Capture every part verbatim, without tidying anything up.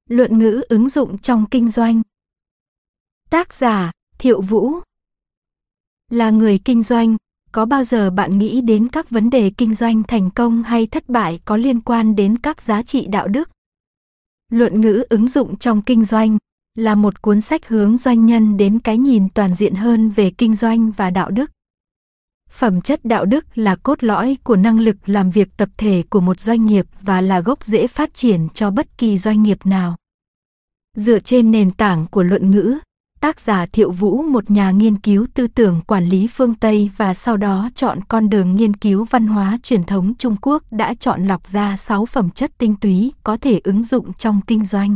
Luận ngữ ứng dụng trong kinh doanh. Tác giả: Thiệu Vũ. Là người kinh doanh, có bao giờ bạn nghĩ đến các vấn đề kinh doanh thành công hay thất bại có liên quan đến các giá trị đạo đức? Luận ngữ ứng dụng trong kinh doanh là một cuốn sách hướng doanh nhân đến cái nhìn toàn diện hơn về kinh doanh và đạo đức. Phẩm chất đạo đức là cốt lõi của năng lực làm việc tập thể của một doanh nghiệp và là gốc rễ phát triển cho bất kỳ doanh nghiệp nào. Dựa trên nền tảng của luận ngữ, tác giả Thiệu Vũ, một nhà nghiên cứu tư tưởng quản lý phương Tây và sau đó chọn con đường nghiên cứu văn hóa truyền thống Trung Quốc, đã chọn lọc ra sáu phẩm chất tinh túy có thể ứng dụng trong kinh doanh.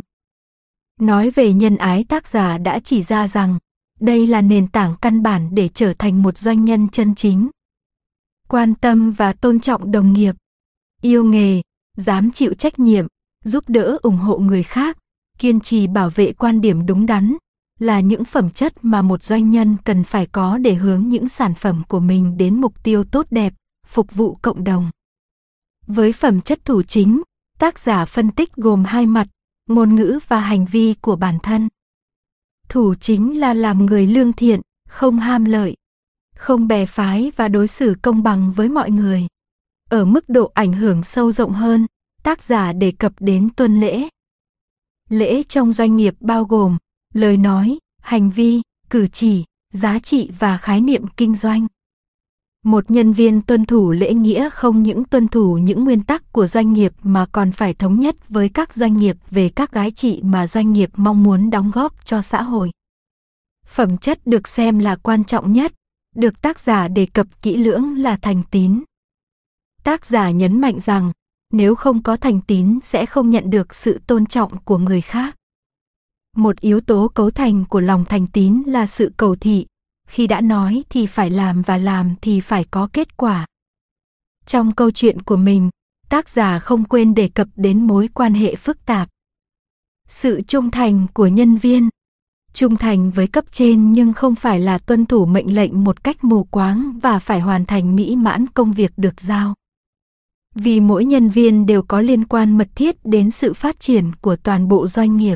Nói về nhân ái, tác giả đã chỉ ra rằng đây là nền tảng căn bản để trở thành một doanh nhân chân chính. Quan tâm và tôn trọng đồng nghiệp, yêu nghề, dám chịu trách nhiệm, giúp đỡ ủng hộ người khác, kiên trì bảo vệ quan điểm đúng đắn là những phẩm chất mà một doanh nhân cần phải có để hướng những sản phẩm của mình đến mục tiêu tốt đẹp, phục vụ cộng đồng. Với phẩm chất thủ chính, tác giả phân tích gồm hai mặt, ngôn ngữ và hành vi của bản thân. Thủ chính là làm người lương thiện, không ham lợi, không bè phái và đối xử công bằng với mọi người. Ở mức độ ảnh hưởng sâu rộng hơn, tác giả đề cập đến tuân lễ. Lễ trong doanh nghiệp bao gồm lời nói, hành vi, cử chỉ, giá trị và khái niệm kinh doanh. Một nhân viên tuân thủ lễ nghĩa không những tuân thủ những nguyên tắc của doanh nghiệp mà còn phải thống nhất với các doanh nghiệp về các giá trị mà doanh nghiệp mong muốn đóng góp cho xã hội. Phẩm chất được xem là quan trọng nhất, được tác giả đề cập kỹ lưỡng là thành tín. Tác giả nhấn mạnh rằng, nếu không có thành tín sẽ không nhận được sự tôn trọng của người khác. Một yếu tố cấu thành của lòng thành tín là sự cầu thị, khi đã nói thì phải làm và làm thì phải có kết quả. Trong câu chuyện của mình, tác giả không quên đề cập đến mối quan hệ phức tạp. Sự trung thành của nhân viên, trung thành với cấp trên nhưng không phải là tuân thủ mệnh lệnh một cách mù quáng và phải hoàn thành mỹ mãn công việc được giao. Vì mỗi nhân viên đều có liên quan mật thiết đến sự phát triển của toàn bộ doanh nghiệp.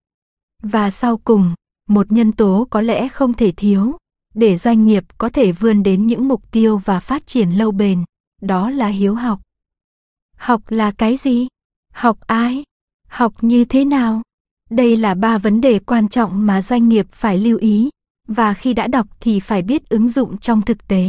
Và sau cùng, một nhân tố có lẽ không thể thiếu, để doanh nghiệp có thể vươn đến những mục tiêu và phát triển lâu bền, đó là hiếu học. Học là cái gì? Học ai? Học như thế nào? Đây là ba vấn đề quan trọng mà doanh nghiệp phải lưu ý, và khi đã đọc thì phải biết ứng dụng trong thực tế.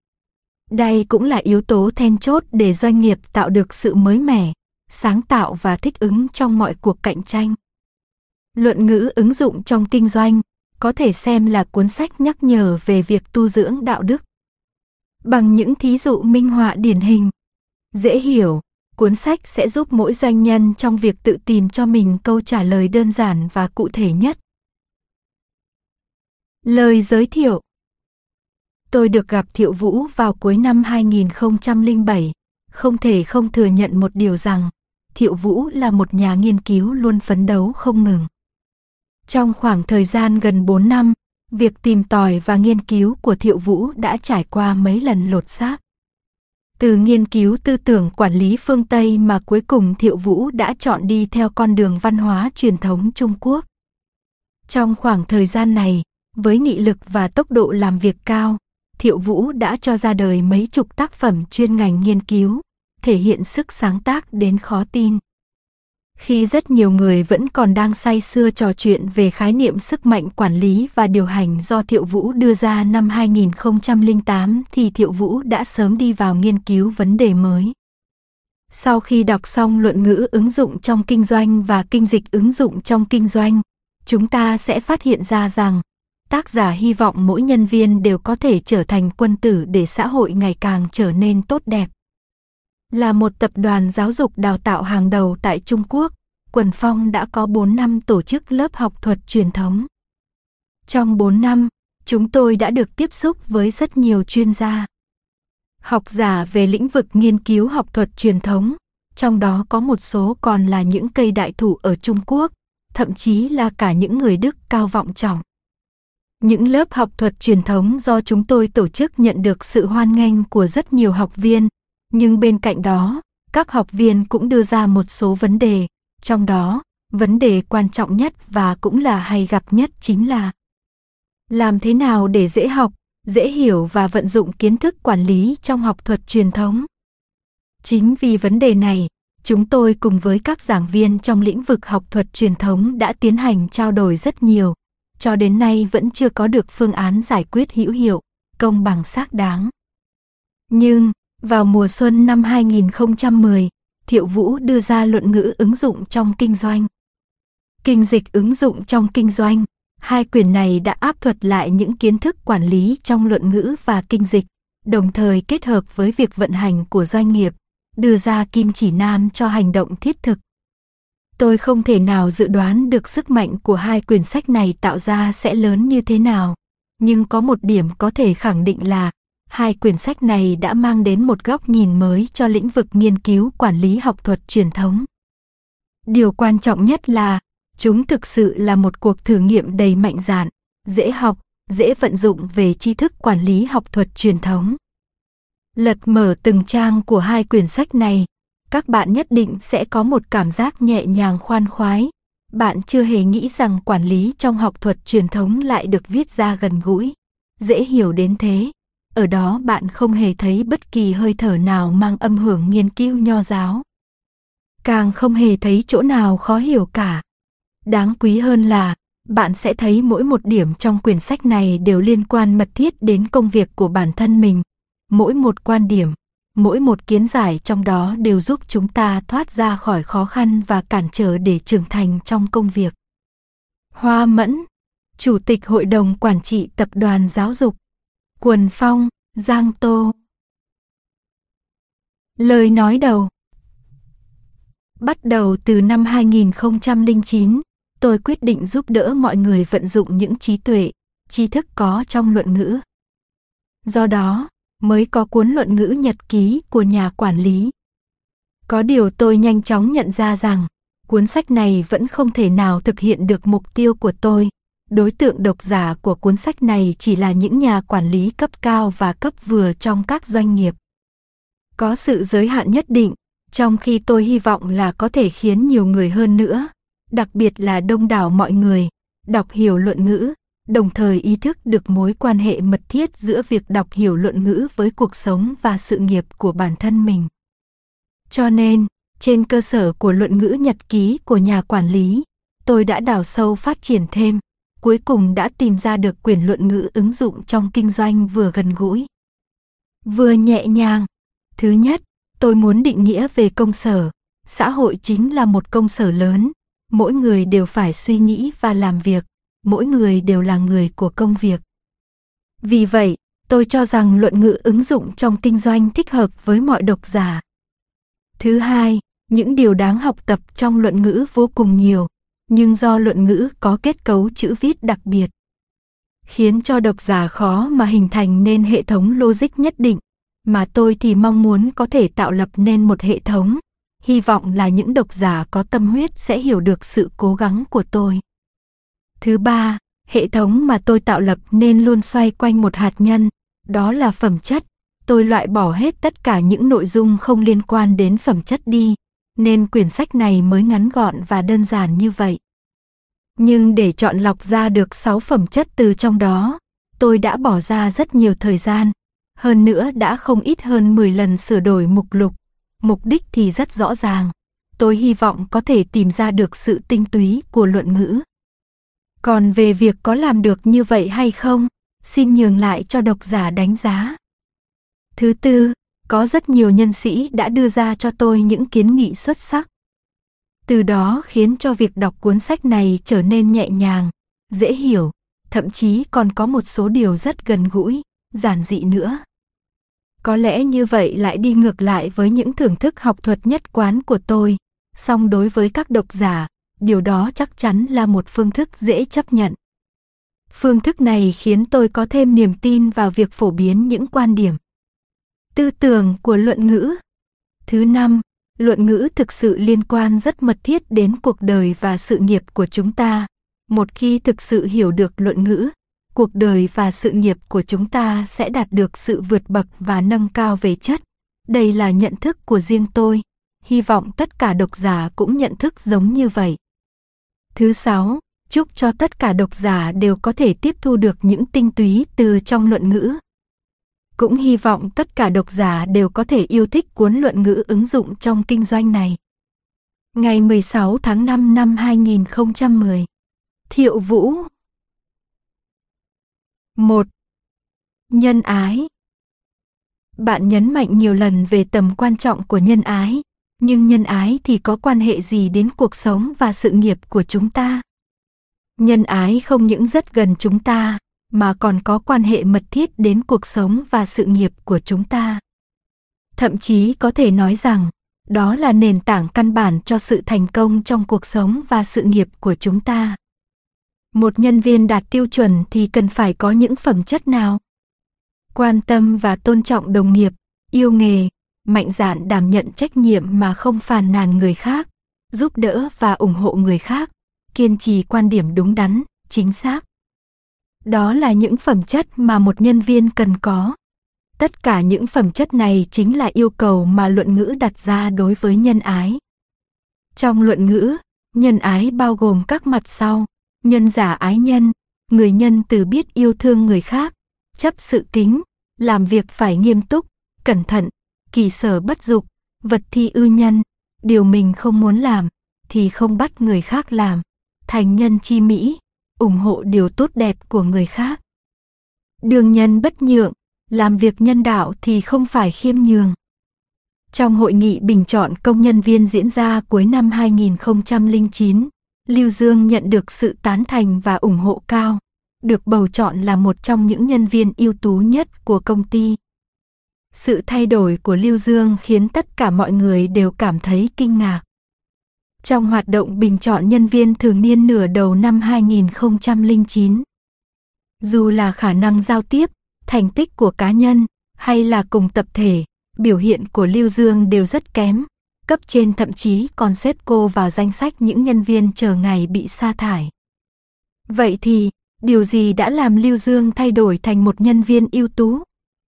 Đây cũng là yếu tố then chốt để doanh nghiệp tạo được sự mới mẻ, sáng tạo và thích ứng trong mọi cuộc cạnh tranh. Luận ngữ ứng dụng trong kinh doanh có thể xem là cuốn sách nhắc nhở về việc tu dưỡng đạo đức. Bằng những thí dụ minh họa điển hình, dễ hiểu, cuốn sách sẽ giúp mỗi doanh nhân trong việc tự tìm cho mình câu trả lời đơn giản và cụ thể nhất. Lời giới thiệu. Tôi được gặp Thiệu Vũ vào cuối năm hai nghìn không trăm lẻ bảy, không thể không thừa nhận một điều rằng, Thiệu Vũ là một nhà nghiên cứu luôn phấn đấu không ngừng. Trong khoảng thời gian gần bốn năm, việc tìm tòi và nghiên cứu của Thiệu Vũ đã trải qua mấy lần lột xác. Từ nghiên cứu tư tưởng quản lý phương Tây mà cuối cùng Thiệu Vũ đã chọn đi theo con đường văn hóa truyền thống Trung Quốc. Trong khoảng thời gian này, với nghị lực và tốc độ làm việc cao, Thiệu Vũ đã cho ra đời mấy chục tác phẩm chuyên ngành nghiên cứu, thể hiện sức sáng tác đến khó tin. Khi rất nhiều người vẫn còn đang say sưa trò chuyện về khái niệm sức mạnh quản lý và điều hành do Thiệu Vũ đưa ra năm hai nghìn không trăm lẻ tám thì Thiệu Vũ đã sớm đi vào nghiên cứu vấn đề mới. Sau khi đọc xong luận ngữ ứng dụng trong kinh doanh và kinh dịch ứng dụng trong kinh doanh, chúng ta sẽ phát hiện ra rằng tác giả hy vọng mỗi nhân viên đều có thể trở thành quân tử để xã hội ngày càng trở nên tốt đẹp. Là một tập đoàn giáo dục đào tạo hàng đầu tại Trung Quốc, Quần Phong đã có bốn năm tổ chức lớp học thuật truyền thống. Trong bốn năm, chúng tôi đã được tiếp xúc với rất nhiều chuyên gia, học giả về lĩnh vực nghiên cứu học thuật truyền thống, trong đó có một số còn là những cây đại thụ ở Trung Quốc, thậm chí là cả những người Đức cao vọng trọng. Những lớp học thuật truyền thống do chúng tôi tổ chức nhận được sự hoan nghênh của rất nhiều học viên, nhưng bên cạnh đó, các học viên cũng đưa ra một số vấn đề, trong đó, vấn đề quan trọng nhất và cũng là hay gặp nhất chính là làm thế nào để dễ học, dễ hiểu và vận dụng kiến thức quản lý trong học thuật truyền thống. Chính vì vấn đề này, chúng tôi cùng với các giảng viên trong lĩnh vực học thuật truyền thống đã tiến hành trao đổi rất nhiều, cho đến nay vẫn chưa có được phương án giải quyết hữu hiệu, công bằng xác đáng. Nhưng, vào mùa xuân năm hai nghìn không trăm mười, Thiệu Vũ đưa ra luận ngữ ứng dụng trong kinh doanh. Kinh dịch ứng dụng trong kinh doanh, hai quyển này đã áp thuật lại những kiến thức quản lý trong luận ngữ và kinh dịch, đồng thời kết hợp với việc vận hành của doanh nghiệp, đưa ra kim chỉ nam cho hành động thiết thực. Tôi không thể nào dự đoán được sức mạnh của hai quyển sách này tạo ra sẽ lớn như thế nào, nhưng có một điểm có thể khẳng định là hai quyển sách này đã mang đến một góc nhìn mới cho lĩnh vực nghiên cứu quản lý học thuật truyền thống. Điều quan trọng nhất là chúng thực sự là một cuộc thử nghiệm đầy mạnh dạn, dễ học, dễ vận dụng về tri thức quản lý học thuật truyền thống. Lật mở từng trang của hai quyển sách này, các bạn nhất định sẽ có một cảm giác nhẹ nhàng khoan khoái. Bạn chưa hề nghĩ rằng quản lý trong học thuật truyền thống lại được viết ra gần gũi, dễ hiểu đến thế. Ở đó bạn không hề thấy bất kỳ hơi thở nào mang âm hưởng nghiên cứu nho giáo. Càng không hề thấy chỗ nào khó hiểu cả. Đáng quý hơn là, bạn sẽ thấy mỗi một điểm trong quyển sách này đều liên quan mật thiết đến công việc của bản thân mình. Mỗi một quan điểm, mỗi một kiến giải trong đó đều giúp chúng ta thoát ra khỏi khó khăn và cản trở để trưởng thành trong công việc. Hoa Mẫn, Chủ tịch Hội đồng Quản trị Tập đoàn Giáo dục, Quần Phong, Giang Tô. Lời nói đầu. Bắt đầu từ năm hai nghìn không trăm lẻ chín, tôi quyết định giúp đỡ mọi người vận dụng những trí tuệ, tri thức có trong luận ngữ. Do đó, mới có cuốn luận ngữ nhật ký của nhà quản lý. Có điều tôi nhanh chóng nhận ra rằng, cuốn sách này vẫn không thể nào thực hiện được mục tiêu của tôi. Đối tượng độc giả của cuốn sách này chỉ là những nhà quản lý cấp cao và cấp vừa trong các doanh nghiệp. Có sự giới hạn nhất định, trong khi tôi hy vọng là có thể khiến nhiều người hơn nữa, đặc biệt là đông đảo mọi người, đọc hiểu luận ngữ, đồng thời ý thức được mối quan hệ mật thiết giữa việc đọc hiểu luận ngữ với cuộc sống và sự nghiệp của bản thân mình. Cho nên, trên cơ sở của luận ngữ nhật ký của nhà quản lý, tôi đã đào sâu phát triển thêm, cuối cùng đã tìm ra được quyển luận ngữ ứng dụng trong kinh doanh vừa gần gũi, vừa nhẹ nhàng. Thứ nhất, tôi muốn định nghĩa về công sở. Xã hội chính là một công sở lớn, mỗi người đều phải suy nghĩ và làm việc, mỗi người đều là người của công việc. Vì vậy, tôi cho rằng luận ngữ ứng dụng trong kinh doanh thích hợp với mọi độc giả. Thứ hai, những điều đáng học tập trong luận ngữ vô cùng nhiều, nhưng do luận ngữ có kết cấu chữ viết đặc biệt, khiến cho độc giả khó mà hình thành nên hệ thống logic nhất định, mà tôi thì mong muốn có thể tạo lập nên một hệ thống, hy vọng là những độc giả có tâm huyết sẽ hiểu được sự cố gắng của tôi. Thứ ba, hệ thống mà tôi tạo lập nên luôn xoay quanh một hạt nhân, đó là phẩm chất. Tôi loại bỏ hết tất cả những nội dung không liên quan đến phẩm chất đi, nên quyển sách này mới ngắn gọn và đơn giản như vậy. Nhưng để chọn lọc ra được sáu phẩm chất từ trong đó, tôi đã bỏ ra rất nhiều thời gian, hơn nữa đã không ít hơn mười lần sửa đổi mục lục. Mục đích thì rất rõ ràng, tôi hy vọng có thể tìm ra được sự tinh túy của luận ngữ. Còn về việc có làm được như vậy hay không, xin nhường lại cho độc giả đánh giá. Thứ tư, có rất nhiều nhân sĩ đã đưa ra cho tôi những kiến nghị xuất sắc. Từ đó khiến cho việc đọc cuốn sách này trở nên nhẹ nhàng, dễ hiểu, thậm chí còn có một số điều rất gần gũi, giản dị nữa. Có lẽ như vậy lại đi ngược lại với những thưởng thức học thuật nhất quán của tôi, song đối với các độc giả, điều đó chắc chắn là một phương thức dễ chấp nhận. Phương thức này khiến tôi có thêm niềm tin vào việc phổ biến những quan điểm, tư tưởng của luận ngữ. Thứ năm, luận ngữ thực sự liên quan rất mật thiết đến cuộc đời và sự nghiệp của chúng ta. Một khi thực sự hiểu được luận ngữ, cuộc đời và sự nghiệp của chúng ta sẽ đạt được sự vượt bậc và nâng cao về chất. Đây là nhận thức của riêng tôi. Hy vọng tất cả độc giả cũng nhận thức giống như vậy. Thứ sáu, chúc cho tất cả độc giả đều có thể tiếp thu được những tinh túy từ trong luận ngữ. Cũng hy vọng tất cả độc giả đều có thể yêu thích cuốn luận ngữ ứng dụng trong kinh doanh này. Ngày mười sáu tháng năm năm hai nghìn không trăm mười. Thiệu Vũ. một. Nhân ái. Bạn nhấn mạnh nhiều lần về tầm quan trọng của nhân ái, nhưng nhân ái thì có quan hệ gì đến cuộc sống và sự nghiệp của chúng ta? Nhân ái không những rất gần chúng ta, mà còn có quan hệ mật thiết đến cuộc sống và sự nghiệp của chúng ta. Thậm chí có thể nói rằng, đó là nền tảng căn bản cho sự thành công trong cuộc sống và sự nghiệp của chúng ta. Một nhân viên đạt tiêu chuẩn thì cần phải có những phẩm chất nào? Quan tâm và tôn trọng đồng nghiệp, yêu nghề, mạnh dạn đảm nhận trách nhiệm mà không phàn nàn người khác, giúp đỡ và ủng hộ người khác, kiên trì quan điểm đúng đắn, chính xác. Đó là những phẩm chất mà một nhân viên cần có. Tất cả những phẩm chất này chính là yêu cầu mà luận ngữ đặt ra đối với nhân ái. Trong luận ngữ, nhân ái bao gồm các mặt sau: nhân giả ái nhân, người nhân từ biết yêu thương người khác, chấp sự kính, làm việc phải nghiêm túc, cẩn thận, kỳ sở bất dục, vật thi ư nhân, điều mình không muốn làm thì không bắt người khác làm, thành nhân chi mỹ, ủng hộ điều tốt đẹp của người khác. Đường nhân bất nhượng, làm việc nhân đạo thì không phải khiêm nhường. Trong hội nghị bình chọn công nhân viên diễn ra cuối năm hai nghìn không trăm lẻ chín, Lưu Dương nhận được sự tán thành và ủng hộ cao, được bầu chọn là một trong những nhân viên ưu tú nhất của công ty. Sự thay đổi của Lưu Dương khiến tất cả mọi người đều cảm thấy kinh ngạc. Trong hoạt động bình chọn nhân viên thường niên nửa đầu năm hai nghìn không trăm lẻ chín, dù là khả năng giao tiếp, thành tích của cá nhân hay là cùng tập thể, biểu hiện của Lưu Dương đều rất kém. Cấp trên thậm chí còn xếp cô vào danh sách những nhân viên chờ ngày bị sa thải. Vậy thì, điều gì đã làm Lưu Dương thay đổi thành một nhân viên ưu tú?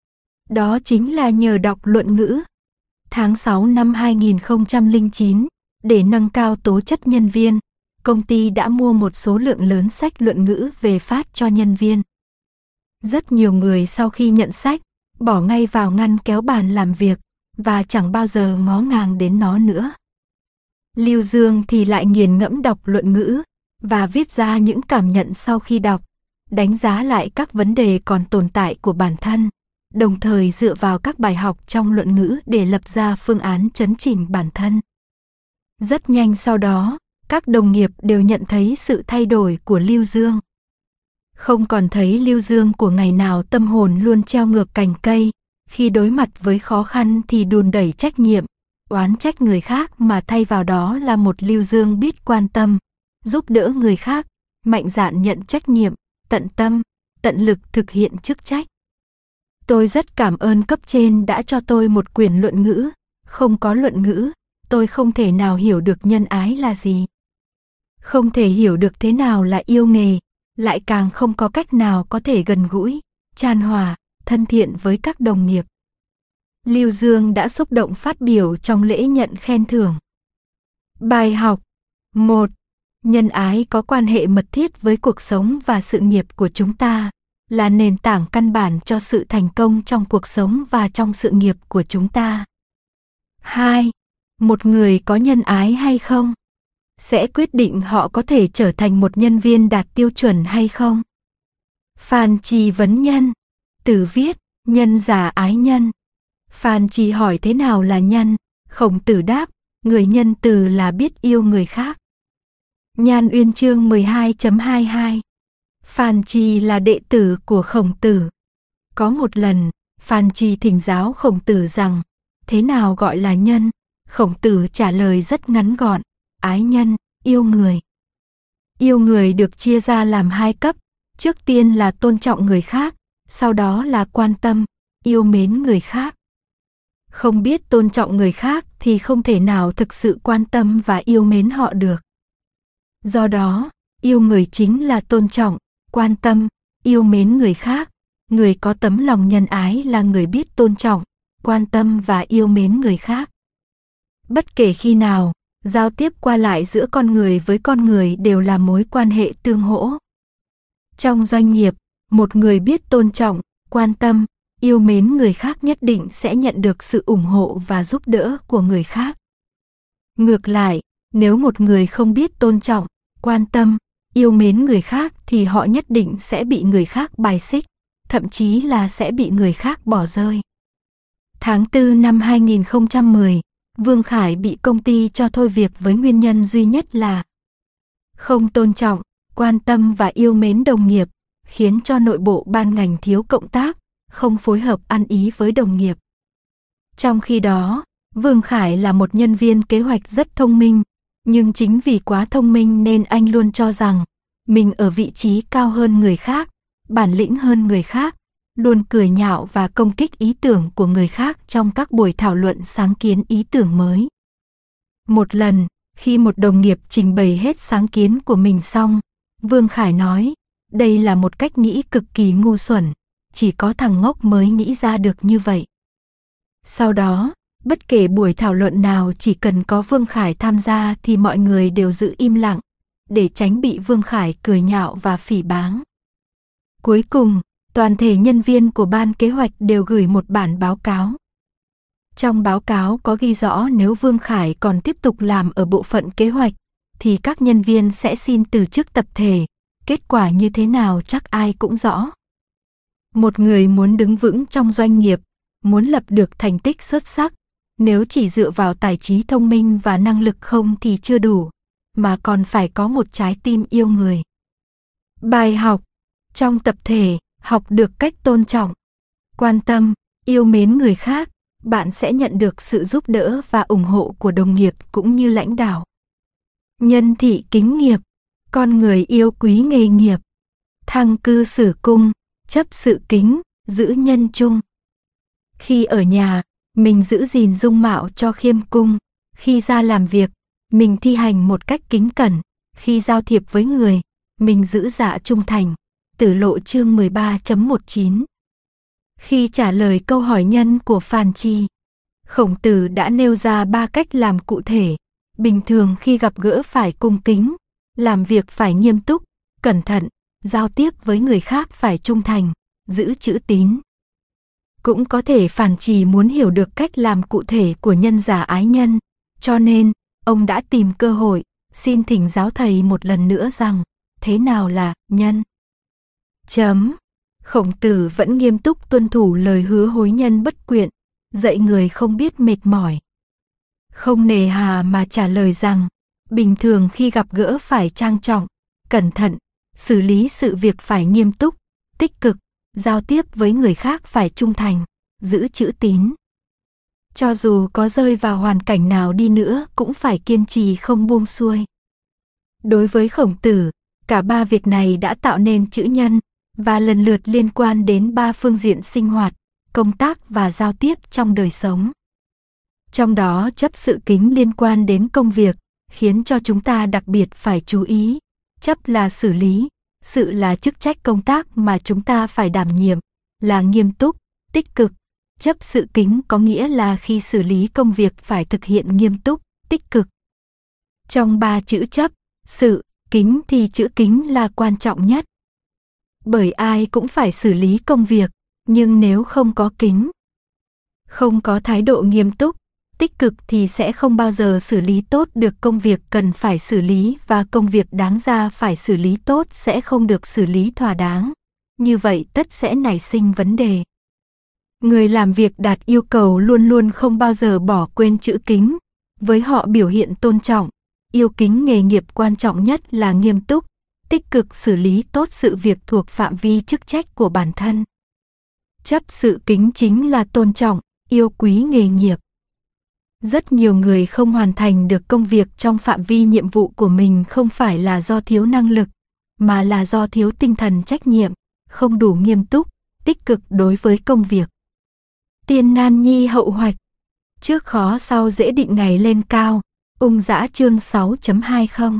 Đó chính là nhờ đọc luận ngữ. Tháng sáu năm hai nghìn không trăm lẻ chín, để nâng cao tố chất nhân viên, công ty đã mua một số lượng lớn sách luận ngữ về phát cho nhân viên. Rất nhiều người sau khi nhận sách, bỏ ngay vào ngăn kéo bàn làm việc, và chẳng bao giờ ngó ngàng đến nó nữa. Lưu Dương thì lại nghiền ngẫm đọc luận ngữ, và viết ra những cảm nhận sau khi đọc, đánh giá lại các vấn đề còn tồn tại của bản thân, đồng thời dựa vào các bài học trong luận ngữ để lập ra phương án chấn chỉnh bản thân. Rất nhanh sau đó, các đồng nghiệp đều nhận thấy sự thay đổi của Lưu Dương. Không còn thấy Lưu Dương của ngày nào tâm hồn luôn treo ngược cành cây, khi đối mặt với khó khăn thì đùn đẩy trách nhiệm, oán trách người khác, mà thay vào đó là một Lưu Dương biết quan tâm, giúp đỡ người khác, mạnh dạn nhận trách nhiệm, tận tâm, tận lực thực hiện chức trách. Tôi rất cảm ơn cấp trên đã cho tôi một quyển luận ngữ, không có luận ngữ, tôi không thể nào hiểu được nhân ái là gì. Không thể hiểu được thế nào là yêu nghề, lại càng không có cách nào có thể gần gũi, chan hòa, thân thiện với các đồng nghiệp. Lưu Dương đã xúc động phát biểu trong lễ nhận khen thưởng. Bài học một. Nhân ái có quan hệ mật thiết với cuộc sống và sự nghiệp của chúng ta, là nền tảng căn bản cho sự thành công trong cuộc sống và trong sự nghiệp của chúng ta. hai. Một người có nhân ái hay không sẽ quyết định họ có thể trở thành một nhân viên đạt tiêu chuẩn hay không. Phan Trì vấn nhân. Từ viết, nhân giả ái nhân. Phan Trì hỏi thế nào là nhân, Khổng Tử đáp, người nhân từ là biết yêu người khác. Nhan Uyên chương mười hai chấm hai mươi hai. Phan Trì là đệ tử của Khổng Tử. Có một lần, Phan Trì thỉnh giáo Khổng Tử rằng, thế nào gọi là nhân? Khổng Tử trả lời rất ngắn gọn, ái nhân, yêu người. Yêu người được chia ra làm hai cấp, trước tiên là tôn trọng người khác, sau đó là quan tâm, yêu mến người khác. Không biết tôn trọng người khác thì không thể nào thực sự quan tâm và yêu mến họ được. Do đó, yêu người chính là tôn trọng, quan tâm, yêu mến người khác. Người có tấm lòng nhân ái là người biết tôn trọng, quan tâm và yêu mến người khác. Bất kể khi nào, Giao tiếp qua lại giữa con người với con người đều là mối quan hệ tương hỗ. Trong doanh nghiệp, một người biết tôn trọng, quan tâm, yêu mến người khác nhất định sẽ nhận được sự ủng hộ và giúp đỡ của người khác. Ngược lại, nếu một người không biết tôn trọng, quan tâm, yêu mến người khác thì họ nhất định sẽ bị người khác bài xích, thậm chí là sẽ bị người khác bỏ rơi. Tháng tư năm hai nghìn không trăm mười, Vương Khải bị công ty cho thôi việc với nguyên nhân duy nhất là không tôn trọng, quan tâm và yêu mến đồng nghiệp, khiến cho nội bộ ban ngành thiếu cộng tác, không phối hợp ăn ý với đồng nghiệp. Trong khi đó, Vương Khải là một nhân viên kế hoạch rất thông minh, nhưng chính vì quá thông minh nên anh luôn cho rằng mình ở vị trí cao hơn người khác, bản lĩnh hơn người khác, luôn cười nhạo và công kích ý tưởng của người khác trong các buổi thảo luận sáng kiến ý tưởng mới. Một lần, khi một đồng nghiệp trình bày hết sáng kiến của mình xong, Vương Khải nói, đây là một cách nghĩ cực kỳ ngu xuẩn, chỉ có thằng ngốc mới nghĩ ra được như vậy. Sau đó, bất kể buổi thảo luận nào chỉ cần có Vương Khải tham gia thì mọi người đều giữ im lặng, để tránh bị Vương Khải cười nhạo và phỉ báng. Cuối cùng, toàn thể nhân viên của ban kế hoạch đều gửi một bản báo cáo. Trong báo cáo có ghi rõ nếu Vương Khải còn tiếp tục làm ở bộ phận kế hoạch, thì các nhân viên sẽ xin từ chức tập thể. Kết quả như thế nào chắc ai cũng rõ. Một người muốn đứng vững trong doanh nghiệp, muốn lập được thành tích xuất sắc, nếu chỉ dựa vào tài trí thông minh và năng lực không thì chưa đủ, mà còn phải có một trái tim yêu người. Bài học: trong tập thể, học được cách tôn trọng, quan tâm, yêu mến người khác, bạn sẽ nhận được sự giúp đỡ và ủng hộ của đồng nghiệp cũng như lãnh đạo. Nhân thị kính nghiệp, con người yêu quý nghề nghiệp. Thăng cư xử cung, chấp sự kính, giữ nhân chung. Khi ở nhà, mình giữ gìn dung mạo cho khiêm cung. Khi ra làm việc, mình thi hành một cách kính cẩn. Khi giao thiệp với người, mình giữ dạ trung thành. Tử Lộ chương mười ba chấm mười chín. Khi trả lời câu hỏi nhân của Phàn Trì, Khổng Tử đã nêu ra ba cách làm cụ thể. Bình thường khi gặp gỡ phải cung kính, làm việc phải nghiêm túc, cẩn thận, giao tiếp với người khác phải trung thành, giữ chữ tín. Cũng có thể Phàn Trì muốn hiểu được cách làm cụ thể của nhân giả ái nhân, cho nên ông đã tìm cơ hội, xin thỉnh giáo thầy một lần nữa rằng, thế nào là nhân? Chấm. Khổng Tử vẫn nghiêm túc tuân thủ lời hứa hối nhân bất quyện, dạy người không biết mệt mỏi. Không nề hà mà trả lời rằng, bình thường khi gặp gỡ phải trang trọng, cẩn thận, xử lý sự việc phải nghiêm túc, tích cực, giao tiếp với người khác phải trung thành, giữ chữ tín. Cho dù có rơi vào hoàn cảnh nào đi nữa cũng phải kiên trì không buông xuôi. Đối với Khổng Tử, cả ba việc này đã tạo nên chữ nhân, và lần lượt liên quan đến ba phương diện sinh hoạt, công tác và giao tiếp trong đời sống. Trong đó chấp sự kính liên quan đến công việc, khiến cho chúng ta đặc biệt phải chú ý. Chấp là xử lý, sự là chức trách công tác mà chúng ta phải đảm nhiệm, là nghiêm túc, tích cực. Chấp sự kính có nghĩa là khi xử lý công việc phải thực hiện nghiêm túc, tích cực. Trong ba chữ chấp, sự, kính thì chữ kính là quan trọng nhất. Bởi ai cũng phải xử lý công việc, nhưng nếu không có kính, không có thái độ nghiêm túc, tích cực thì sẽ không bao giờ xử lý tốt được công việc cần phải xử lý, và công việc đáng ra phải xử lý tốt sẽ không được xử lý thỏa đáng. Như vậy tất sẽ nảy sinh vấn đề. Người làm việc đạt yêu cầu luôn luôn không bao giờ bỏ quên chữ kính. Với họ biểu hiện tôn trọng, yêu kính nghề nghiệp quan trọng nhất là nghiêm túc, tích cực xử lý tốt sự việc thuộc phạm vi chức trách của bản thân. Chấp sự kính chính là tôn trọng, yêu quý nghề nghiệp. Rất nhiều người không hoàn thành được công việc trong phạm vi nhiệm vụ của mình không phải là do thiếu năng lực, mà là do thiếu tinh thần trách nhiệm, không đủ nghiêm túc, tích cực đối với công việc. Tiên nan nhi hậu hoạch, trước khó sau dễ định ngày lên cao. Ung Dã chương sáu chấm hai mươi.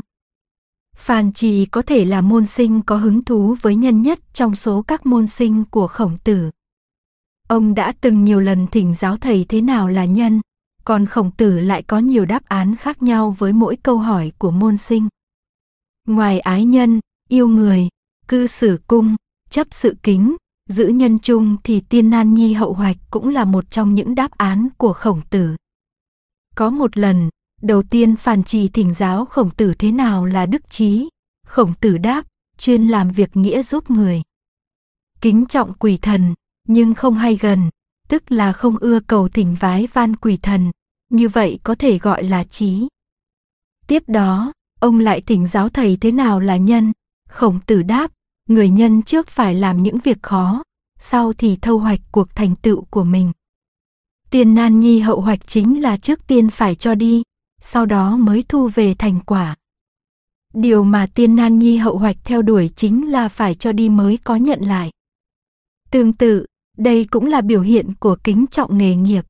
Phàn Trì có thể là môn sinh có hứng thú với nhân nhất trong số các môn sinh của Khổng Tử. Ông đã từng nhiều lần thỉnh giáo thầy thế nào là nhân, còn Khổng Tử lại có nhiều đáp án khác nhau với mỗi câu hỏi của môn sinh. Ngoài ái nhân, yêu người, cư xử cung, chấp sự kính, giữ nhân chung thì tiên nan nhi hậu hoạch cũng là một trong những đáp án của Khổng Tử. Có một lần, đầu tiên Phàn Trì thỉnh giáo Khổng Tử thế nào là đức trí. Khổng Tử đáp, chuyên làm việc nghĩa giúp người. Kính trọng quỷ thần, nhưng không hay gần, tức là không ưa cầu thỉnh vái van quỷ thần, như vậy có thể gọi là trí. Tiếp đó, ông lại thỉnh giáo thầy thế nào là nhân. Khổng Tử đáp, người nhân trước phải làm những việc khó, sau thì thâu hoạch cuộc thành tựu của mình. Tiên nan nhi hậu hoạch chính là trước tiên phải cho đi, sau đó mới thu về thành quả. Điều mà tiên nan nhi hậu hoạch theo đuổi chính là phải cho đi mới có nhận lại. Tương tự, đây cũng là biểu hiện của kính trọng nghề nghiệp.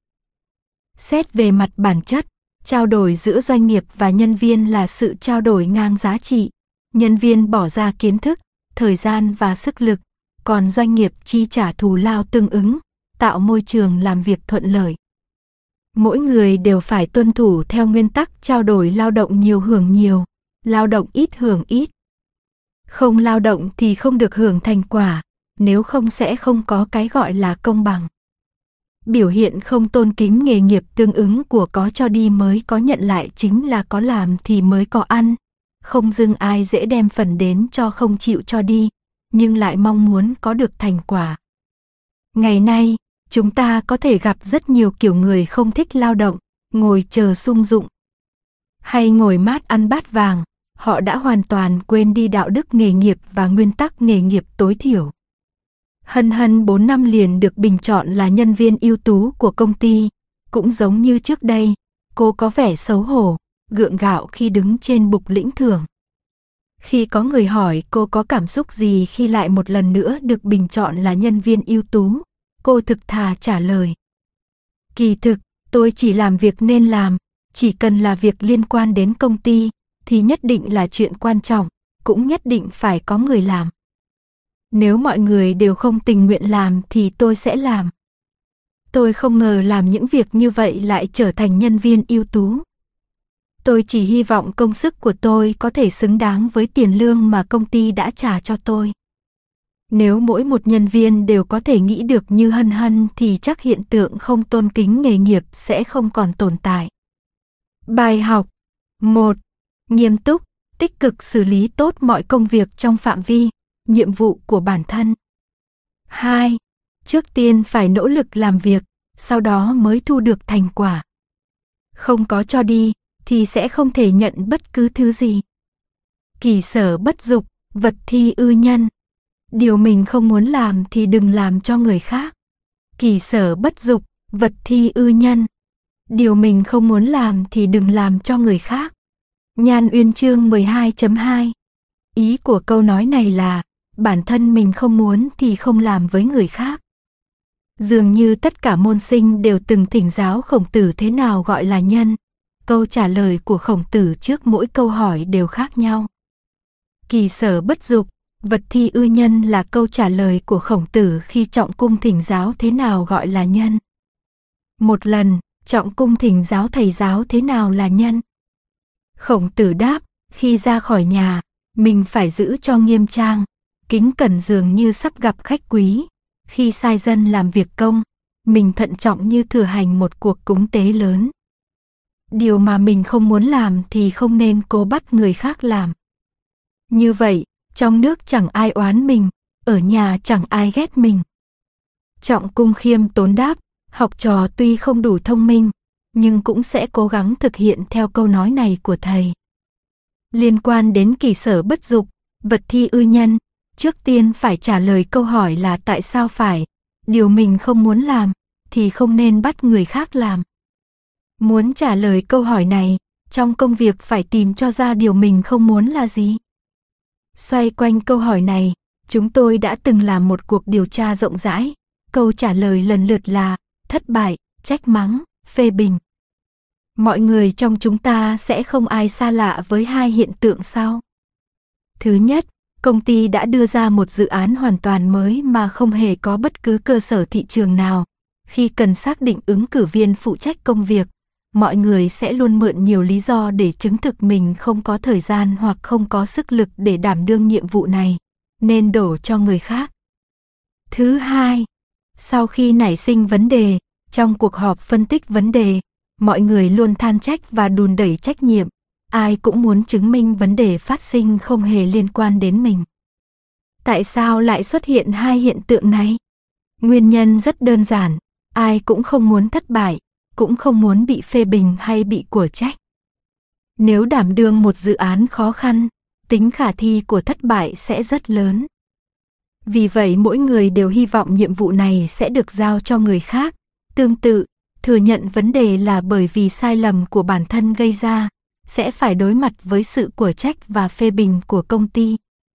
Xét về mặt bản chất, trao đổi giữa doanh nghiệp và nhân viên là sự trao đổi ngang giá trị. Nhân viên bỏ ra kiến thức, thời gian và sức lực, còn doanh nghiệp chi trả thù lao tương ứng, tạo môi trường làm việc thuận lợi. Mỗi người đều phải tuân thủ theo nguyên tắc trao đổi lao động nhiều hưởng nhiều, lao động ít hưởng ít. Không lao động thì không được hưởng thành quả, nếu không sẽ không có cái gọi là công bằng. Biểu hiện không tôn kính nghề nghiệp tương ứng của có cho đi mới có nhận lại chính là có làm thì mới có ăn. Không dưng ai dễ đem phần đến cho không chịu cho đi, nhưng lại mong muốn có được thành quả. Ngày nay, chúng ta có thể gặp rất nhiều kiểu người không thích lao động, ngồi chờ sung dụng, hay ngồi mát ăn bát vàng, họ đã hoàn toàn quên đi đạo đức nghề nghiệp và nguyên tắc nghề nghiệp tối thiểu. Hân Hân bốn năm liền được bình chọn là nhân viên ưu tú của công ty, cũng giống như trước đây, cô có vẻ xấu hổ, gượng gạo khi đứng trên bục lĩnh thưởng. Khi có người hỏi cô có cảm xúc gì khi lại một lần nữa được bình chọn là nhân viên ưu tú, cô thực thà trả lời. Kỳ thực, tôi chỉ làm việc nên làm, chỉ cần là việc liên quan đến công ty, thì nhất định là chuyện quan trọng, cũng nhất định phải có người làm. Nếu mọi người đều không tình nguyện làm thì tôi sẽ làm. Tôi không ngờ làm những việc như vậy lại trở thành nhân viên ưu tú. Tôi chỉ hy vọng công sức của tôi có thể xứng đáng với tiền lương mà công ty đã trả cho tôi. Nếu mỗi một nhân viên đều có thể nghĩ được như Hân Hân thì chắc hiện tượng không tôn kính nghề nghiệp sẽ không còn tồn tại. Bài học một. Nghiêm túc, tích cực xử lý tốt mọi công việc trong phạm vi, nhiệm vụ của bản thân. hai. Trước tiên phải nỗ lực làm việc, sau đó mới thu được thành quả. Không có cho đi, thì sẽ không thể nhận bất cứ thứ gì. Kỷ sở bất dục, vật thi ư nhân. Điều mình không muốn làm thì đừng làm cho người khác. Kỷ sở bất dục, vật thi ư nhân. Điều mình không muốn làm thì đừng làm cho người khác. Nhan Uyên chương mười hai chấm hai. Ý của câu nói này là, bản thân mình không muốn thì không làm với người khác. Dường như tất cả môn sinh đều từng thỉnh giáo Khổng Tử thế nào gọi là nhân. Câu trả lời của Khổng Tử trước mỗi câu hỏi đều khác nhau. Kỳ sở bất dục, vật thi ư nhân là câu trả lời của Khổng Tử khi Trọng Cung thỉnh giáo thế nào gọi là nhân. Một lần, Trọng Cung thỉnh giáo thầy giáo thế nào là nhân. Khổng Tử đáp, khi ra khỏi nhà, mình phải giữ cho nghiêm trang, kính cẩn dường như sắp gặp khách quý. Khi sai dân làm việc công, mình thận trọng như thừa hành một cuộc cúng tế lớn. Điều mà mình không muốn làm thì không nên cố bắt người khác làm. Như vậy, trong nước chẳng ai oán mình, ở nhà chẳng ai ghét mình. Trọng Cung khiêm tốn đáp, học trò tuy không đủ thông minh, nhưng cũng sẽ cố gắng thực hiện theo câu nói này của thầy. Liên quan đến kỷ sở bất dục, vật thi ư nhân, trước tiên phải trả lời câu hỏi là tại sao phải, điều mình không muốn làm, thì không nên bắt người khác làm. Muốn trả lời câu hỏi này, trong công việc phải tìm cho ra điều mình không muốn là gì. Xoay quanh câu hỏi này, chúng tôi đã từng làm một cuộc điều tra rộng rãi. Câu trả lời lần lượt là thất bại, trách mắng, phê bình. Mọi người trong chúng ta sẽ không ai xa lạ với hai hiện tượng sau. Thứ nhất, công ty đã đưa ra một dự án hoàn toàn mới mà không hề có bất cứ cơ sở thị trường nào. Khi cần xác định ứng cử viên phụ trách công việc, mọi người sẽ luôn mượn nhiều lý do để chứng thực mình không có thời gian hoặc không có sức lực để đảm đương nhiệm vụ này, nên đổ cho người khác. Thứ hai, sau khi nảy sinh vấn đề, trong cuộc họp phân tích vấn đề, mọi người luôn than trách và đùn đẩy trách nhiệm, ai cũng muốn chứng minh vấn đề phát sinh không hề liên quan đến mình. Tại sao lại xuất hiện hai hiện tượng này? Nguyên nhân rất đơn giản, ai cũng không muốn thất bại, cũng không muốn bị phê bình hay bị của trách. Nếu đảm đương một dự án khó khăn, tính khả thi của thất bại sẽ rất lớn. Vì vậy mỗi người đều hy vọng nhiệm vụ này sẽ được giao cho người khác. Tương tự, thừa nhận vấn đề là bởi vì sai lầm của bản thân gây ra, sẽ phải đối mặt với sự của trách và phê bình của công ty.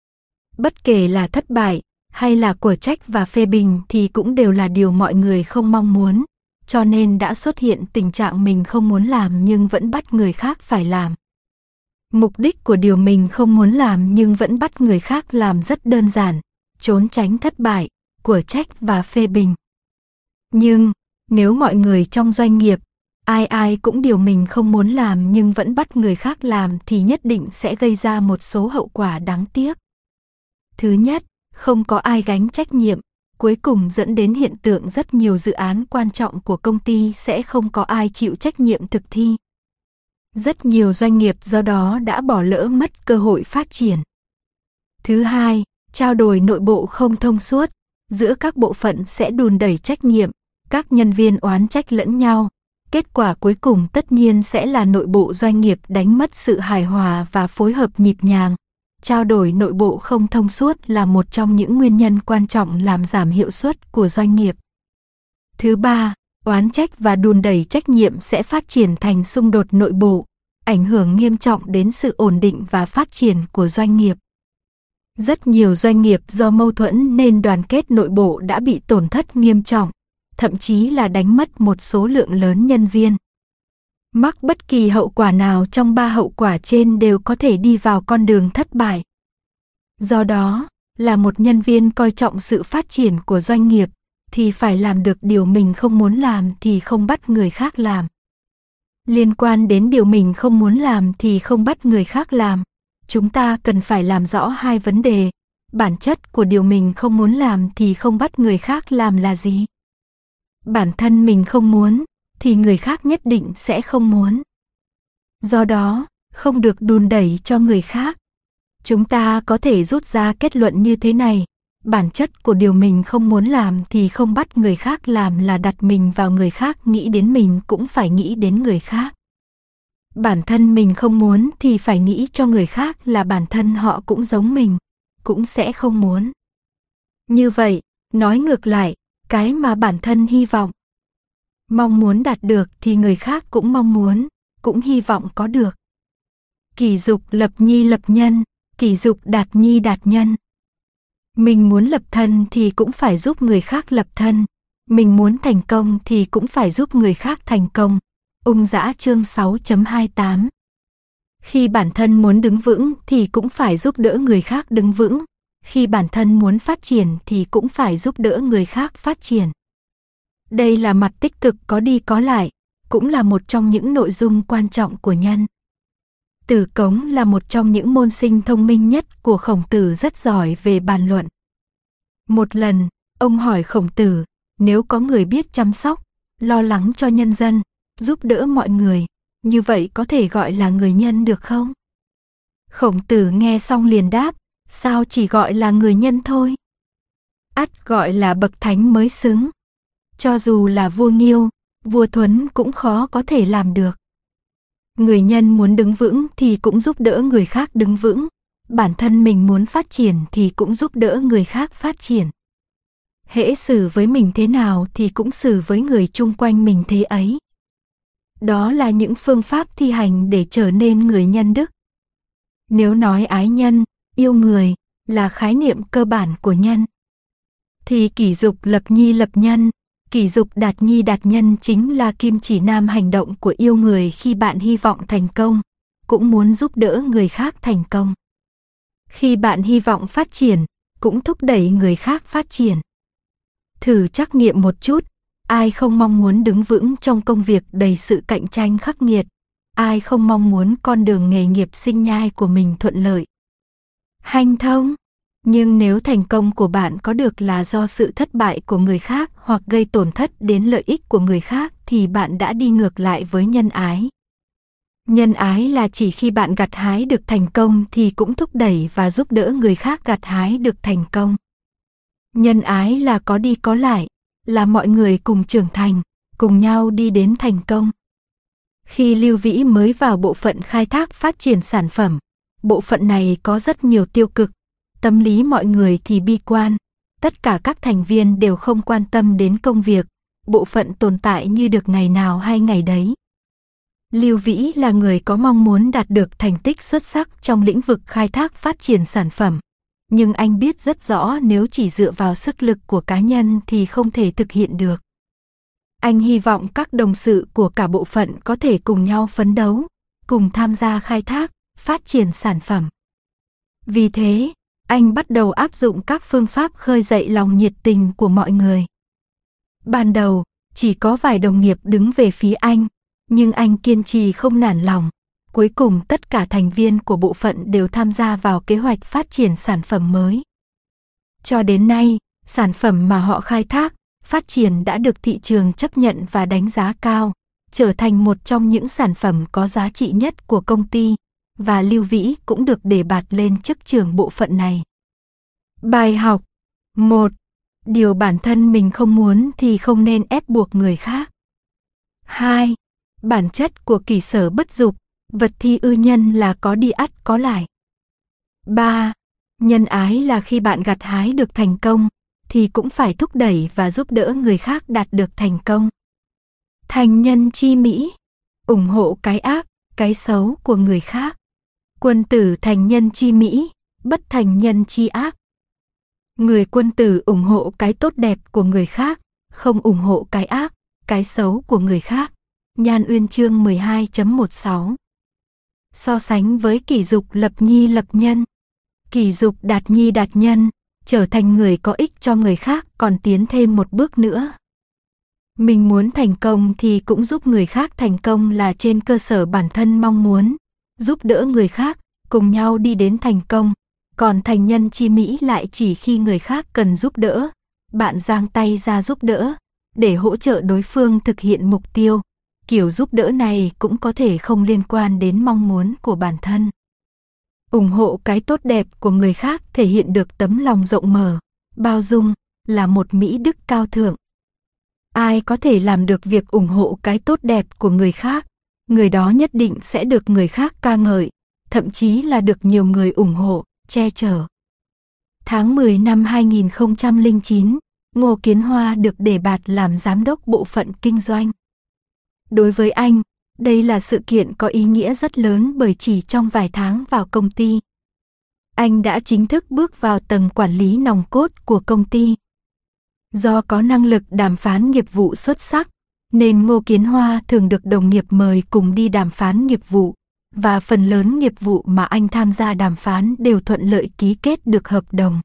Bất kể là thất bại, hay là của trách và phê bình thì cũng đều là điều mọi người không mong muốn, cho nên đã xuất hiện tình trạng mình không muốn làm nhưng vẫn bắt người khác phải làm. Mục đích của điều mình không muốn làm nhưng vẫn bắt người khác làm rất đơn giản, trốn tránh thất bại, của trách và phê bình. Nhưng, nếu mọi người trong doanh nghiệp, ai ai cũng điều mình không muốn làm nhưng vẫn bắt người khác làm thì nhất định sẽ gây ra một số hậu quả đáng tiếc. Thứ nhất, không có ai gánh trách nhiệm, cuối cùng dẫn đến hiện tượng rất nhiều dự án quan trọng của công ty sẽ không có ai chịu trách nhiệm thực thi. Rất nhiều doanh nghiệp do đó đã bỏ lỡ mất cơ hội phát triển. Thứ hai, trao đổi nội bộ không thông suốt, giữa các bộ phận sẽ đùn đẩy trách nhiệm, các nhân viên oán trách lẫn nhau. Kết quả cuối cùng tất nhiên sẽ là nội bộ doanh nghiệp đánh mất sự hài hòa và phối hợp nhịp nhàng. Trao đổi nội bộ không thông suốt là một trong những nguyên nhân quan trọng làm giảm hiệu suất của doanh nghiệp. Thứ ba, oán trách và đùn đẩy trách nhiệm sẽ phát triển thành xung đột nội bộ, ảnh hưởng nghiêm trọng đến sự ổn định và phát triển của doanh nghiệp. Rất nhiều doanh nghiệp do mâu thuẫn nên đoàn kết nội bộ đã bị tổn thất nghiêm trọng, thậm chí là đánh mất một số lượng lớn nhân viên. Mắc bất kỳ hậu quả nào trong ba hậu quả trên đều có thể đi vào con đường thất bại. Do đó, là một nhân viên coi trọng sự phát triển của doanh nghiệp, thì phải làm được điều mình không muốn làm thì không bắt người khác làm. Liên quan đến điều mình không muốn làm thì không bắt người khác làm, chúng ta cần phải làm rõ hai vấn đề. Bản chất của điều mình không muốn làm thì không bắt người khác làm là gì? Bản thân mình không muốn, thì người khác nhất định sẽ không muốn. Do đó, không được đùn đẩy cho người khác. Chúng ta có thể rút ra kết luận như thế này, bản chất của điều mình không muốn làm thì không bắt người khác làm là đặt mình vào người khác, nghĩ đến mình cũng phải nghĩ đến người khác. Bản thân mình không muốn thì phải nghĩ cho người khác là bản thân họ cũng giống mình, cũng sẽ không muốn. Như vậy, nói ngược lại, cái mà bản thân hy vọng, mong muốn đạt được thì người khác cũng mong muốn, cũng hy vọng có được. Kỷ dục lập nhi lập nhân, kỷ dục đạt nhi đạt nhân. Mình muốn lập thân thì cũng phải giúp người khác lập thân, mình muốn thành công thì cũng phải giúp người khác thành công. Ung Dã chương sáu chấm hai mươi tám. Khi bản thân muốn đứng vững thì cũng phải giúp đỡ người khác đứng vững, khi bản thân muốn phát triển thì cũng phải giúp đỡ người khác phát triển. Đây là mặt tích cực có đi có lại, cũng là một trong những nội dung quan trọng của nhân. Tử Cống là một trong những môn sinh thông minh nhất của Khổng Tử, rất giỏi về bàn luận. Một lần, ông hỏi Khổng Tử, nếu có người biết chăm sóc, lo lắng cho nhân dân, giúp đỡ mọi người, như vậy có thể gọi là người nhân được không? Khổng Tử nghe xong liền đáp, sao chỉ gọi là người nhân thôi? Ắt gọi là bậc thánh mới xứng. Cho dù là vua Nghiêu, vua Thuấn cũng khó có thể làm được. Người nhân muốn đứng vững thì cũng giúp đỡ người khác đứng vững, bản thân mình muốn phát triển thì cũng giúp đỡ người khác phát triển. Hễ xử với mình thế nào thì cũng xử với người chung quanh mình thế ấy. Đó là những phương pháp thi hành để trở nên người nhân đức. Nếu nói ái nhân, yêu người, là khái niệm cơ bản của nhân, thì kỷ dục lập nhi lập nhân, kỷ dục đạt nhi đạt nhân chính là kim chỉ nam hành động của yêu người khi bạn hy vọng thành công, cũng muốn giúp đỡ người khác thành công. Khi bạn hy vọng phát triển, cũng thúc đẩy người khác phát triển. Thử trắc nghiệm một chút, Ai không mong muốn đứng vững trong công việc đầy sự cạnh tranh khắc nghiệt? Ai không mong muốn con đường nghề nghiệp sinh nhai của mình thuận lợi, hanh thông? Nhưng nếu thành công của bạn có được là do sự thất bại của người khác hoặc gây tổn thất đến lợi ích của người khác thì bạn đã đi ngược lại với nhân ái. Nhân ái là chỉ khi bạn gặt hái được thành công thì cũng thúc đẩy và giúp đỡ người khác gặt hái được thành công. Nhân ái là có đi có lại, là mọi người cùng trưởng thành, cùng nhau đi đến thành công. Khi Lưu Vĩ mới vào bộ phận khai thác phát triển sản phẩm, bộ phận này có rất nhiều tiêu cực, tâm lý mọi người thì bi quan, tất cả các thành viên đều không quan tâm đến công việc, bộ phận tồn tại như được ngày nào hay ngày đấy. Lưu Vĩ là người có mong muốn đạt được thành tích xuất sắc trong lĩnh vực khai thác phát triển sản phẩm, nhưng anh biết rất rõ nếu chỉ dựa vào sức lực của cá nhân thì không thể thực hiện được. Anh hy vọng các đồng sự của cả bộ phận có thể cùng nhau phấn đấu, cùng tham gia khai thác, phát triển sản phẩm. Vì thế, anh bắt đầu áp dụng các phương pháp khơi dậy lòng nhiệt tình của mọi người. Ban đầu, chỉ có vài đồng nghiệp đứng về phía anh, nhưng anh kiên trì không nản lòng. Cuối cùng tất cả thành viên của bộ phận đều tham gia vào kế hoạch phát triển sản phẩm mới. Cho đến nay, sản phẩm mà họ khai thác, phát triển đã được thị trường chấp nhận và đánh giá cao, trở thành một trong những sản phẩm có giá trị nhất của công ty, và Lưu Vĩ cũng được đề bạt lên chức trưởng bộ phận này. Bài học một. Điều bản thân mình không muốn thì không nên ép buộc người khác. hai. Bản chất của kỷ sở bất dục, vật thi ư nhân là có đi ắt có lại. ba. Nhân ái là khi bạn gặt hái được thành công, thì cũng phải thúc đẩy và giúp đỡ người khác đạt được thành công. Thành nhân chi mỹ, ủng hộ cái ác, cái xấu của người khác. Quân tử thành nhân chi mỹ, bất thành nhân chi ác. Người quân tử ủng hộ cái tốt đẹp của người khác, không ủng hộ cái ác, cái xấu của người khác. Nhan Uyên chương mười hai chấm mười sáu. So sánh với kỷ dục lập nhi lập nhân, kỷ dục đạt nhi đạt nhân, trở thành người có ích cho người khác còn tiến thêm một bước nữa. Mình muốn thành công thì cũng giúp người khác thành công là trên cơ sở bản thân mong muốn, giúp đỡ người khác, cùng nhau đi đến thành công. Còn thành nhân chi mỹ lại chỉ khi người khác cần giúp đỡ, bạn giang tay ra giúp đỡ, để hỗ trợ đối phương thực hiện mục tiêu. Kiểu giúp đỡ này cũng có thể không liên quan đến mong muốn của bản thân. Ủng hộ cái tốt đẹp của người khác thể hiện được tấm lòng rộng mở, bao dung, là một mỹ đức cao thượng. Ai có thể làm được việc ủng hộ cái tốt đẹp của người khác, người đó nhất định sẽ được người khác ca ngợi, thậm chí là được nhiều người ủng hộ, che chở. Tháng mười năm hai nghìn không trăm lẻ chín, Ngô Kiến Hoa được đề bạt làm giám đốc bộ phận kinh doanh. Đối với anh, đây là sự kiện có ý nghĩa rất lớn bởi chỉ trong vài tháng vào công ty, anh đã chính thức bước vào tầng quản lý nòng cốt của công ty. Do có năng lực đàm phán nghiệp vụ xuất sắc, nên Ngô Kiến Hoa thường được đồng nghiệp mời cùng đi đàm phán nghiệp vụ, và phần lớn nghiệp vụ mà anh tham gia đàm phán đều thuận lợi ký kết được hợp đồng.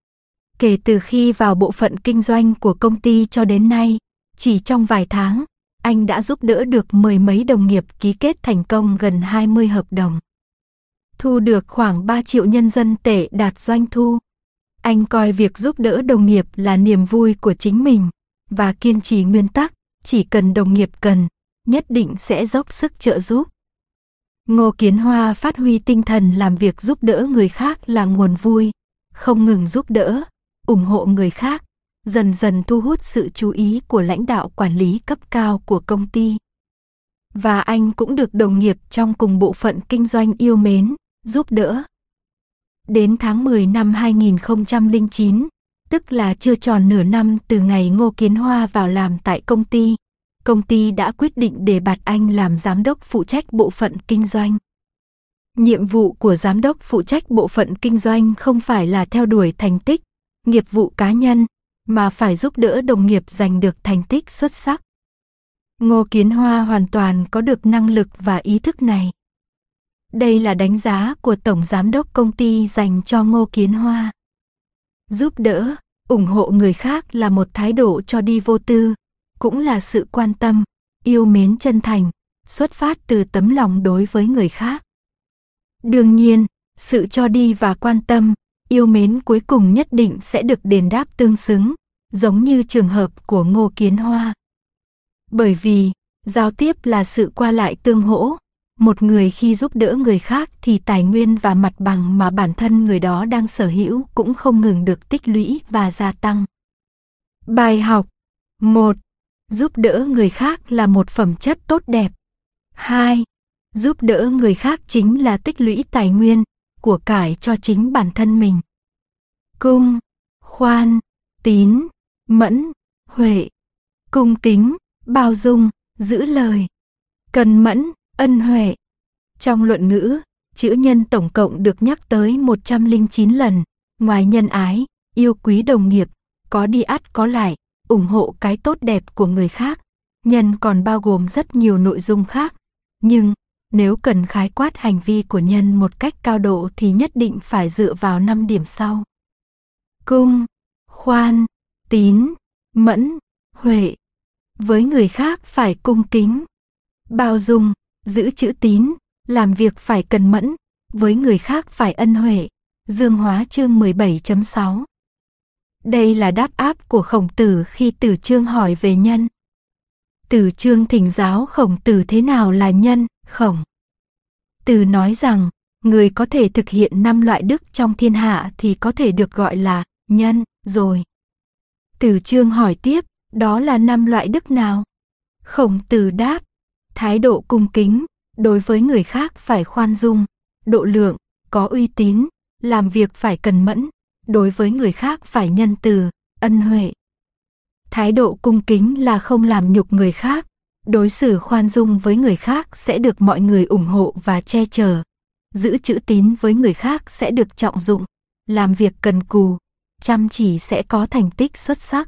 Kể từ khi vào bộ phận kinh doanh của công ty cho đến nay, chỉ trong vài tháng, anh đã giúp đỡ được mười mấy đồng nghiệp ký kết thành công gần hai mươi hợp đồng. Thu được khoảng ba triệu nhân dân tệ đạt doanh thu. Anh coi việc giúp đỡ đồng nghiệp là niềm vui của chính mình, và kiên trì nguyên tắc, chỉ cần đồng nghiệp cần, nhất định sẽ dốc sức trợ giúp. Ngô Kiến Hoa phát huy tinh thần làm việc giúp đỡ người khác là nguồn vui, không ngừng giúp đỡ, ủng hộ người khác, dần dần thu hút sự chú ý của lãnh đạo quản lý cấp cao của công ty. Và anh cũng được đồng nghiệp trong cùng bộ phận kinh doanh yêu mến, giúp đỡ. Đến tháng mười năm hai nghìn không trăm lẻ chín, tức là chưa tròn nửa năm từ ngày Ngô Kiến Hoa vào làm tại công ty, công ty đã quyết định đề bạt anh làm giám đốc phụ trách bộ phận kinh doanh. Nhiệm vụ của giám đốc phụ trách bộ phận kinh doanh không phải là theo đuổi thành tích, nghiệp vụ cá nhân, mà phải giúp đỡ đồng nghiệp giành được thành tích xuất sắc. Ngô Kiến Hoa hoàn toàn có được năng lực và ý thức này. Đây là đánh giá của Tổng Giám đốc công ty dành cho Ngô Kiến Hoa. Giúp đỡ, ủng hộ người khác là một thái độ cho đi vô tư, cũng là sự quan tâm, yêu mến chân thành, xuất phát từ tấm lòng đối với người khác. Đương nhiên, sự cho đi và quan tâm, yêu mến cuối cùng nhất định sẽ được đền đáp tương xứng, giống như trường hợp của Ngô Kiến Hoa. Bởi vì, giao tiếp là sự qua lại tương hỗ, một người khi giúp đỡ người khác thì tài nguyên và mặt bằng mà bản thân người đó đang sở hữu cũng không ngừng được tích lũy và gia tăng. Bài học: một. Giúp đỡ người khác là một phẩm chất tốt đẹp. hai. Giúp đỡ người khác chính là tích lũy tài nguyên, của cải cho chính bản thân mình. Cung, khoan, tín, mẫn, huệ. Cung kính, bao dung, giữ lời. Cần mẫn, ân huệ. Trong luận ngữ, chữ nhân tổng cộng được nhắc tới một trăm lẻ chín lần, ngoài nhân ái, yêu quý đồng nghiệp, có đi ắt có lại, ủng hộ cái tốt đẹp của người khác, nhân còn bao gồm rất nhiều nội dung khác, nhưng nếu cần khái quát hành vi của nhân một cách cao độ thì nhất định phải dựa vào năm điểm sau. Cung, khoan, tín, mẫn, huệ. Với người khác phải cung kính, bao dung, giữ chữ tín, làm việc phải cần mẫn, với người khác phải ân huệ. Dương Hóa chương mười bảy chấm sáu. Đây là đáp áp của Khổng Tử khi Tử Chương hỏi về nhân. Tử Chương thỉnh giáo Khổng Tử thế nào là nhân. Khổng Tử nói rằng, người có thể thực hiện năm loại đức trong thiên hạ thì có thể được gọi là nhân rồi. Tử Chương hỏi tiếp, đó là năm loại đức nào? Khổng Tử đáp, thái độ cung kính, đối với người khác phải khoan dung, độ lượng, có uy tín, làm việc phải cần mẫn, đối với người khác phải nhân từ, ân huệ. Thái độ cung kính là không làm nhục người khác, đối xử khoan dung với người khác sẽ được mọi người ủng hộ và che chở, giữ chữ tín với người khác sẽ được trọng dụng, làm việc cần cù, chăm chỉ sẽ có thành tích xuất sắc.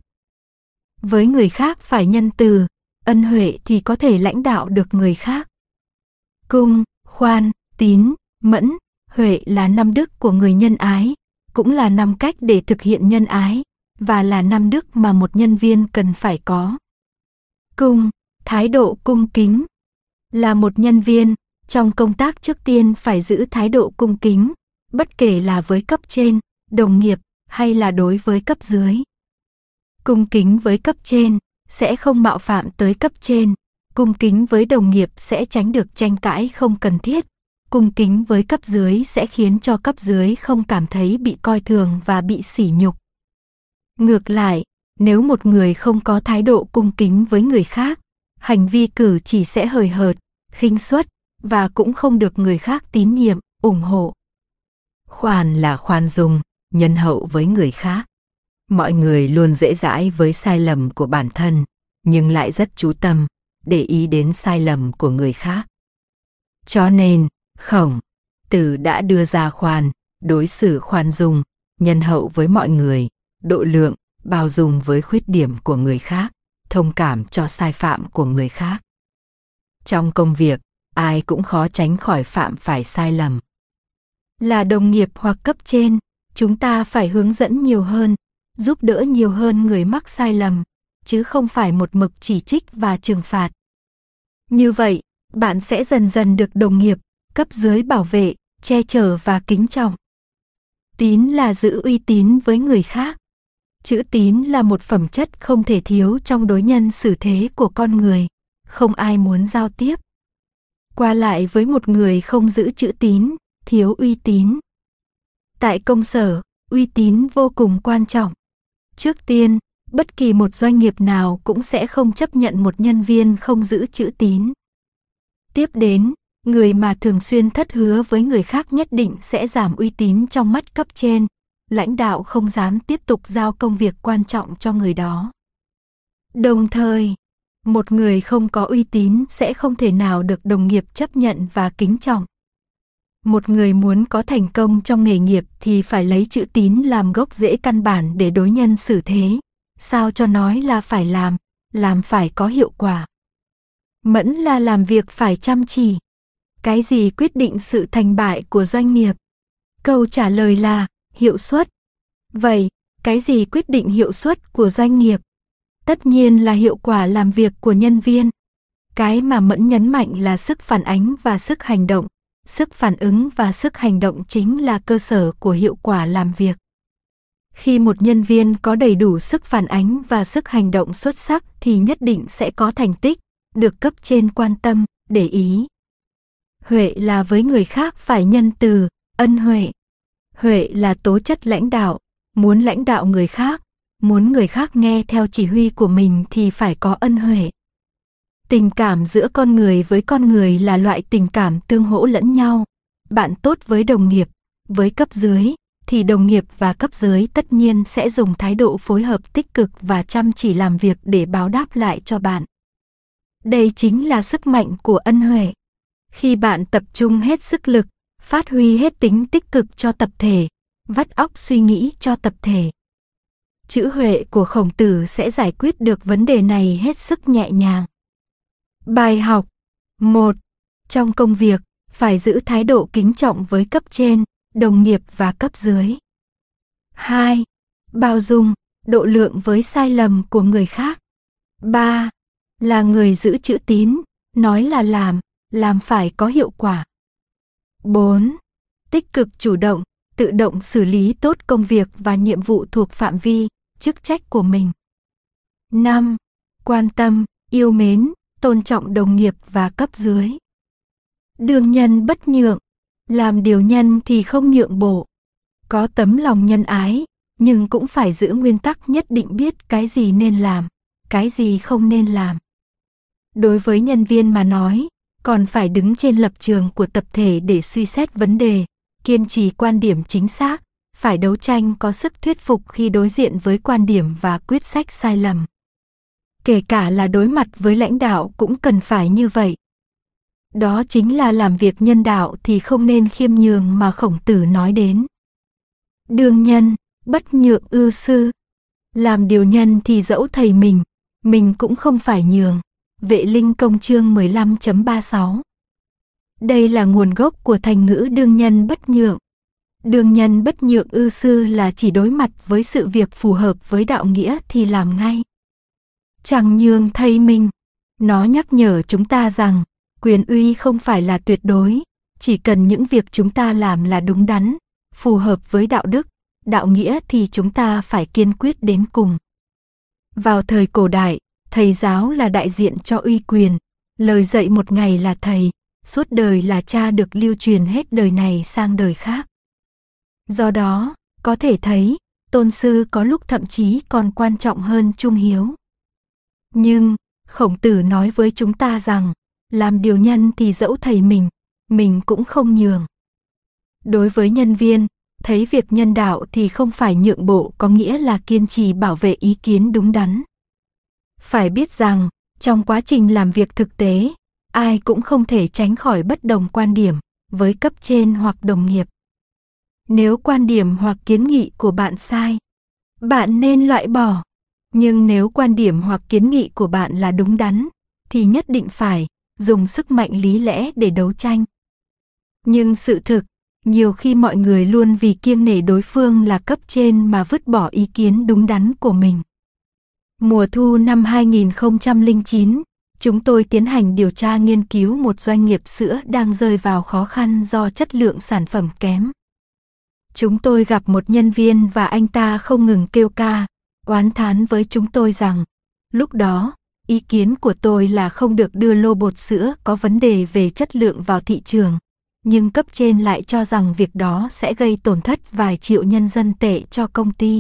Với người khác phải nhân từ, ân huệ thì có thể lãnh đạo được người khác. Cung, khoan, tín, mẫn, huệ là năm đức của người nhân ái, cũng là năm cách để thực hiện nhân ái, và là năm đức mà một nhân viên cần phải có. Cung, thái độ cung kính. Là một nhân viên, trong công tác trước tiên phải giữ thái độ cung kính, bất kể là với cấp trên, đồng nghiệp, hay là đối với cấp dưới. Cung kính với cấp trên, sẽ không mạo phạm tới cấp trên. Cung kính với đồng nghiệp sẽ tránh được tranh cãi không cần thiết. Cung kính với cấp dưới sẽ khiến cho cấp dưới không cảm thấy bị coi thường và bị sỉ nhục. Ngược lại, nếu một người không có thái độ cung kính với người khác, hành vi cử chỉ sẽ hời hợt, khinh suất và cũng không được người khác tín nhiệm, ủng hộ. Khoan là khoan dung, nhân hậu với người khác. Mọi người luôn dễ dãi với sai lầm của bản thân, nhưng lại rất chú tâm, để ý đến sai lầm của người khác. Cho nên, Khổng Tử đã đưa ra khoan, đối xử khoan dung, nhân hậu với mọi người, độ lượng, bao dung với khuyết điểm của người khác, thông cảm cho sai phạm của người khác. Trong công việc, ai cũng khó tránh khỏi phạm phải sai lầm. Là đồng nghiệp hoặc cấp trên, chúng ta phải hướng dẫn nhiều hơn, giúp đỡ nhiều hơn người mắc sai lầm, chứ không phải một mực chỉ trích và trừng phạt. Như vậy, bạn sẽ dần dần được đồng nghiệp, cấp dưới bảo vệ, che chở và kính trọng. Tín là giữ uy tín với người khác. Chữ tín là một phẩm chất không thể thiếu trong đối nhân xử thế của con người, không ai muốn giao tiếp qua lại với một người không giữ chữ tín, thiếu uy tín. Tại công sở, uy tín vô cùng quan trọng. Trước tiên, bất kỳ một doanh nghiệp nào cũng sẽ không chấp nhận một nhân viên không giữ chữ tín. Tiếp đến, người mà thường xuyên thất hứa với người khác nhất định sẽ giảm uy tín trong mắt cấp trên. Lãnh đạo không dám tiếp tục giao công việc quan trọng cho người đó. Đồng thời, một người không có uy tín sẽ không thể nào được đồng nghiệp chấp nhận và kính trọng. Một người muốn có thành công trong nghề nghiệp thì phải lấy chữ tín làm gốc rễ căn bản để đối nhân xử thế. Sao cho nói là phải làm, làm phải có hiệu quả. Mẫn là làm việc phải chăm chỉ. Cái gì quyết định sự thành bại của doanh nghiệp? Câu trả lời là hiệu suất. Vậy, cái gì quyết định hiệu suất của doanh nghiệp? tất nhiên là hiệu quả làm việc của nhân viên. Cái mà Mẫn nhấn mạnh là sức phản ánh và sức hành động. Sức phản ứng và sức hành động chính là cơ sở của hiệu quả làm việc. Khi một nhân viên có đầy đủ sức phản ánh và sức hành động xuất sắc thì nhất định sẽ có thành tích, được cấp trên quan tâm, để ý. Huệ là với người khác phải nhân từ, ân huệ. Huệ là tố chất lãnh đạo, muốn lãnh đạo người khác, muốn người khác nghe theo chỉ huy của mình thì phải có ân huệ. Tình cảm giữa con người với con người là loại tình cảm tương hỗ lẫn nhau. Bạn tốt với đồng nghiệp, với cấp dưới, thì đồng nghiệp và cấp dưới tất nhiên sẽ dùng thái độ phối hợp tích cực và chăm chỉ làm việc để báo đáp lại cho bạn. Đây chính là sức mạnh của ân huệ. Khi bạn tập trung hết sức lực, phát huy hết tính tích cực cho tập thể, vắt óc suy nghĩ cho tập thể, chữ huệ của Khổng Tử sẽ giải quyết được vấn đề này hết sức nhẹ nhàng. Bài học một. Trong công việc, phải giữ thái độ kính trọng với cấp trên, đồng nghiệp và cấp dưới. hai. Bao dung, độ lượng với sai lầm của người khác. ba. Là người giữ chữ tín, nói là làm, làm phải có hiệu quả. bốn. Tích cực chủ động, tự động xử lý tốt công việc và nhiệm vụ thuộc phạm vi, chức trách của mình. năm. Quan tâm, yêu mến, tôn trọng đồng nghiệp và cấp dưới. Đương nhân bất nhượng, làm điều nhân thì không nhượng bộ. Có tấm lòng nhân ái, nhưng cũng phải giữ nguyên tắc nhất định, biết cái gì nên làm, cái gì không nên làm. Đối với nhân viên mà nói, còn phải đứng trên lập trường của tập thể để suy xét vấn đề, kiên trì quan điểm chính xác, phải đấu tranh có sức thuyết phục khi đối diện với quan điểm và quyết sách sai lầm. Kể cả là đối mặt với lãnh đạo cũng cần phải như vậy. Đó chính là làm việc nhân đạo thì không nên khiêm nhường mà Khổng Tử nói đến. Đương nhân, bất nhượng ư sư. Làm điều nhân thì dẫu thầy mình, mình cũng không phải nhường. Vệ Linh Công chương mười lăm chấm ba mươi sáu. Đây là nguồn gốc của thành ngữ đương nhân bất nhượng. Đương nhân bất nhượng ư sư là chỉ đối mặt với sự việc phù hợp với đạo nghĩa thì làm ngay. Chẳng nhường thầy mình. Nó nhắc nhở chúng ta rằng, quyền uy không phải là tuyệt đối, chỉ cần những việc chúng ta làm là đúng đắn, phù hợp với đạo đức, đạo nghĩa thì chúng ta phải kiên quyết đến cùng. Vào thời cổ đại, thầy giáo là đại diện cho uy quyền, lời dạy một ngày là thầy, suốt đời là cha, được lưu truyền hết đời này sang đời khác. Do đó, có thể thấy, tôn sư có lúc thậm chí còn quan trọng hơn trung hiếu. Nhưng, Khổng Tử nói với chúng ta rằng, làm điều nhân thì dẫu thầy mình, mình cũng không nhường. Đối với nhân viên, thấy việc nhân đạo thì không phải nhượng bộ, có nghĩa là kiên trì bảo vệ ý kiến đúng đắn. Phải biết rằng, trong quá trình làm việc thực tế, ai cũng không thể tránh khỏi bất đồng quan điểm với cấp trên hoặc đồng nghiệp. Nếu quan điểm hoặc kiến nghị của bạn sai, bạn nên loại bỏ. Nhưng nếu quan điểm hoặc kiến nghị của bạn là đúng đắn, thì nhất định phải dùng sức mạnh lý lẽ để đấu tranh. Nhưng sự thực, nhiều khi mọi người luôn vì kiêng nể đối phương là cấp trên mà vứt bỏ ý kiến đúng đắn của mình. Mùa thu năm hai nghìn không trăm lẻ chín, chúng tôi tiến hành điều tra nghiên cứu một doanh nghiệp sữa đang rơi vào khó khăn do chất lượng sản phẩm kém. Chúng tôi gặp một nhân viên và anh ta không ngừng kêu ca, oán thán với chúng tôi rằng, lúc đó, ý kiến của tôi là không được đưa lô bột sữa có vấn đề về chất lượng vào thị trường, nhưng cấp trên lại cho rằng việc đó sẽ gây tổn thất vài triệu nhân dân tệ cho công ty.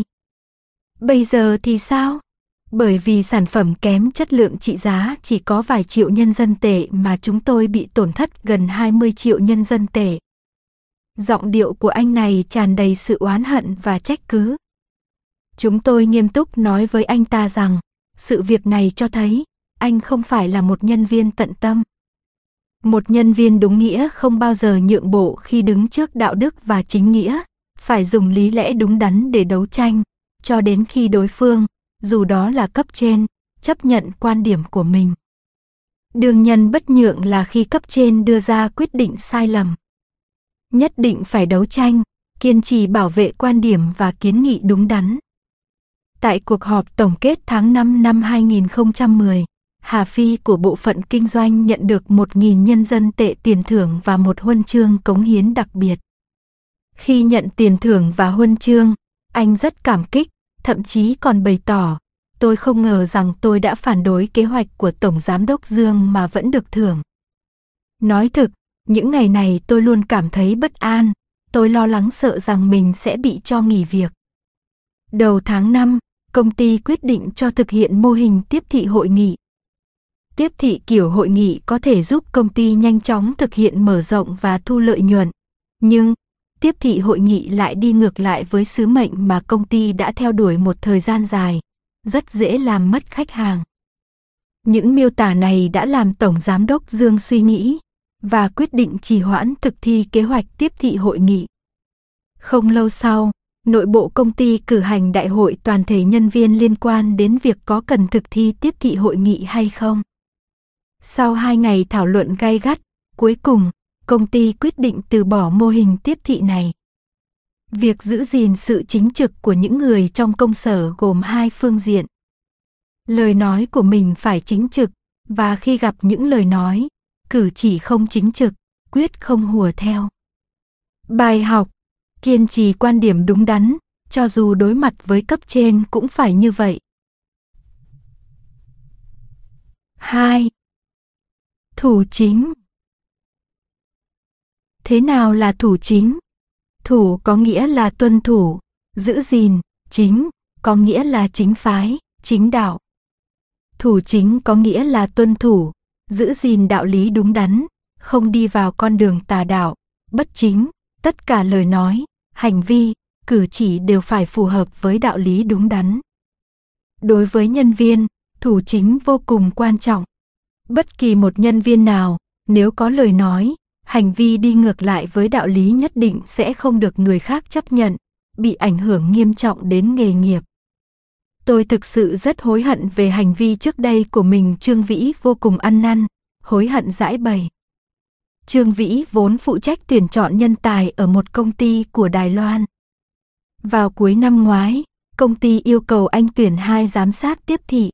Bây giờ thì sao? Bởi vì sản phẩm kém chất lượng trị giá chỉ có vài triệu nhân dân tệ mà chúng tôi bị tổn thất gần hai mươi triệu nhân dân tệ. Giọng điệu của anh này tràn đầy sự oán hận và trách cứ. Chúng tôi nghiêm túc nói với anh ta rằng, sự việc này cho thấy, anh không phải là một nhân viên tận tâm. Một nhân viên đúng nghĩa không bao giờ nhượng bộ khi đứng trước đạo đức và chính nghĩa, phải dùng lý lẽ đúng đắn để đấu tranh, cho đến khi đối phương, dù đó là cấp trên, chấp nhận quan điểm của mình. Đương nhân bất nhượng là khi cấp trên đưa ra quyết định sai lầm. Nhất định phải đấu tranh, kiên trì bảo vệ quan điểm và kiến nghị đúng đắn. Tại cuộc họp tổng kết tháng năm năm hai nghìn không trăm mười, Hà Phi của bộ phận kinh doanh nhận được một nghìn nhân dân tệ tiền thưởng và một huân chương cống hiến đặc biệt. Khi nhận tiền thưởng và huân chương, anh rất cảm kích, thậm chí còn bày tỏ, tôi không ngờ rằng tôi đã phản đối kế hoạch của Tổng Giám đốc Dương mà vẫn được thưởng. Nói thực, những ngày này tôi luôn cảm thấy bất an, tôi lo lắng sợ rằng mình sẽ bị cho nghỉ việc. Đầu tháng năm, công ty quyết định cho thực hiện mô hình tiếp thị hội nghị. Tiếp thị kiểu hội nghị có thể giúp công ty nhanh chóng thực hiện mở rộng và thu lợi nhuận, nhưng tiếp thị hội nghị lại đi ngược lại với sứ mệnh mà công ty đã theo đuổi một thời gian dài, rất dễ làm mất khách hàng. Những miêu tả này đã làm Tổng Giám đốc Dương suy nghĩ và quyết định trì hoãn thực thi kế hoạch tiếp thị hội nghị. Không lâu sau, nội bộ công ty cử hành đại hội toàn thể nhân viên liên quan đến việc có cần thực thi tiếp thị hội nghị hay không. Sau hai ngày thảo luận gay gắt, cuối cùng, công ty quyết định từ bỏ mô hình tiếp thị này. Việc giữ gìn sự chính trực của những người trong công sở gồm hai phương diện. Lời nói của mình phải chính trực, và khi gặp những lời nói, cử chỉ không chính trực, quyết không hùa theo. Bài học: kiên trì quan điểm đúng đắn, cho dù đối mặt với cấp trên cũng phải như vậy. hai. Thủ chính. Thế nào là thủ chính? Thủ có nghĩa là tuân thủ, giữ gìn, chính có nghĩa là chính phái, chính đạo. Thủ chính có nghĩa là tuân thủ, giữ gìn đạo lý đúng đắn, không đi vào con đường tà đạo, bất chính, tất cả lời nói, hành vi, cử chỉ đều phải phù hợp với đạo lý đúng đắn. Đối với nhân viên, thủ chính vô cùng quan trọng. Bất kỳ một nhân viên nào, nếu có lời nói, hành vi đi ngược lại với đạo lý nhất định sẽ không được người khác chấp nhận, bị ảnh hưởng nghiêm trọng đến nghề nghiệp. Tôi thực sự rất hối hận về hành vi trước đây của mình. Trương Vĩ vô cùng ăn năn, hối hận giãi bày. Trương Vĩ vốn phụ trách tuyển chọn nhân tài ở một công ty của Đài Loan. Vào cuối năm ngoái, công ty yêu cầu anh tuyển hai giám sát tiếp thị.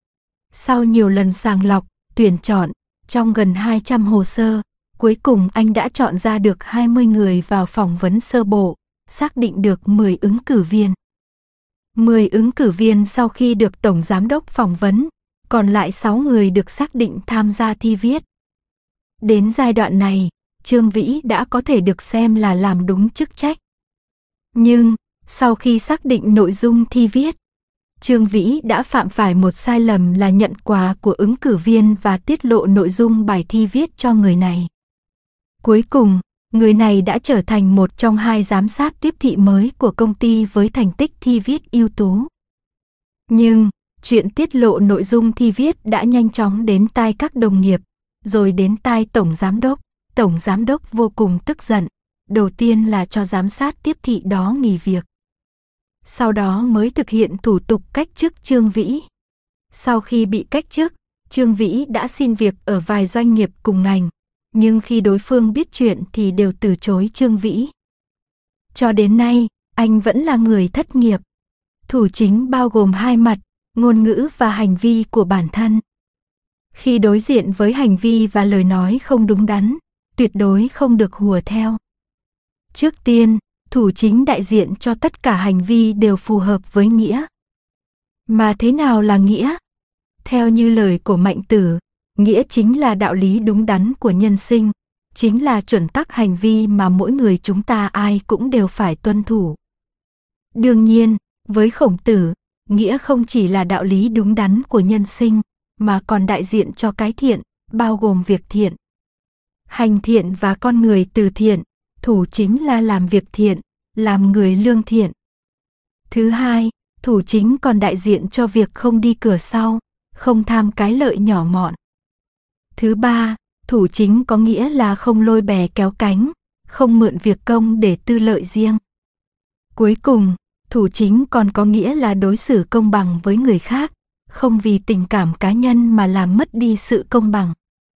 Sau nhiều lần sàng lọc, tuyển chọn, trong gần hai trăm hồ sơ, cuối cùng anh đã chọn ra được hai mươi người vào phỏng vấn sơ bộ, xác định được mười ứng cử viên. mười ứng cử viên sau khi được Tổng Giám đốc phỏng vấn, còn lại sáu người được xác định tham gia thi viết. Đến giai đoạn này, Trương Vĩ đã có thể được xem là làm đúng chức trách. Nhưng, sau khi xác định nội dung thi viết, Trương Vĩ đã phạm phải một sai lầm là nhận quà của ứng cử viên và tiết lộ nội dung bài thi viết cho người này. Cuối cùng, người này đã trở thành một trong hai giám sát tiếp thị mới của công ty với thành tích thi viết ưu tú. Nhưng, chuyện tiết lộ nội dung thi viết đã nhanh chóng đến tai các đồng nghiệp, rồi đến tai Tổng Giám đốc. Tổng Giám đốc vô cùng tức giận, đầu tiên là cho giám sát tiếp thị đó nghỉ việc. Sau đó mới thực hiện thủ tục cách chức Trương Vĩ. Sau khi bị cách chức, Trương Vĩ đã xin việc ở vài doanh nghiệp cùng ngành, nhưng khi đối phương biết chuyện thì đều từ chối Trương Vĩ. Cho đến nay, anh vẫn là người thất nghiệp. Thủ chính bao gồm hai mặt, ngôn ngữ và hành vi của bản thân. Khi đối diện với hành vi và lời nói không đúng đắn, tuyệt đối không được hùa theo. Trước tiên, thủ chính đại diện cho tất cả hành vi đều phù hợp với nghĩa. Mà thế nào là nghĩa? Theo như lời của Mạnh Tử, nghĩa chính là đạo lý đúng đắn của nhân sinh, chính là chuẩn tắc hành vi mà mỗi người chúng ta ai cũng đều phải tuân thủ. Đương nhiên, với Khổng Tử, nghĩa không chỉ là đạo lý đúng đắn của nhân sinh, mà còn đại diện cho cái thiện, bao gồm việc thiện. Hành thiện và con người từ thiện, thủ chính là làm việc thiện, làm người lương thiện. Thứ hai, thủ chính còn đại diện cho việc không đi cửa sau, không tham cái lợi nhỏ mọn. Thứ ba, thủ chính có nghĩa là không lôi bè kéo cánh, không mượn việc công để tư lợi riêng. Cuối cùng, thủ chính còn có nghĩa là đối xử công bằng với người khác, không vì tình cảm cá nhân mà làm mất đi sự công bằng.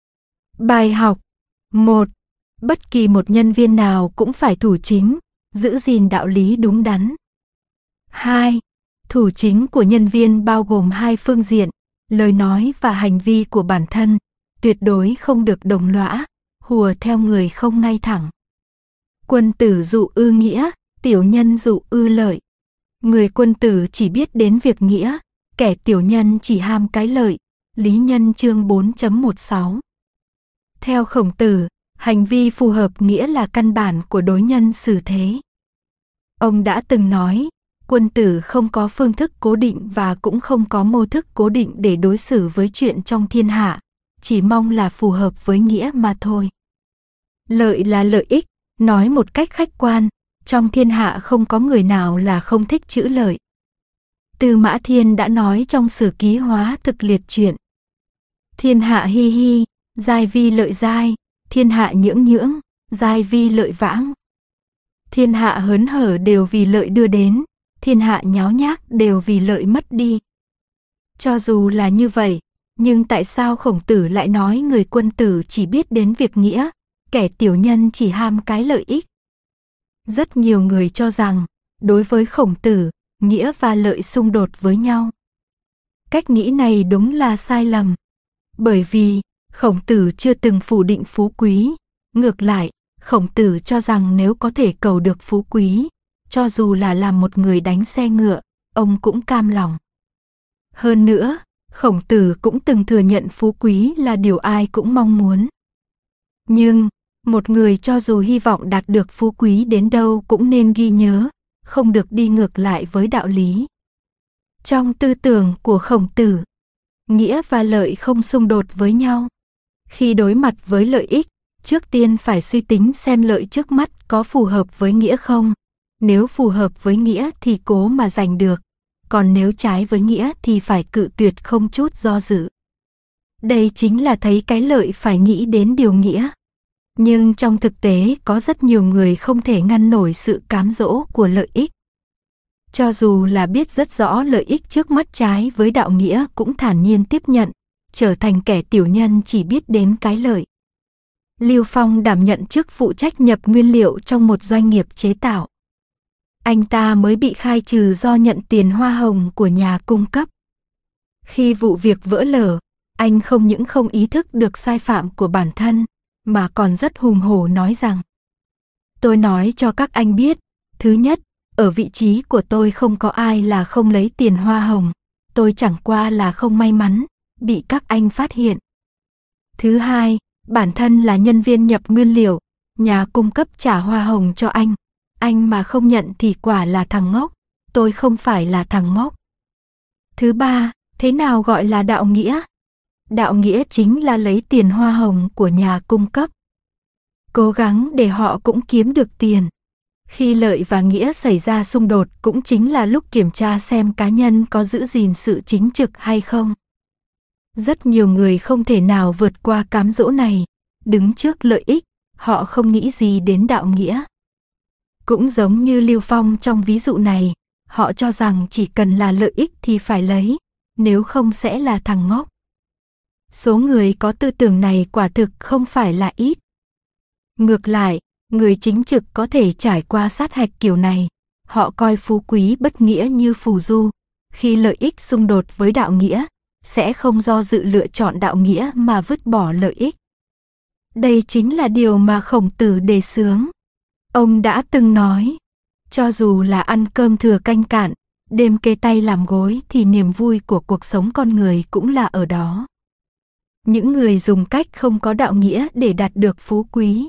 Bài học một. Bất kỳ một nhân viên nào cũng phải thủ chính, giữ gìn đạo lý đúng đắn. hai. Thủ chính của nhân viên bao gồm hai phương diện, lời nói và hành vi của bản thân, tuyệt đối không được đồng lõa, hùa theo người không ngay thẳng. Quân tử dụ ư nghĩa, tiểu nhân dụ ư lợi. Người quân tử chỉ biết đến việc nghĩa, kẻ tiểu nhân chỉ ham cái lợi. Lý Nhân chương bốn chấm mười sáu. Theo Khổng Tử, hành vi phù hợp nghĩa là căn bản của đối nhân xử thế. Ông đã từng nói, quân tử không có phương thức cố định và cũng không có mô thức cố định để đối xử với chuyện trong thiên hạ, chỉ mong là phù hợp với nghĩa mà thôi. Lợi là lợi ích, nói một cách khách quan, trong thiên hạ không có người nào là không thích chữ lợi. Tư Mã Thiên đã nói trong Sử Ký Hóa Thực Liệt truyện: thiên hạ hi hi, giai vi lợi giai, thiên hạ nhưỡng nhưỡng, giai vi lợi vãng. Thiên hạ hớn hở đều vì lợi đưa đến, thiên hạ nháo nhác đều vì lợi mất đi. Cho dù là như vậy, nhưng tại sao Khổng Tử lại nói người quân tử chỉ biết đến việc nghĩa, kẻ tiểu nhân chỉ ham cái lợi ích? Rất nhiều người cho rằng, đối với Khổng Tử, nghĩa và lợi xung đột với nhau. Cách nghĩ này đúng là sai lầm. Bởi vì, Khổng Tử chưa từng phủ định phú quý. Ngược lại, Khổng Tử cho rằng nếu có thể cầu được phú quý, cho dù là làm một người đánh xe ngựa, ông cũng cam lòng. Hơn nữa, Khổng Tử cũng từng thừa nhận phú quý là điều ai cũng mong muốn. Nhưng, một người cho dù hy vọng đạt được phú quý đến đâu cũng nên ghi nhớ, không được đi ngược lại với đạo lý. Trong tư tưởng của Khổng Tử, nghĩa và lợi không xung đột với nhau. Khi đối mặt với lợi ích, trước tiên phải suy tính xem lợi trước mắt có phù hợp với nghĩa không. Nếu phù hợp với nghĩa thì cố mà giành được, còn nếu trái với nghĩa thì phải cự tuyệt không chút do dự. Đây chính là thấy cái lợi phải nghĩ đến điều nghĩa. Nhưng trong thực tế có rất nhiều người không thể ngăn nổi sự cám dỗ của lợi ích. Cho dù là biết rất rõ lợi ích trước mắt trái với đạo nghĩa cũng thản nhiên tiếp nhận, trở thành kẻ tiểu nhân chỉ biết đến cái lợi. Lưu Phong đảm nhận chức phụ trách nhập nguyên liệu trong một doanh nghiệp chế tạo. Anh ta mới bị khai trừ do nhận tiền hoa hồng của nhà cung cấp. Khi vụ việc vỡ lở, anh không những không ý thức được sai phạm của bản thân, mà còn rất hùng hổ nói rằng: tôi nói cho các anh biết, thứ nhất, ở vị trí của tôi không có ai là không lấy tiền hoa hồng, tôi chẳng qua là không may mắn, bị các anh phát hiện. Thứ hai, bản thân là nhân viên nhập nguyên liệu, nhà cung cấp trả hoa hồng cho anh, anh mà không nhận thì quả là thằng ngốc, tôi không phải là thằng ngốc. Thứ ba, thế nào gọi là đạo nghĩa? Đạo nghĩa chính là lấy tiền hoa hồng của nhà cung cấp, cố gắng để họ cũng kiếm được tiền. Khi lợi và nghĩa xảy ra xung đột cũng chính là lúc kiểm tra xem cá nhân có giữ gìn sự chính trực hay không. Rất nhiều người không thể nào vượt qua cám dỗ này, đứng trước lợi ích, họ không nghĩ gì đến đạo nghĩa. Cũng giống như Lưu Phong trong ví dụ này, họ cho rằng chỉ cần là lợi ích thì phải lấy, nếu không sẽ là thằng ngốc. Số người có tư tưởng này quả thực không phải là ít. Ngược lại, người chính trực có thể trải qua sát hạch kiểu này, họ coi phú quý bất nghĩa như phù du, khi lợi ích xung đột với đạo nghĩa, sẽ không do dự lựa chọn đạo nghĩa mà vứt bỏ lợi ích. Đây chính là điều mà Khổng Tử đề xướng. Ông đã từng nói, cho dù là ăn cơm thừa canh cạn, đêm kê tay làm gối thì niềm vui của cuộc sống con người cũng là ở đó. Những người dùng cách không có đạo nghĩa để đạt được phú quý,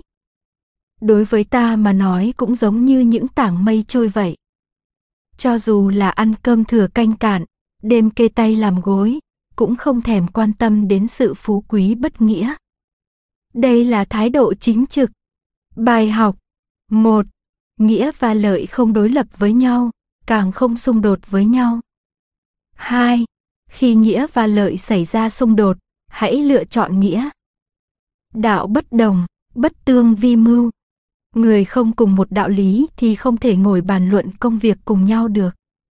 đối với ta mà nói cũng giống như những tảng mây trôi vậy. Cho dù là ăn cơm thừa canh cạn, đêm kê tay làm gối, cũng không thèm quan tâm đến sự phú quý bất nghĩa. Đây là thái độ chính trực. Bài học một. Nghĩa và lợi không đối lập với nhau, càng không xung đột với nhau. hai. Khi nghĩa và lợi xảy ra xung đột, hãy lựa chọn nghĩa. Đạo bất đồng, bất tương vi mưu. Người không cùng một đạo lý thì không thể ngồi bàn luận công việc cùng nhau được.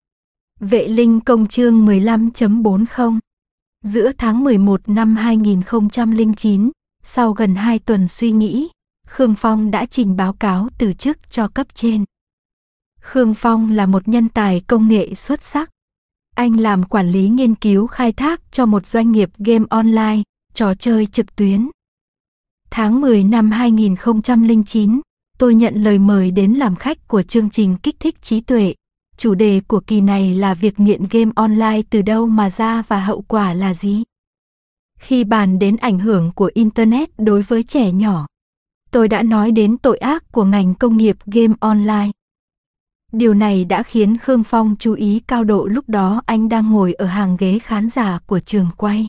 Vệ Linh Công chương mười lăm chấm bốn mươi. Giữa tháng mười một năm hai nghìn không trăm lẻ chín, sau gần hai tuần suy nghĩ, Khương Phong đã trình báo cáo từ chức cho cấp trên. Khương Phong là một nhân tài công nghệ xuất sắc. Anh làm quản lý nghiên cứu khai thác cho một doanh nghiệp game online, trò chơi trực tuyến. Tháng mười năm hai nghìn không trăm lẻ chín, tôi nhận lời mời đến làm khách của chương trình Kích thích trí tuệ. Chủ đề của kỳ này là việc nghiện game online từ đâu mà ra và hậu quả là gì. Khi bàn đến ảnh hưởng của Internet đối với trẻ nhỏ, tôi đã nói đến tội ác của ngành công nghiệp game online. Điều này đã khiến Khương Phong chú ý cao độ, lúc đó anh đang ngồi ở hàng ghế khán giả của trường quay.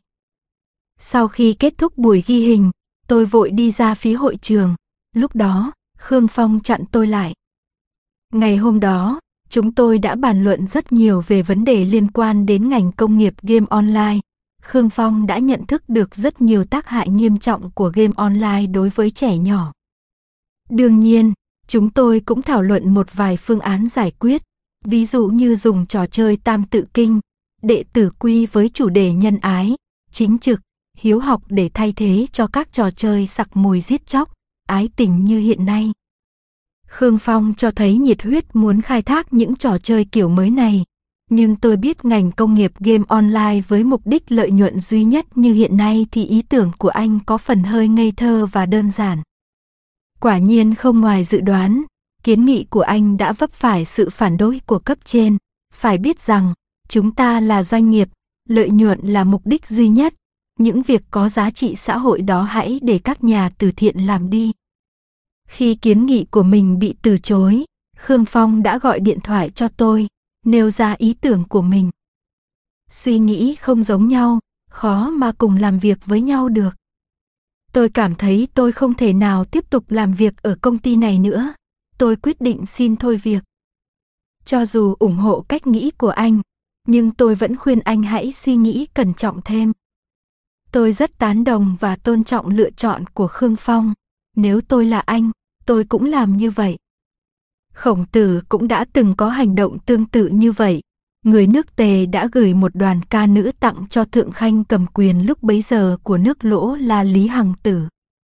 Sau khi kết thúc buổi ghi hình, tôi vội đi ra phía hội trường. Lúc đó, Khương Phong chặn tôi lại. Ngày hôm đó, chúng tôi đã bàn luận rất nhiều về vấn đề liên quan đến ngành công nghiệp game online. Khương Phong đã nhận thức được rất nhiều tác hại nghiêm trọng của game online đối với trẻ nhỏ. Đương nhiên, chúng tôi cũng thảo luận một vài phương án giải quyết, ví dụ như dùng trò chơi tam tự kinh, đệ tử quy với chủ đề nhân ái, chính trực, hiếu học để thay thế cho các trò chơi sặc mùi giết chóc, ái tình như hiện nay. Khương Phong cho thấy nhiệt huyết muốn khai thác những trò chơi kiểu mới này, nhưng tôi biết ngành công nghiệp game online với mục đích lợi nhuận duy nhất như hiện nay thì ý tưởng của anh có phần hơi ngây thơ và đơn giản. Quả nhiên không ngoài dự đoán, kiến nghị của anh đã vấp phải sự phản đối của cấp trên. Phải biết rằng, chúng ta là doanh nghiệp, lợi nhuận là mục đích duy nhất. Những việc có giá trị xã hội đó hãy để các nhà từ thiện làm đi. Khi kiến nghị của mình bị từ chối, Khương Phong đã gọi điện thoại cho tôi, nêu ra ý tưởng của mình. Suy nghĩ không giống nhau, khó mà cùng làm việc với nhau được. Tôi cảm thấy tôi không thể nào tiếp tục làm việc ở công ty này nữa. Tôi quyết định xin thôi việc. Cho dù ủng hộ cách nghĩ của anh, nhưng tôi vẫn khuyên anh hãy suy nghĩ cẩn trọng thêm. Tôi rất tán đồng và tôn trọng lựa chọn của Khương Phong. Nếu tôi là anh, tôi cũng làm như vậy. Khổng Tử cũng đã từng có hành động tương tự như vậy. Người nước Tề đã gửi một đoàn ca nữ tặng cho thượng khanh cầm quyền lúc bấy giờ của nước Lỗ là Lý Hằng Tử.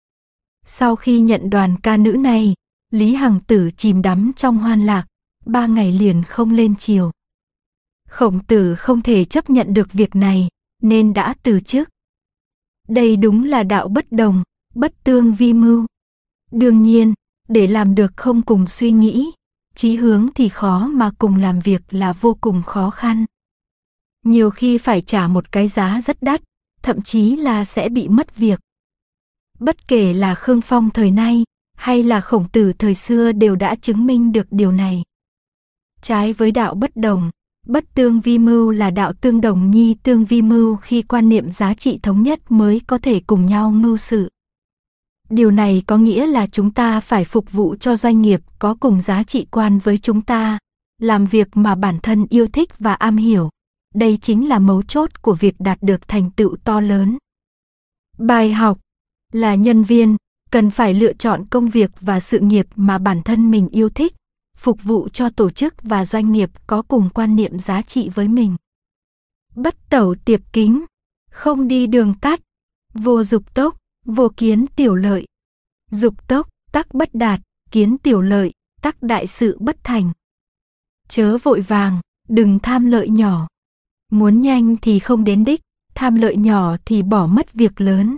Sau khi nhận đoàn ca nữ này, Lý Hằng Tử chìm đắm trong hoan lạc, ba ngày liền không lên triều. Khổng Tử không thể chấp nhận được việc này, nên đã từ chức. Đây đúng là đạo bất đồng, bất tương vi mưu. Đương nhiên, để làm được không cùng suy nghĩ, chí hướng thì khó mà cùng làm việc là vô cùng khó khăn. Nhiều khi phải trả một cái giá rất đắt, thậm chí là sẽ bị mất việc. Bất kể là Khương Phong thời nay, hay là Khổng Tử thời xưa đều đã chứng minh được điều này. Trái với đạo bất đồng, bất tương vi mưu là đạo tương đồng nhi tương vi mưu, khi quan niệm giá trị thống nhất mới có thể cùng nhau mưu sự. Điều này có nghĩa là chúng ta phải phục vụ cho doanh nghiệp có cùng giá trị quan với chúng ta, làm việc mà bản thân yêu thích và am hiểu. Đây chính là mấu chốt của việc đạt được thành tựu to lớn. Bài học là nhân viên cần phải lựa chọn công việc và sự nghiệp mà bản thân mình yêu thích, phục vụ cho tổ chức và doanh nghiệp có cùng quan niệm giá trị với mình. Bất tẩu tiệp kính, không đi đường tắt, vô dục tốc, vô kiến tiểu lợi. Dục tốc, tắc bất đạt, kiến tiểu lợi, tắc đại sự bất thành. Chớ vội vàng, đừng tham lợi nhỏ. Muốn nhanh thì không đến đích, tham lợi nhỏ thì bỏ mất việc lớn.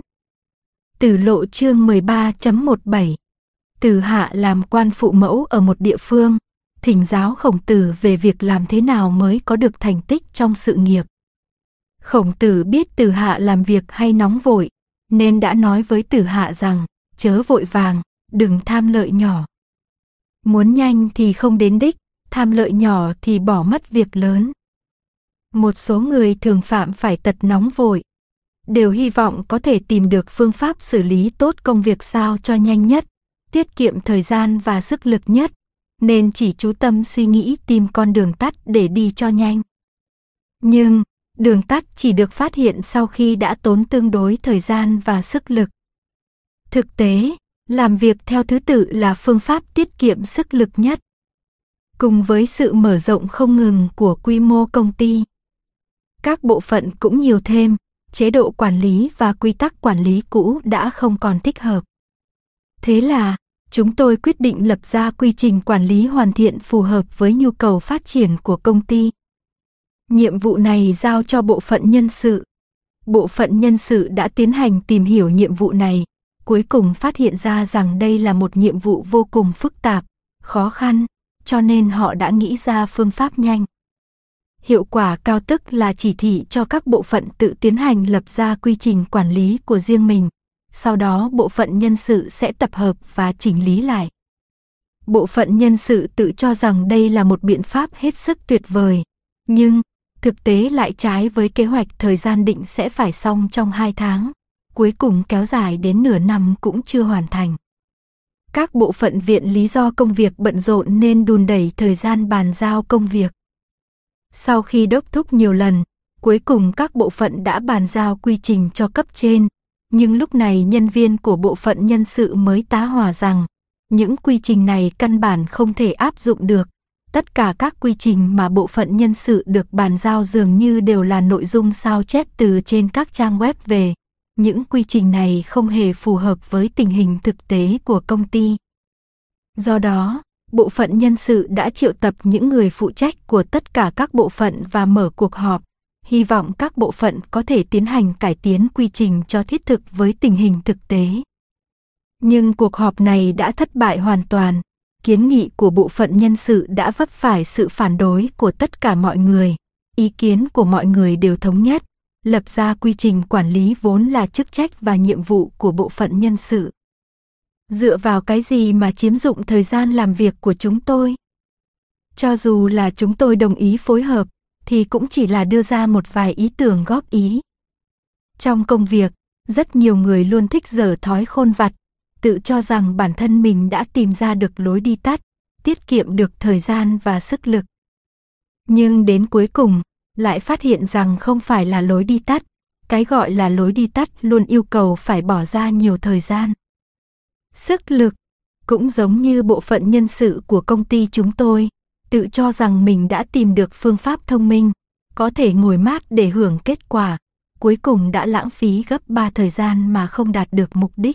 Tử Lộ chương mười ba chấm mười bảy. Tử Hạ làm quan phụ mẫu ở một địa phương, thỉnh giáo Khổng Tử về việc làm thế nào mới có được thành tích trong sự nghiệp. Khổng Tử biết Tử Hạ làm việc hay nóng vội, nên đã nói với Tử Hạ rằng, chớ vội vàng, đừng tham lợi nhỏ. Muốn nhanh thì không đến đích, tham lợi nhỏ thì bỏ mất việc lớn. Một số người thường phạm phải tật nóng vội, đều hy vọng có thể tìm được phương pháp xử lý tốt công việc sao cho nhanh nhất, tiết kiệm thời gian và sức lực nhất, nên chỉ chú tâm suy nghĩ tìm con đường tắt để đi cho nhanh. Nhưng, đường tắt chỉ được phát hiện sau khi đã tốn tương đối thời gian và sức lực. Thực tế, làm việc theo thứ tự là phương pháp tiết kiệm sức lực nhất. Cùng với sự mở rộng không ngừng của quy mô công ty, các bộ phận cũng nhiều thêm, chế độ quản lý và quy tắc quản lý cũ đã không còn thích hợp. Thế là, chúng tôi quyết định lập ra quy trình quản lý hoàn thiện phù hợp với nhu cầu phát triển của công ty. Nhiệm vụ này giao cho bộ phận nhân sự. Bộ phận nhân sự đã tiến hành tìm hiểu nhiệm vụ này, cuối cùng phát hiện ra rằng đây là một nhiệm vụ vô cùng phức tạp, khó khăn, cho nên họ đã nghĩ ra phương pháp nhanh. Hiệu quả cao tức là chỉ thị cho các bộ phận tự tiến hành lập ra quy trình quản lý của riêng mình, sau đó bộ phận nhân sự sẽ tập hợp và chỉnh lý lại. Bộ phận nhân sự tự cho rằng đây là một biện pháp hết sức tuyệt vời, nhưng thực tế lại trái với kế hoạch thời gian định sẽ phải xong trong hai tháng, cuối cùng kéo dài đến nửa năm cũng chưa hoàn thành. Các bộ phận viện lý do công việc bận rộn nên đùn đẩy thời gian bàn giao công việc. Sau khi đốc thúc nhiều lần, cuối cùng các bộ phận đã bàn giao quy trình cho cấp trên, nhưng lúc này nhân viên của bộ phận nhân sự mới tá hỏa rằng những quy trình này căn bản không thể áp dụng được. Tất cả các quy trình mà bộ phận nhân sự được bàn giao dường như đều là nội dung sao chép từ trên các trang web về. Những quy trình này không hề phù hợp với tình hình thực tế của công ty. Do đó, bộ phận nhân sự đã triệu tập những người phụ trách của tất cả các bộ phận và mở cuộc họp, hy vọng các bộ phận có thể tiến hành cải tiến quy trình cho thiết thực với tình hình thực tế. Nhưng cuộc họp này đã thất bại hoàn toàn. Kiến nghị của bộ phận nhân sự đã vấp phải sự phản đối của tất cả mọi người. Ý kiến của mọi người đều thống nhất, lập ra quy trình quản lý vốn là chức trách và nhiệm vụ của bộ phận nhân sự. Dựa vào cái gì mà chiếm dụng thời gian làm việc của chúng tôi? Cho dù là chúng tôi đồng ý phối hợp, thì cũng chỉ là đưa ra một vài ý tưởng góp ý. Trong công việc, rất nhiều người luôn thích dở thói khôn vặt, tự cho rằng bản thân mình đã tìm ra được lối đi tắt, tiết kiệm được thời gian và sức lực. Nhưng đến cuối cùng, lại phát hiện rằng không phải là lối đi tắt, cái gọi là lối đi tắt luôn yêu cầu phải bỏ ra nhiều thời gian, sức lực. Cũng giống như bộ phận nhân sự của công ty chúng tôi, tự cho rằng mình đã tìm được phương pháp thông minh, có thể ngồi mát để hưởng kết quả, cuối cùng đã lãng phí gấp ba thời gian mà không đạt được mục đích.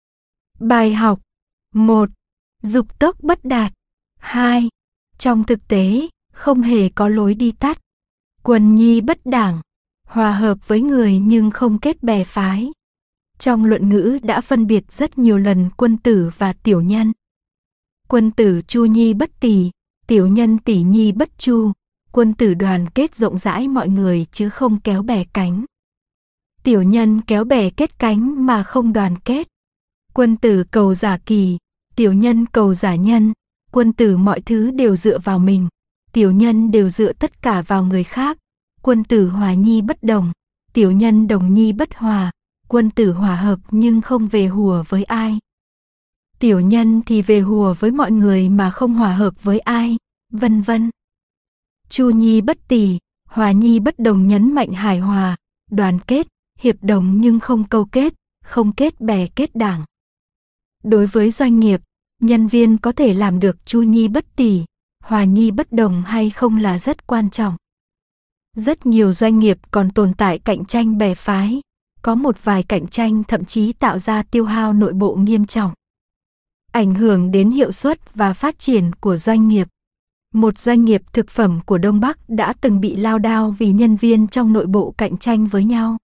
Bài học một. Dục tốc bất đạt. hai. Trong thực tế, không hề có lối đi tắt. Quần nhi bất đảng, hòa hợp với người nhưng không kết bè phái. Trong luận ngữ đã phân biệt rất nhiều lần quân tử và tiểu nhân. Quân tử chu nhi bất tỳ, tiểu nhân tỷ nhi bất chu. Quân tử đoàn kết rộng rãi mọi người chứ không kéo bè cánh. Tiểu nhân kéo bè kết cánh mà không đoàn kết. Quân tử cầu giả kỳ, tiểu nhân cầu giả nhân. Quân tử mọi thứ đều dựa vào mình, tiểu nhân đều dựa tất cả vào người khác. Quân tử hòa nhi bất đồng, tiểu nhân đồng nhi bất hòa. Quân tử hòa hợp nhưng không về hùa với ai. Tiểu nhân thì về hùa với mọi người mà không hòa hợp với ai, vân vân. Chu nhi bất tỳ, hòa nhi bất đồng nhấn mạnh hài hòa, đoàn kết, hiệp đồng nhưng không câu kết, không kết bè kết đảng. Đối với doanh nghiệp, nhân viên có thể làm được chu nhi bất tỳ, hòa nhi bất đồng hay không là rất quan trọng. Rất nhiều doanh nghiệp còn tồn tại cạnh tranh bè phái, có một vài cạnh tranh thậm chí tạo ra tiêu hao nội bộ nghiêm trọng, ảnh hưởng đến hiệu suất và phát triển của doanh nghiệp. Một doanh nghiệp thực phẩm của Đông Bắc đã từng bị lao đao vì nhân viên trong nội bộ cạnh tranh với nhau.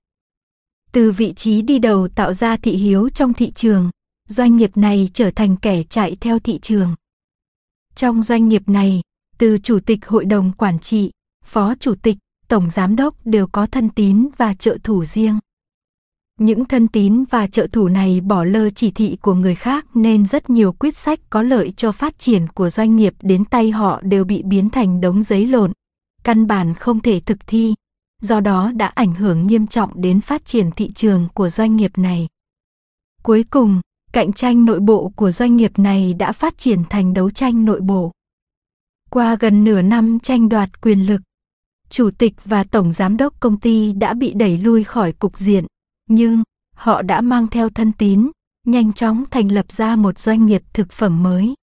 Từ vị trí đi đầu tạo ra thị hiếu trong thị trường, doanh nghiệp này trở thành kẻ chạy theo thị trường. Trong doanh nghiệp này, từ chủ tịch hội đồng quản trị, phó chủ tịch, tổng giám đốc đều có thân tín và trợ thủ riêng. Những thân tín và trợ thủ này bỏ lơ chỉ thị của người khác nên rất nhiều quyết sách có lợi cho phát triển của doanh nghiệp đến tay họ đều bị biến thành đống giấy lộn, căn bản không thể thực thi, do đó đã ảnh hưởng nghiêm trọng đến phát triển thị trường của doanh nghiệp này. Cuối cùng, cạnh tranh nội bộ của doanh nghiệp này đã phát triển thành đấu tranh nội bộ. Qua gần nửa năm tranh đoạt quyền lực, chủ tịch và tổng giám đốc công ty đã bị đẩy lui khỏi cục diện, nhưng họ đã mang theo thân tín, nhanh chóng thành lập ra một doanh nghiệp thực phẩm mới.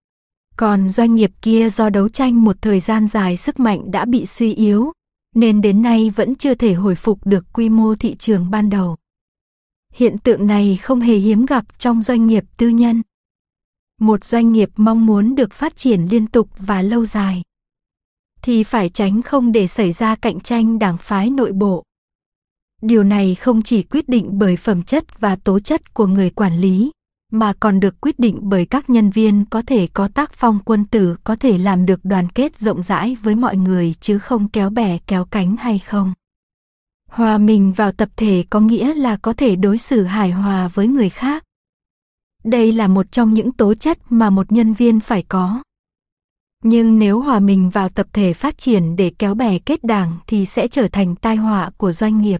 Còn doanh nghiệp kia do đấu tranh một thời gian dài sức mạnh đã bị suy yếu, nên đến nay vẫn chưa thể hồi phục được quy mô thị trường ban đầu. Hiện tượng này không hề hiếm gặp trong doanh nghiệp tư nhân. Một doanh nghiệp mong muốn được phát triển liên tục và lâu dài, thì phải tránh không để xảy ra cạnh tranh đảng phái nội bộ. Điều này không chỉ quyết định bởi phẩm chất và tố chất của người quản lý, mà còn được quyết định bởi các nhân viên có thể có tác phong quân tử, có thể làm được đoàn kết rộng rãi với mọi người chứ không kéo bè kéo cánh hay không. Hòa mình vào tập thể có nghĩa là có thể đối xử hài hòa với người khác. Đây là một trong những tố chất mà một nhân viên phải có. Nhưng nếu hòa mình vào tập thể phát triển để kéo bè kết đảng thì sẽ trở thành tai họa của doanh nghiệp.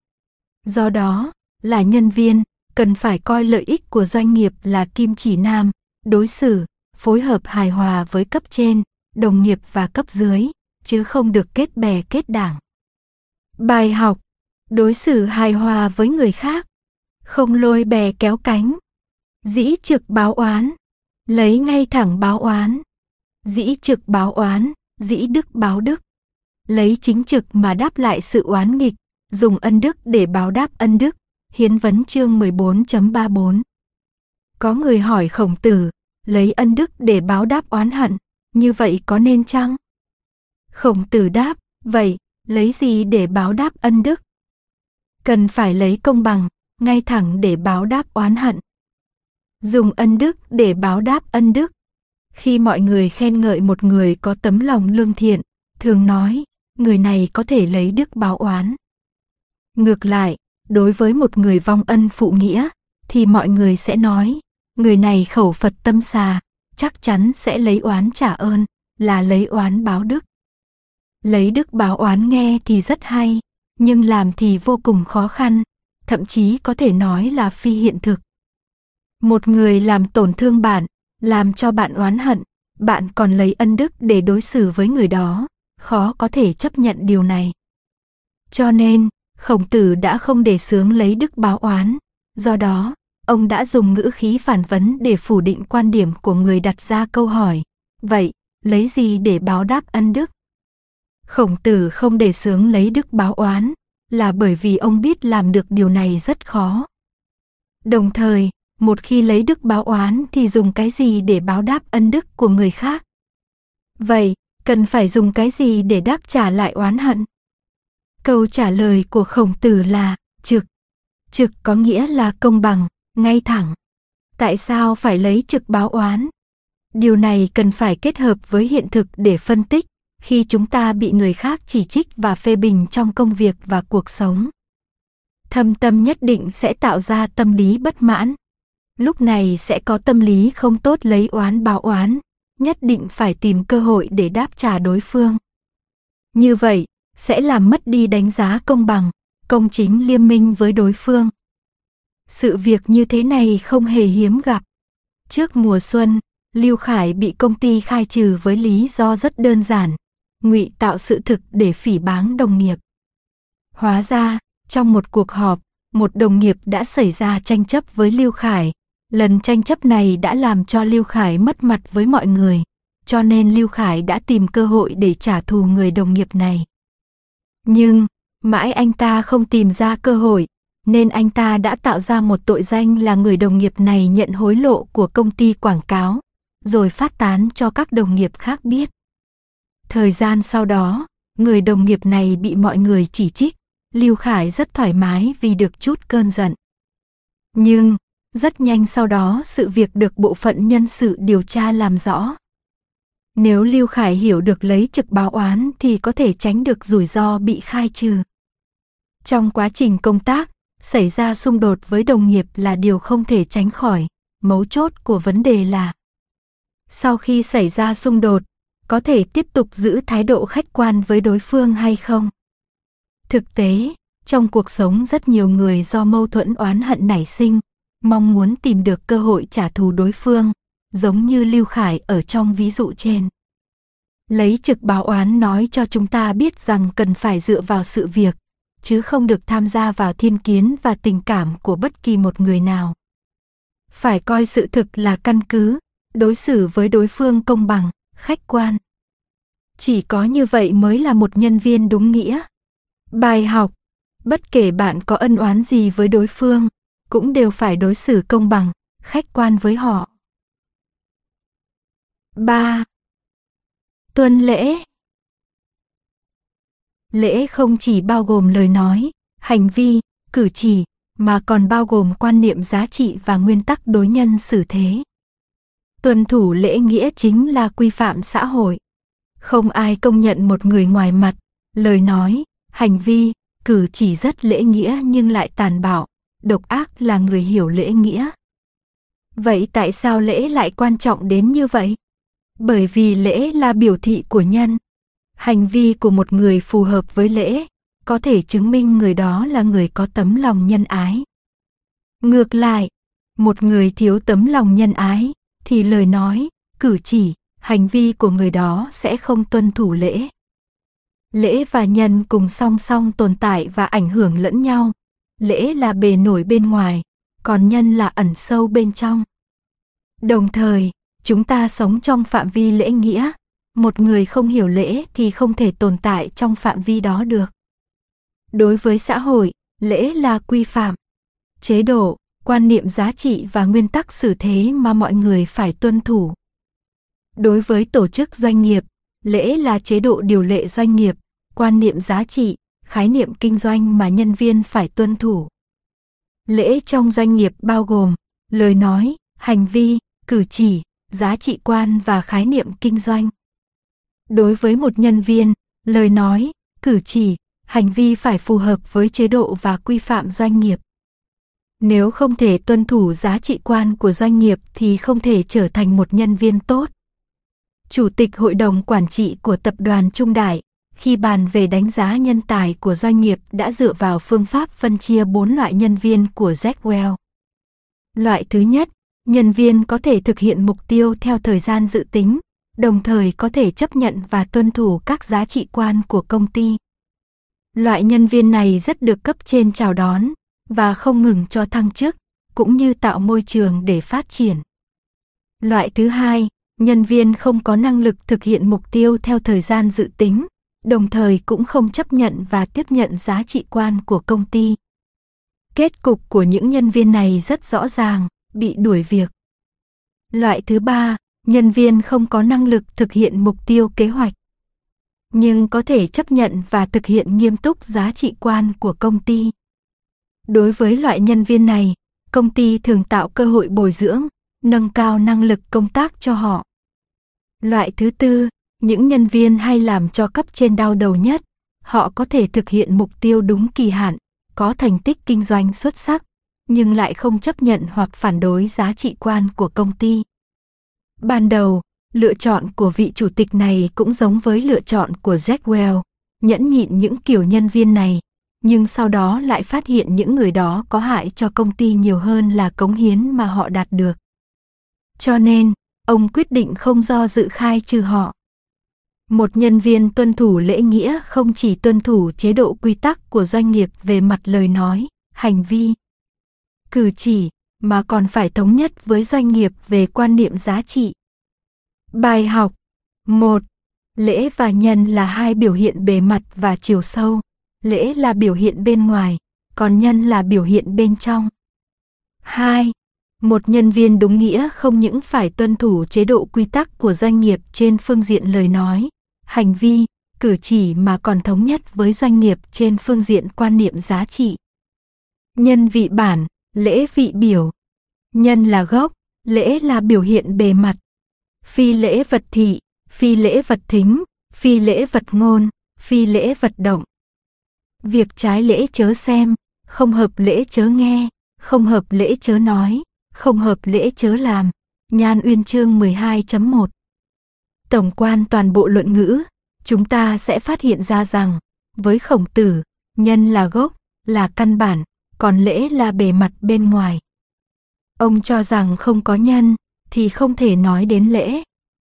Do đó, là nhân viên, cần phải coi lợi ích của doanh nghiệp là kim chỉ nam, đối xử, phối hợp hài hòa với cấp trên, đồng nghiệp và cấp dưới, chứ không được kết bè kết đảng. Bài học: đối xử hài hòa với người khác, không lôi bè kéo cánh. Dĩ trực báo oán, lấy ngay thẳng báo oán. Dĩ trực báo oán, dĩ đức báo đức. Lấy chính trực mà đáp lại sự oán nghịch, dùng ân đức để báo đáp ân đức. Hiến vấn chương mười bốn chấm ba mươi bốn. Có người hỏi Khổng Tử, lấy ân đức để báo đáp oán hận, như vậy có nên chăng? Khổng Tử đáp, vậy, lấy gì để báo đáp ân đức? Cần phải lấy công bằng, ngay thẳng để báo đáp oán hận. Dùng ân đức để báo đáp ân đức. Khi mọi người khen ngợi một người có tấm lòng lương thiện, thường nói, người này có thể lấy đức báo oán. Ngược lại, đối với một người vong ân phụ nghĩa, thì mọi người sẽ nói, người này khẩu Phật tâm xà, chắc chắn sẽ lấy oán trả ơn, là lấy oán báo đức. Lấy đức báo oán nghe thì rất hay, nhưng làm thì vô cùng khó khăn, thậm chí có thể nói là phi hiện thực. Một người làm tổn thương bạn, làm cho bạn oán hận, bạn còn lấy ân đức để đối xử với người đó, khó có thể chấp nhận điều này. Cho nên, Khổng Tử đã không đề xướng lấy đức báo oán, do đó, ông đã dùng ngữ khí phản vấn để phủ định quan điểm của người đặt ra câu hỏi. Vậy, lấy gì để báo đáp ân đức? Khổng Tử không đề xướng lấy đức báo oán, là bởi vì ông biết làm được điều này rất khó. Đồng thời, một khi lấy đức báo oán thì dùng cái gì để báo đáp ân đức của người khác? Vậy, cần phải dùng cái gì để đáp trả lại oán hận? Câu trả lời của Khổng Tử là trực. Trực có nghĩa là công bằng, ngay thẳng. Tại sao phải lấy trực báo oán? Điều này cần phải kết hợp với hiện thực để phân tích khi chúng ta bị người khác chỉ trích và phê bình trong công việc và cuộc sống. Thâm tâm nhất định sẽ tạo ra tâm lý bất mãn. Lúc này sẽ có tâm lý không tốt lấy oán báo oán, nhất định phải tìm cơ hội để đáp trả đối phương. Như vậy, sẽ làm mất đi đánh giá công bằng, công chính liêm minh với đối phương. Sự việc như thế này không hề hiếm gặp. Trước mùa xuân, Lưu Khải bị công ty khai trừ với lý do rất đơn giản, ngụy tạo sự thực để phỉ báng đồng nghiệp. Hóa ra, trong một cuộc họp, một đồng nghiệp đã xảy ra tranh chấp với Lưu Khải. Lần tranh chấp này đã làm cho Lưu Khải mất mặt với mọi người, cho nên Lưu Khải đã tìm cơ hội để trả thù người đồng nghiệp này. Nhưng, mãi anh ta không tìm ra cơ hội, nên anh ta đã tạo ra một tội danh là người đồng nghiệp này nhận hối lộ của công ty quảng cáo, rồi phát tán cho các đồng nghiệp khác biết. Thời gian sau đó, người đồng nghiệp này bị mọi người chỉ trích, Lưu Khải rất thoải mái vì được trút cơn giận. Nhưng, rất nhanh sau đó sự việc được bộ phận nhân sự điều tra làm rõ. Nếu Lưu Khải hiểu được lấy trực báo oán thì có thể tránh được rủi ro bị khai trừ. Trong quá trình công tác, xảy ra xung đột với đồng nghiệp là điều không thể tránh khỏi, mấu chốt của vấn đề là sau khi xảy ra xung đột, có thể tiếp tục giữ thái độ khách quan với đối phương hay không? Thực tế, trong cuộc sống rất nhiều người do mâu thuẫn oán hận nảy sinh, mong muốn tìm được cơ hội trả thù đối phương, giống như Lưu Khải ở trong ví dụ trên. Lấy trực báo oán nói cho chúng ta biết rằng cần phải dựa vào sự việc, chứ không được tham gia vào thiên kiến và tình cảm của bất kỳ một người nào. Phải coi sự thực là căn cứ, đối xử với đối phương công bằng, khách quan. Chỉ có như vậy mới là một nhân viên đúng nghĩa. Bài học: bất kể bạn có ân oán gì với đối phương, cũng đều phải đối xử công bằng, khách quan với họ. ba. Tuân lễ. Lễ không chỉ bao gồm lời nói, hành vi, cử chỉ, mà còn bao gồm quan niệm giá trị và nguyên tắc đối nhân xử thế. Tuân thủ lễ nghĩa chính là quy phạm xã hội. Không ai công nhận một người ngoài mặt, lời nói, hành vi, cử chỉ rất lễ nghĩa nhưng lại tàn bạo, độc ác là người hiểu lễ nghĩa. Vậy tại sao lễ lại quan trọng đến như vậy? Bởi vì lễ là biểu thị của nhân. Hành vi của một người phù hợp với lễ, có thể chứng minh người đó là người có tấm lòng nhân ái. Ngược lại, một người thiếu tấm lòng nhân ái, thì lời nói, cử chỉ, hành vi của người đó sẽ không tuân thủ lễ. Lễ và nhân cùng song song tồn tại và ảnh hưởng lẫn nhau. Lễ là bề nổi bên ngoài, còn nhân là ẩn sâu bên trong. Đồng thời, chúng ta sống trong phạm vi lễ nghĩa. Một người không hiểu lễ thì không thể tồn tại trong phạm vi đó được. Đối với xã hội, lễ là quy phạm, chế độ, quan niệm giá trị và nguyên tắc xử thế mà mọi người phải tuân thủ. Đối với tổ chức doanh nghiệp, lễ là chế độ điều lệ doanh nghiệp, quan niệm giá trị, khái niệm kinh doanh mà nhân viên phải tuân thủ. Lễ trong doanh nghiệp bao gồm lời nói, hành vi, cử chỉ, giá trị quan và khái niệm kinh doanh. Đối với một nhân viên, lời nói, cử chỉ, hành vi phải phù hợp với chế độ và quy phạm doanh nghiệp. Nếu không thể tuân thủ giá trị quan của doanh nghiệp thì không thể trở thành một nhân viên tốt. Chủ tịch Hội đồng Quản trị của Tập đoàn Trung Đại, khi bàn về đánh giá nhân tài của doanh nghiệp đã dựa vào phương pháp phân chia bốn loại nhân viên của Jackwell. Loại thứ nhất, nhân viên có thể thực hiện mục tiêu theo thời gian dự tính, đồng thời có thể chấp nhận và tuân thủ các giá trị quan của công ty. Loại nhân viên này rất được cấp trên chào đón và không ngừng cho thăng chức, cũng như tạo môi trường để phát triển. Loại thứ hai, nhân viên không có năng lực thực hiện mục tiêu theo thời gian dự tính, đồng thời cũng không chấp nhận và tiếp nhận giá trị quan của công ty. Kết cục của những nhân viên này rất rõ ràng, bị đuổi việc. Loại thứ ba, nhân viên không có năng lực thực hiện mục tiêu kế hoạch, nhưng có thể chấp nhận và thực hiện nghiêm túc giá trị quan của công ty. Đối với loại nhân viên này, công ty thường tạo cơ hội bồi dưỡng, nâng cao năng lực công tác cho họ. Loại thứ tư, những nhân viên hay làm cho cấp trên đau đầu nhất, họ có thể thực hiện mục tiêu đúng kỳ hạn, có thành tích kinh doanh xuất sắc, nhưng lại không chấp nhận hoặc phản đối giá trị quan của công ty. Ban đầu, lựa chọn của vị chủ tịch này cũng giống với lựa chọn của Jackwell, nhẫn nhịn những kiểu nhân viên này, nhưng sau đó lại phát hiện những người đó có hại cho công ty nhiều hơn là cống hiến mà họ đạt được. Cho nên, ông quyết định không do dự khai trừ họ. Một nhân viên tuân thủ lễ nghĩa không chỉ tuân thủ chế độ quy tắc của doanh nghiệp về mặt lời nói, hành vi, cử chỉ, mà còn phải thống nhất với doanh nghiệp về quan niệm giá trị. Bài học một. Lễ và nhân là hai biểu hiện bề mặt và chiều sâu. Lễ là biểu hiện bên ngoài, còn nhân là biểu hiện bên trong. hai. Một nhân viên đúng nghĩa không những phải tuân thủ chế độ quy tắc của doanh nghiệp trên phương diện lời nói, hành vi, cử chỉ mà còn thống nhất với doanh nghiệp trên phương diện quan niệm giá trị. Nhân vị bản, lễ vị biểu. Nhân là gốc, lễ là biểu hiện bề mặt. Phi lễ vật thị, phi lễ vật thính, phi lễ vật ngôn, phi lễ vật động. Việc trái lễ chớ xem, không hợp lễ chớ nghe, không hợp lễ chớ nói, không hợp lễ chớ làm. Nhan Uyên chương mười hai chấm một. Tổng quan toàn bộ luận ngữ, chúng ta sẽ phát hiện ra rằng, với Khổng Tử, nhân là gốc, là căn bản, còn lễ là bề mặt bên ngoài. Ông cho rằng không có nhân, thì không thể nói đến lễ.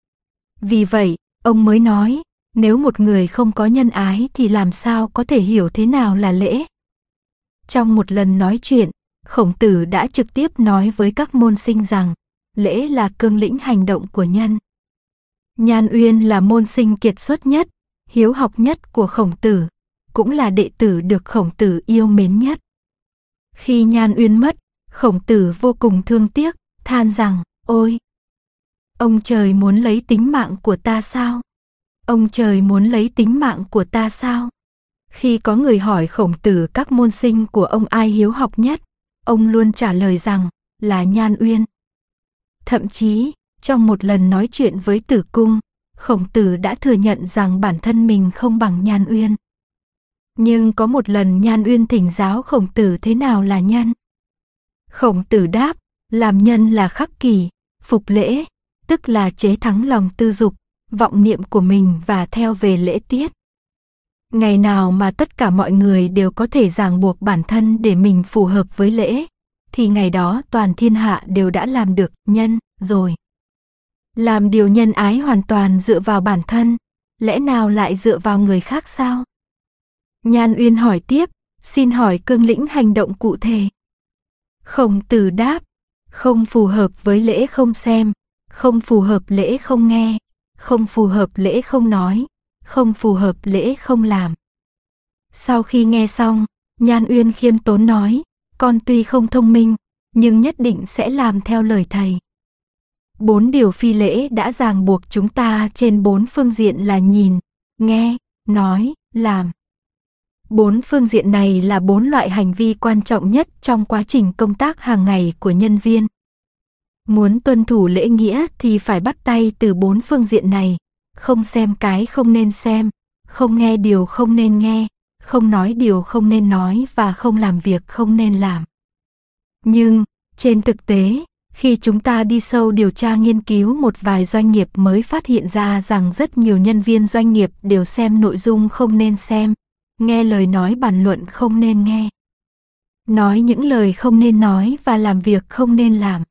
Vì vậy, ông mới nói, nếu một người không có nhân ái thì làm sao có thể hiểu thế nào là lễ. Trong một lần nói chuyện, Khổng Tử đã trực tiếp nói với các môn sinh rằng, lễ là cương lĩnh hành động của nhân. Nhan Uyên là môn sinh kiệt xuất nhất, hiếu học nhất của Khổng Tử, cũng là đệ tử được Khổng Tử yêu mến nhất. Khi Nhan Uyên mất, Khổng Tử vô cùng thương tiếc, than rằng, ôi! Ông trời muốn lấy tính mạng của ta sao? Ông trời muốn lấy tính mạng của ta sao? Khi có người hỏi Khổng Tử các môn sinh của ông ai hiếu học nhất, ông luôn trả lời rằng là Nhan Uyên. Thậm chí, trong một lần nói chuyện với Tử Cung, Khổng Tử đã thừa nhận rằng bản thân mình không bằng Nhan Uyên. Nhưng có một lần Nhan Uyên thỉnh giáo Khổng Tử thế nào là nhân. Khổng Tử đáp, làm nhân là khắc kỷ, phục lễ, tức là chế thắng lòng tư dục, vọng niệm của mình và theo về lễ tiết. Ngày nào mà tất cả mọi người đều có thể ràng buộc bản thân để mình phù hợp với lễ, thì ngày đó toàn thiên hạ đều đã làm được nhân rồi. Làm điều nhân ái hoàn toàn dựa vào bản thân, lẽ nào lại dựa vào người khác sao? Nhan Uyên hỏi tiếp, xin hỏi cương lĩnh hành động cụ thể. Khổng Tử đáp, không phù hợp với lễ không xem, không phù hợp lễ không nghe, không phù hợp lễ không nói, không phù hợp lễ không làm. Sau khi nghe xong, Nhan Uyên khiêm tốn nói, con tuy không thông minh, nhưng nhất định sẽ làm theo lời thầy. Bốn điều phi lễ đã ràng buộc chúng ta trên bốn phương diện là nhìn, nghe, nói, làm. Bốn phương diện này là bốn loại hành vi quan trọng nhất trong quá trình công tác hàng ngày của nhân viên. Muốn tuân thủ lễ nghĩa thì phải bắt tay từ bốn phương diện này, không xem cái không nên xem, không nghe điều không nên nghe, không nói điều không nên nói và không làm việc không nên làm. Nhưng, trên thực tế, khi chúng ta đi sâu điều tra nghiên cứu một vài doanh nghiệp mới phát hiện ra rằng rất nhiều nhân viên doanh nghiệp đều xem nội dung không nên xem, nghe lời nói bàn luận không nên nghe, nói những lời không nên nói và làm việc không nên làm.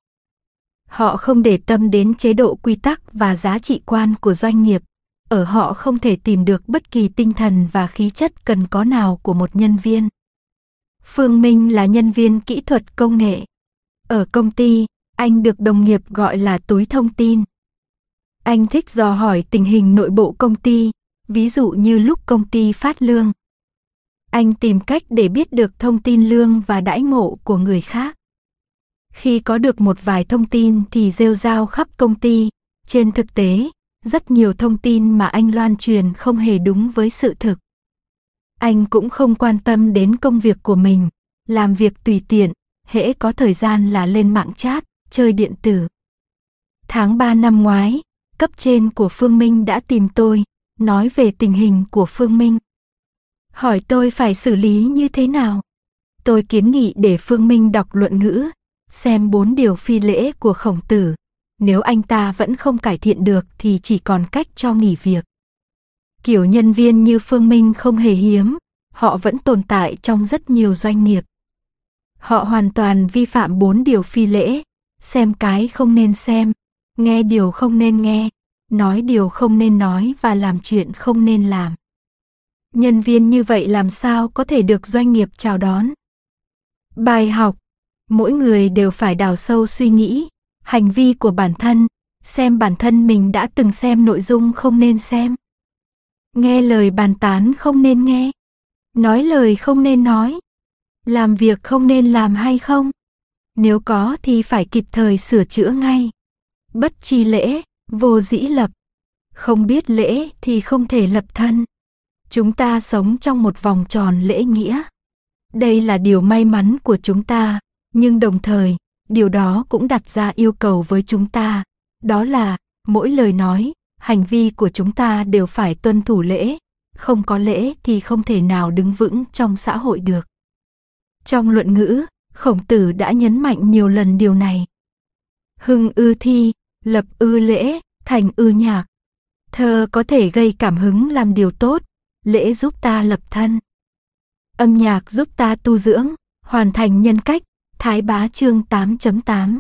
Họ không để tâm đến chế độ quy tắc và giá trị quan của doanh nghiệp, ở họ không thể tìm được bất kỳ tinh thần và khí chất cần có nào của một nhân viên. Phương Minh là nhân viên kỹ thuật công nghệ. Ở công ty, anh được đồng nghiệp gọi là túi thông tin. Anh thích dò hỏi tình hình nội bộ công ty, ví dụ như lúc công ty phát lương. Anh tìm cách để biết được thông tin lương và đãi ngộ của người khác. Khi có được một vài thông tin thì rêu rao khắp công ty, trên thực tế, rất nhiều thông tin mà anh loan truyền không hề đúng với sự thực. Anh cũng không quan tâm đến công việc của mình, làm việc tùy tiện, hễ có thời gian là lên mạng chat, chơi điện tử. Tháng ba năm ngoái, cấp trên của Phương Minh đã tìm tôi, nói về tình hình của Phương Minh. Hỏi tôi phải xử lý như thế nào. Tôi kiến nghị để Phương Minh đọc luận ngữ, xem bốn điều phi lễ của Khổng Tử. Nếu anh ta vẫn không cải thiện được thì chỉ còn cách cho nghỉ việc. Kiểu nhân viên như Phương Minh không hề hiếm, họ vẫn tồn tại trong rất nhiều doanh nghiệp. Họ hoàn toàn vi phạm bốn điều phi lễ, xem cái không nên xem, nghe điều không nên nghe, nói điều không nên nói và làm chuyện không nên làm. Nhân viên như vậy làm sao có thể được doanh nghiệp chào đón? Bài học, mỗi người đều phải đào sâu suy nghĩ, hành vi của bản thân, xem bản thân mình đã từng xem nội dung không nên xem. Nghe lời bàn tán không nên nghe, nói lời không nên nói, làm việc không nên làm hay không. Nếu có thì phải kịp thời sửa chữa ngay. Bất tri lễ, vô dĩ lập. Không biết lễ thì không thể lập thân. Chúng ta sống trong một vòng tròn lễ nghĩa. Đây là điều may mắn của chúng ta, nhưng đồng thời, điều đó cũng đặt ra yêu cầu với chúng ta. Đó là, mỗi lời nói, hành vi của chúng ta đều phải tuân thủ lễ. Không có lễ thì không thể nào đứng vững trong xã hội được. Trong luận ngữ, Khổng Tử đã nhấn mạnh nhiều lần điều này. Hưng ư thi, lập ư lễ, thành ư nhạc. Thơ có thể gây cảm hứng làm điều tốt, lễ giúp ta lập thân. Âm nhạc giúp ta tu dưỡng, hoàn thành nhân cách, Thái Bá chương tám chấm tám.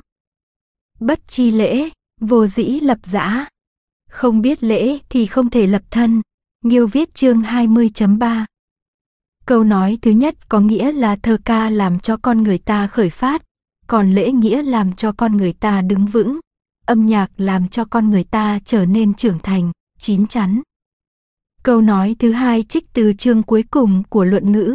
Bất tri lễ, vô dĩ lập dã. Không biết lễ thì không thể lập thân, Nghiêu viết chương hai mươi chấm ba. Câu nói thứ nhất có nghĩa là thơ ca làm cho con người ta khởi phát, còn lễ nghĩa làm cho con người ta đứng vững, âm nhạc làm cho con người ta trở nên trưởng thành, chín chắn. Câu nói thứ hai trích từ chương cuối cùng của luận ngữ.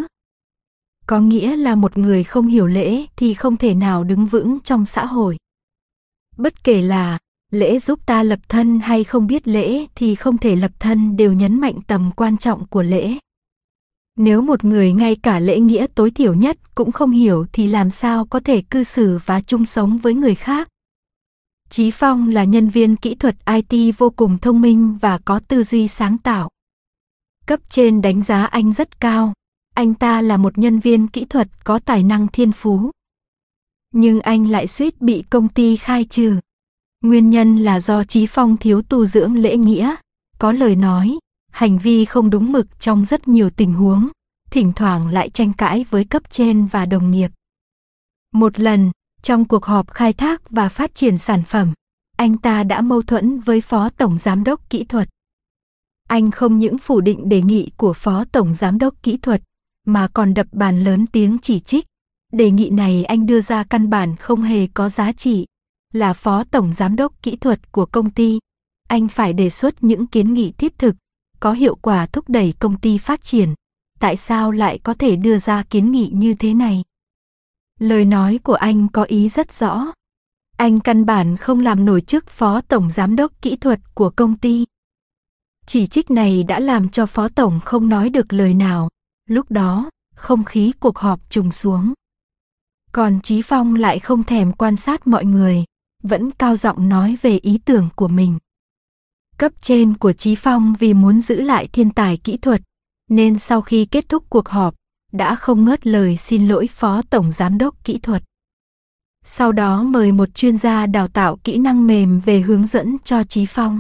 Có nghĩa là một người không hiểu lễ thì không thể nào đứng vững trong xã hội. Bất kể là lễ giúp ta lập thân hay không biết lễ thì không thể lập thân đều nhấn mạnh tầm quan trọng của lễ. Nếu một người ngay cả lễ nghĩa tối thiểu nhất cũng không hiểu thì làm sao có thể cư xử và chung sống với người khác. Chí Phong là nhân viên kỹ thuật i tê vô cùng thông minh và có tư duy sáng tạo. Cấp trên đánh giá anh rất cao. Anh ta là một nhân viên kỹ thuật có tài năng thiên phú. Nhưng anh lại suýt bị công ty khai trừ. Nguyên nhân là do Chí Phong thiếu tu dưỡng lễ nghĩa, có lời nói, hành vi không đúng mực trong rất nhiều tình huống, thỉnh thoảng lại tranh cãi với cấp trên và đồng nghiệp. Một lần, trong cuộc họp khai thác và phát triển sản phẩm, anh ta đã mâu thuẫn với Phó Tổng Giám đốc Kỹ thuật. Anh không những phủ định đề nghị của Phó Tổng Giám đốc Kỹ thuật, mà còn đập bàn lớn tiếng chỉ trích. Đề nghị này anh đưa ra căn bản không hề có giá trị. Là Phó Tổng Giám đốc Kỹ thuật của công ty, anh phải đề xuất những kiến nghị thiết thực, có hiệu quả thúc đẩy công ty phát triển. Tại sao lại có thể đưa ra kiến nghị như thế này? Lời nói của anh có ý rất rõ. Anh căn bản không làm nổi chức Phó Tổng Giám đốc Kỹ thuật của công ty. Chỉ trích này đã làm cho Phó Tổng không nói được lời nào. Lúc đó, không khí cuộc họp trùng xuống. Còn Chí Phong lại không thèm quan sát mọi người, vẫn cao giọng nói về ý tưởng của mình. Cấp trên của Chí Phong vì muốn giữ lại thiên tài kỹ thuật, nên sau khi kết thúc cuộc họp, đã không ngớt lời xin lỗi Phó Tổng Giám đốc Kỹ thuật. Sau đó mời một chuyên gia đào tạo kỹ năng mềm về hướng dẫn cho Chí Phong.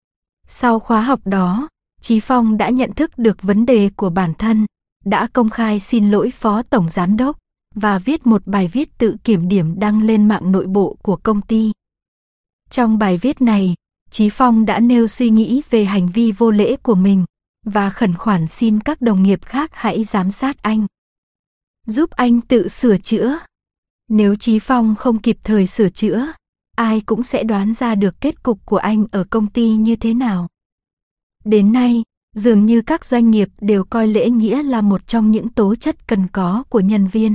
Sau khóa học đó, Chí Phong đã nhận thức được vấn đề của bản thân, đã công khai xin lỗi Phó Tổng Giám đốc và viết một bài viết tự kiểm điểm đăng lên mạng nội bộ của công ty. Trong bài viết này, Chí Phong đã nêu suy nghĩ về hành vi vô lễ của mình và khẩn khoản xin các đồng nghiệp khác hãy giám sát anh, giúp anh tự sửa chữa. Nếu Chí Phong không kịp thời sửa chữa, ai cũng sẽ đoán ra được kết cục của anh ở công ty như thế nào. Đến nay, dường như các doanh nghiệp đều coi lễ nghĩa là một trong những tố chất cần có của nhân viên.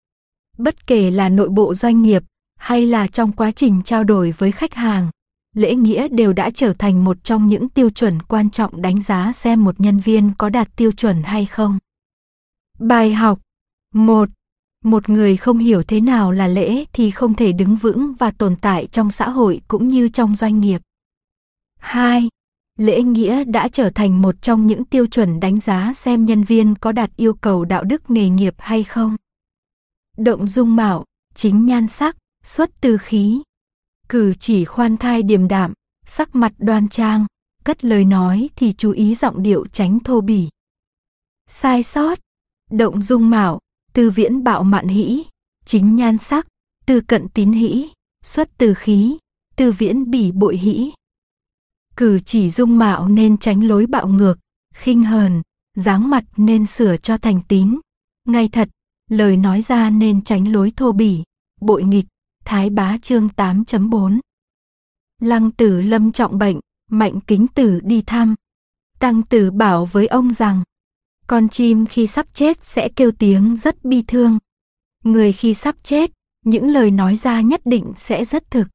Bất kể là nội bộ doanh nghiệp hay là trong quá trình trao đổi với khách hàng, lễ nghĩa đều đã trở thành một trong những tiêu chuẩn quan trọng đánh giá xem một nhân viên có đạt tiêu chuẩn hay không. Bài học một. Một người không hiểu thế nào là lễ thì không thể đứng vững và tồn tại trong xã hội cũng như trong doanh nghiệp. hai. Lễ nghĩa đã trở thành một trong những tiêu chuẩn đánh giá xem nhân viên có đạt yêu cầu đạo đức nghề nghiệp hay không. Động dung mạo, chính nhan sắc, xuất từ khí. Cử chỉ khoan thai điềm đạm, sắc mặt đoan trang, cất lời nói thì chú ý giọng điệu tránh thô bỉ. Sai sót, động dung mạo, từ viễn bạo mạn hĩ, chính nhan sắc, từ cận tín hĩ, xuất từ khí, từ viễn bỉ bội hĩ. Cử chỉ dung mạo nên tránh lối bạo ngược, khinh hờn, dáng mặt nên sửa cho thành tín, ngay thật, lời nói ra nên tránh lối thô bỉ, bội nghịch. Thái Bá chương tám chấm bốn. Lăng Tử lâm trọng bệnh, Mạnh Kính Tử đi thăm. Tăng Tử bảo với ông rằng, con chim khi sắp chết sẽ kêu tiếng rất bi thương. Người khi sắp chết, những lời nói ra nhất định sẽ rất thực.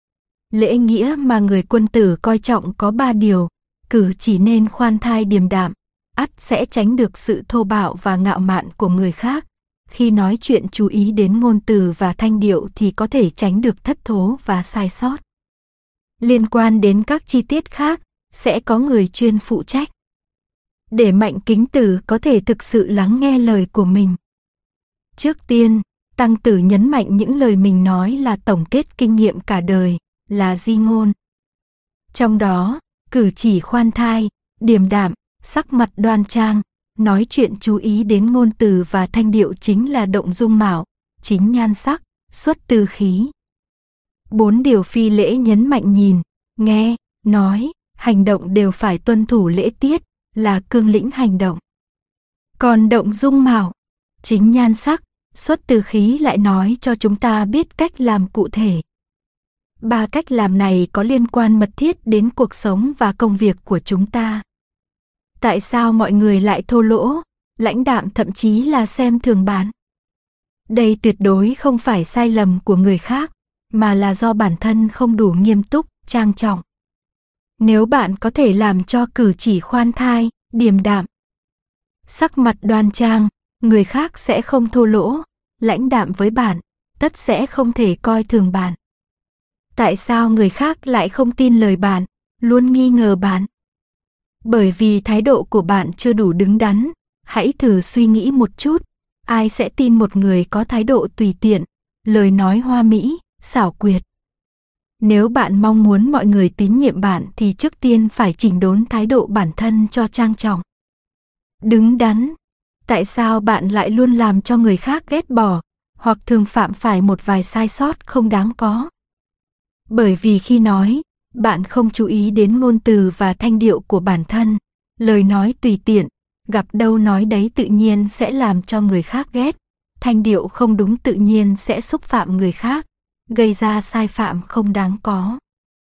Lễ nghĩa mà người quân tử coi trọng có ba điều, cử chỉ nên khoan thai điềm đạm, ắt sẽ tránh được sự thô bạo và ngạo mạn của người khác. Khi nói chuyện chú ý đến ngôn từ và thanh điệu thì có thể tránh được thất thố và sai sót. Liên quan đến các chi tiết khác, sẽ có người chuyên phụ trách. Để Mạnh Kính Tử có thể thực sự lắng nghe lời của mình. Trước tiên, Tăng Tử nhấn mạnh những lời mình nói là tổng kết kinh nghiệm cả đời, là di ngôn. Trong đó, cử chỉ khoan thai, điềm đạm, sắc mặt đoan trang, nói chuyện chú ý đến ngôn từ và thanh điệu chính là động dung mạo, chính nhan sắc, xuất từ khí. Bốn điều phi lễ nhấn mạnh nhìn, nghe, nói, hành động đều phải tuân thủ lễ tiết, là cương lĩnh hành động. Còn động dung mạo, chính nhan sắc, xuất từ khí lại nói cho chúng ta biết cách làm cụ thể. Ba cách làm này có liên quan mật thiết đến cuộc sống và công việc của chúng ta. Tại sao mọi người lại thô lỗ, lãnh đạm thậm chí là xem thường bạn? Đây tuyệt đối không phải sai lầm của người khác, mà là do bản thân không đủ nghiêm túc, trang trọng. Nếu bạn có thể làm cho cử chỉ khoan thai, điềm đạm, sắc mặt đoan trang, người khác sẽ không thô lỗ, lãnh đạm với bạn, tất sẽ không thể coi thường bạn. Tại sao người khác lại không tin lời bạn, luôn nghi ngờ bạn? Bởi vì thái độ của bạn chưa đủ đứng đắn. Hãy thử suy nghĩ một chút, ai sẽ tin một người có thái độ tùy tiện, lời nói hoa mỹ, xảo quyệt. Nếu bạn mong muốn mọi người tín nhiệm bạn thì trước tiên phải chỉnh đốn thái độ bản thân cho trang trọng, đứng đắn. Tại sao bạn lại luôn làm cho người khác ghét bỏ, hoặc thường phạm phải một vài sai sót không đáng có? Bởi vì khi nói, bạn không chú ý đến ngôn từ và thanh điệu của bản thân, lời nói tùy tiện, gặp đâu nói đấy tự nhiên sẽ làm cho người khác ghét, thanh điệu không đúng tự nhiên sẽ xúc phạm người khác, gây ra sai phạm không đáng có.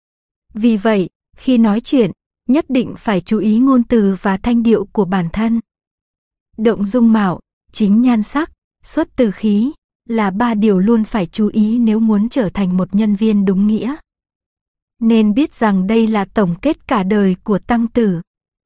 Vì vậy, khi nói chuyện, nhất định phải chú ý ngôn từ và thanh điệu của bản thân. Động dung mạo, chính nhan sắc, xuất từ khí là ba điều luôn phải chú ý nếu muốn trở thành một nhân viên đúng nghĩa. Nên biết rằng đây là tổng kết cả đời của tăng tử.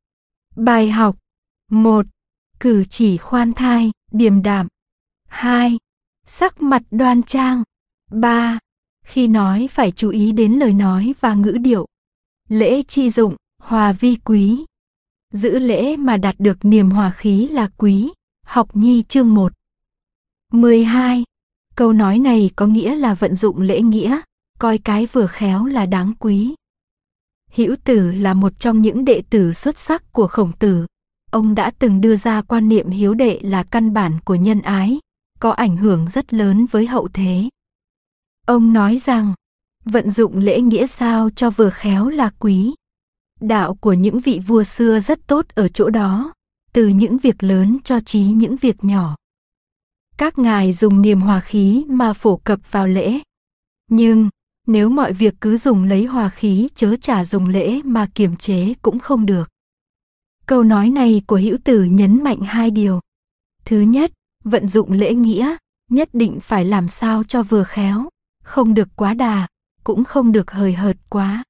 Bài học: một. Cử chỉ khoan thai, điềm đạm. hai. Sắc mặt đoan trang. ba. Khi nói phải chú ý đến lời nói và ngữ điệu. Lễ chi dụng, hòa vi quý. Giữ lễ mà đạt được niềm hòa khí là quý. Học Nhi chương một. mười hai. Câu nói này có nghĩa là vận dụng lễ nghĩa, coi cái vừa khéo là đáng quý. Hữu Tử là một trong những đệ tử xuất sắc của Khổng Tử. Ông đã từng đưa ra quan niệm hiếu đệ là căn bản của nhân ái, có ảnh hưởng rất lớn với hậu thế. Ông nói rằng, vận dụng lễ nghĩa sao cho vừa khéo là quý. Đạo của những vị vua xưa rất tốt ở chỗ đó, từ những việc lớn cho chí những việc nhỏ. Các ngài dùng niềm hòa khí mà phổ cập vào lễ. Nhưng, nếu mọi việc cứ dùng lấy hòa khí chớ chả dùng lễ mà kiềm chế cũng không được. Câu nói này của Hữu Tử nhấn mạnh hai điều. Thứ nhất, vận dụng lễ nghĩa, nhất định phải làm sao cho vừa khéo, không được quá đà, cũng không được hời hợt quá.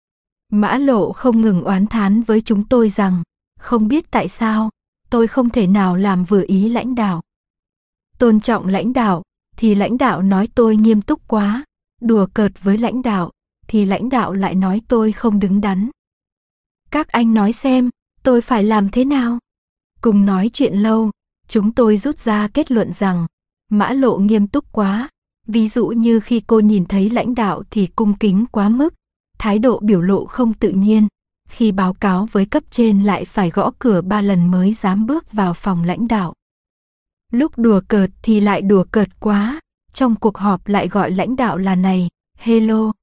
Mã Lộ không ngừng oán thán với chúng tôi rằng, không biết tại sao, tôi không thể nào làm vừa ý lãnh đạo. Tôn trọng lãnh đạo, thì lãnh đạo nói tôi nghiêm túc quá, đùa cợt với lãnh đạo, thì lãnh đạo lại nói tôi không đứng đắn. Các anh nói xem, tôi phải làm thế nào? Cùng nói chuyện lâu, chúng tôi rút ra kết luận rằng, Mã Lộ nghiêm túc quá, ví dụ như khi cô nhìn thấy lãnh đạo thì cung kính quá mức, thái độ biểu lộ không tự nhiên, khi báo cáo với cấp trên lại phải gõ cửa ba lần mới dám bước vào phòng lãnh đạo. Lúc đùa cợt thì lại đùa cợt quá, trong cuộc họp lại gọi lãnh đạo là này, hello.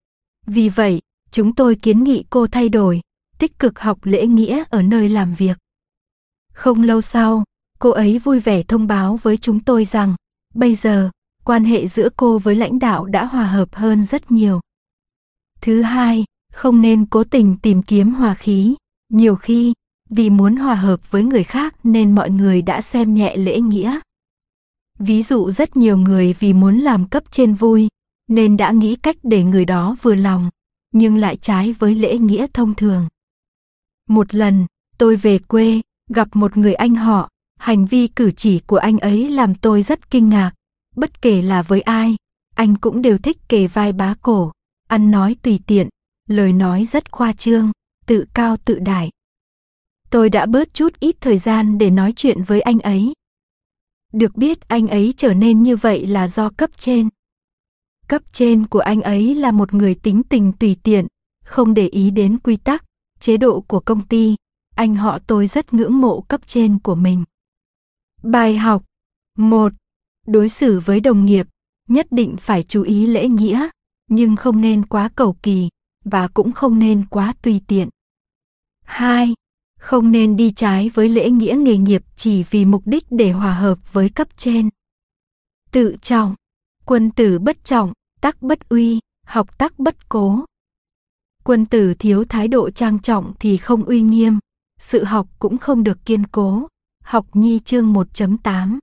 Vì vậy, chúng tôi kiến nghị cô thay đổi, tích cực học lễ nghĩa ở nơi làm việc. Không lâu sau, cô ấy vui vẻ thông báo với chúng tôi rằng, bây giờ, quan hệ giữa cô với lãnh đạo đã hòa hợp hơn rất nhiều. Thứ hai, không nên cố tình tìm kiếm hòa khí, nhiều khi, vì muốn hòa hợp với người khác nên mọi người đã xem nhẹ lễ nghĩa. Ví dụ rất nhiều người vì muốn làm cấp trên vui, nên đã nghĩ cách để người đó vừa lòng, nhưng lại trái với lễ nghĩa thông thường. Một lần, tôi về quê, gặp một người anh họ, hành vi cử chỉ của anh ấy làm tôi rất kinh ngạc. Bất kể là với ai, anh cũng đều thích kề vai bá cổ, ăn nói tùy tiện, lời nói rất khoa trương, tự cao tự đại. Tôi đã bớt chút ít thời gian để nói chuyện với anh ấy. Được biết anh ấy trở nên như vậy là do cấp trên. Cấp trên của anh ấy là một người tính tình tùy tiện, không để ý đến quy tắc, chế độ của công ty. Anh họ tôi rất ngưỡng mộ cấp trên của mình. Bài học: một. Đối xử với đồng nghiệp, nhất định phải chú ý lễ nghĩa, nhưng không nên quá cầu kỳ, và cũng không nên quá tùy tiện. hai. Không nên đi trái với lễ nghĩa nghề nghiệp chỉ vì mục đích để hòa hợp với cấp trên. Tự trọng, quân tử bất trọng, tắc bất uy, học tắc bất cố. Quân tử thiếu thái độ trang trọng thì không uy nghiêm, sự học cũng không được kiên cố. Học Nhi chương một chấm tám.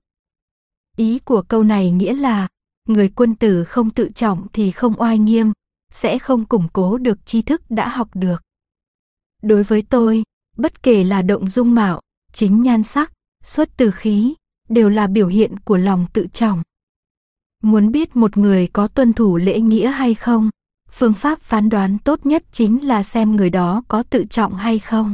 Ý của câu này nghĩa là, người quân tử không tự trọng thì không oai nghiêm, sẽ không củng cố được tri thức đã học được. Đối với tôi, bất kể là động dung mạo, chính nhan sắc, xuất từ khí, đều là biểu hiện của lòng tự trọng. Muốn biết một người có tuân thủ lễ nghĩa hay không, phương pháp phán đoán tốt nhất chính là xem người đó có tự trọng hay không.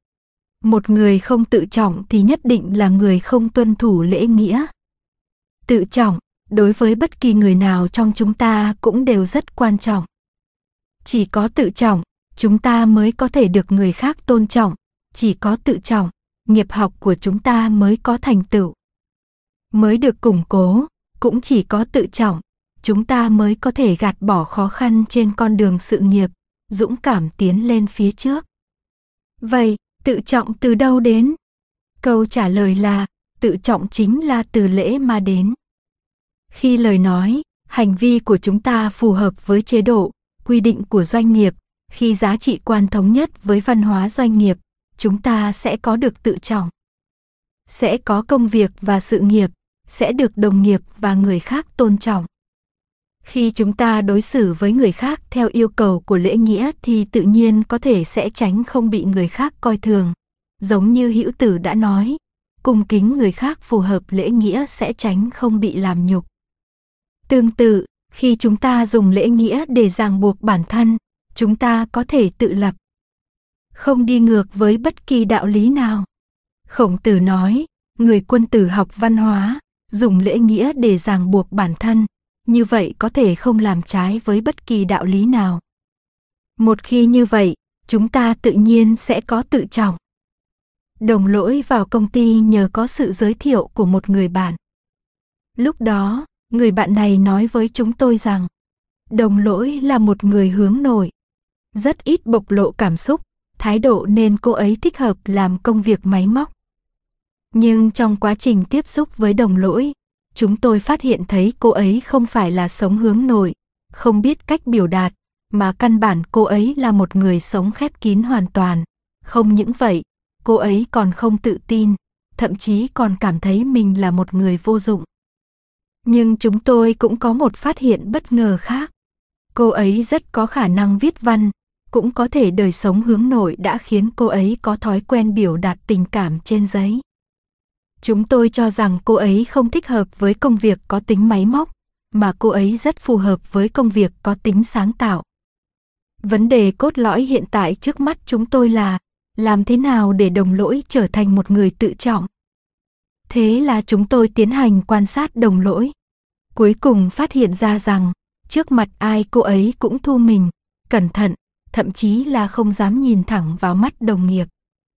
Một người không tự trọng thì nhất định là người không tuân thủ lễ nghĩa. Tự trọng, đối với bất kỳ người nào trong chúng ta cũng đều rất quan trọng. Chỉ có tự trọng, chúng ta mới có thể được người khác tôn trọng. Chỉ có tự trọng, nghiệp học của chúng ta mới có thành tựu, mới được củng cố. Cũng chỉ có tự trọng, chúng ta mới có thể gạt bỏ khó khăn trên con đường sự nghiệp, dũng cảm tiến lên phía trước. Vậy, tự trọng từ đâu đến? Câu trả lời là, tự trọng chính là từ lễ mà đến. Khi lời nói, hành vi của chúng ta phù hợp với chế độ, quy định của doanh nghiệp, khi giá trị quan thống nhất với văn hóa doanh nghiệp, chúng ta sẽ có được tự trọng. Sẽ có công việc và sự nghiệp, sẽ được đồng nghiệp và người khác tôn trọng. Khi chúng ta đối xử với người khác theo yêu cầu của lễ nghĩa thì tự nhiên có thể sẽ tránh không bị người khác coi thường. Giống như Hữu Tử đã nói, cung kính người khác phù hợp lễ nghĩa sẽ tránh không bị làm nhục. Tương tự, khi chúng ta dùng lễ nghĩa để ràng buộc bản thân, chúng ta có thể tự lập, không đi ngược với bất kỳ đạo lý nào. Khổng Tử nói, người quân tử học văn hóa, dùng lễ nghĩa để ràng buộc bản thân, như vậy có thể không làm trái với bất kỳ đạo lý nào. Một khi như vậy, chúng ta tự nhiên sẽ có tự trọng. Đồng Lỗi vào công ty nhờ có sự giới thiệu của một người bạn. Lúc đó, người bạn này nói với chúng tôi rằng, Đồng Lỗi là một người hướng nội, rất ít bộc lộ cảm xúc, thái độ nên cô ấy thích hợp làm công việc máy móc. Nhưng trong quá trình tiếp xúc với Đồng Lỗi, chúng tôi phát hiện thấy cô ấy không phải là sống hướng nội, không biết cách biểu đạt, mà căn bản cô ấy là một người sống khép kín hoàn toàn. Không những vậy, cô ấy còn không tự tin, thậm chí còn cảm thấy mình là một người vô dụng. Nhưng chúng tôi cũng có một phát hiện bất ngờ khác. Cô ấy rất có khả năng viết văn, cũng có thể đời sống hướng nội đã khiến cô ấy có thói quen biểu đạt tình cảm trên giấy. Chúng tôi cho rằng cô ấy không thích hợp với công việc có tính máy móc, mà cô ấy rất phù hợp với công việc có tính sáng tạo. Vấn đề cốt lõi hiện tại trước mắt chúng tôi là làm thế nào để Đồng Lỗi trở thành một người tự trọng. Thế là chúng tôi tiến hành quan sát Đồng Lỗi. Cuối cùng phát hiện ra rằng, trước mặt ai cô ấy cũng thu mình, cẩn thận, thậm chí là không dám nhìn thẳng vào mắt đồng nghiệp.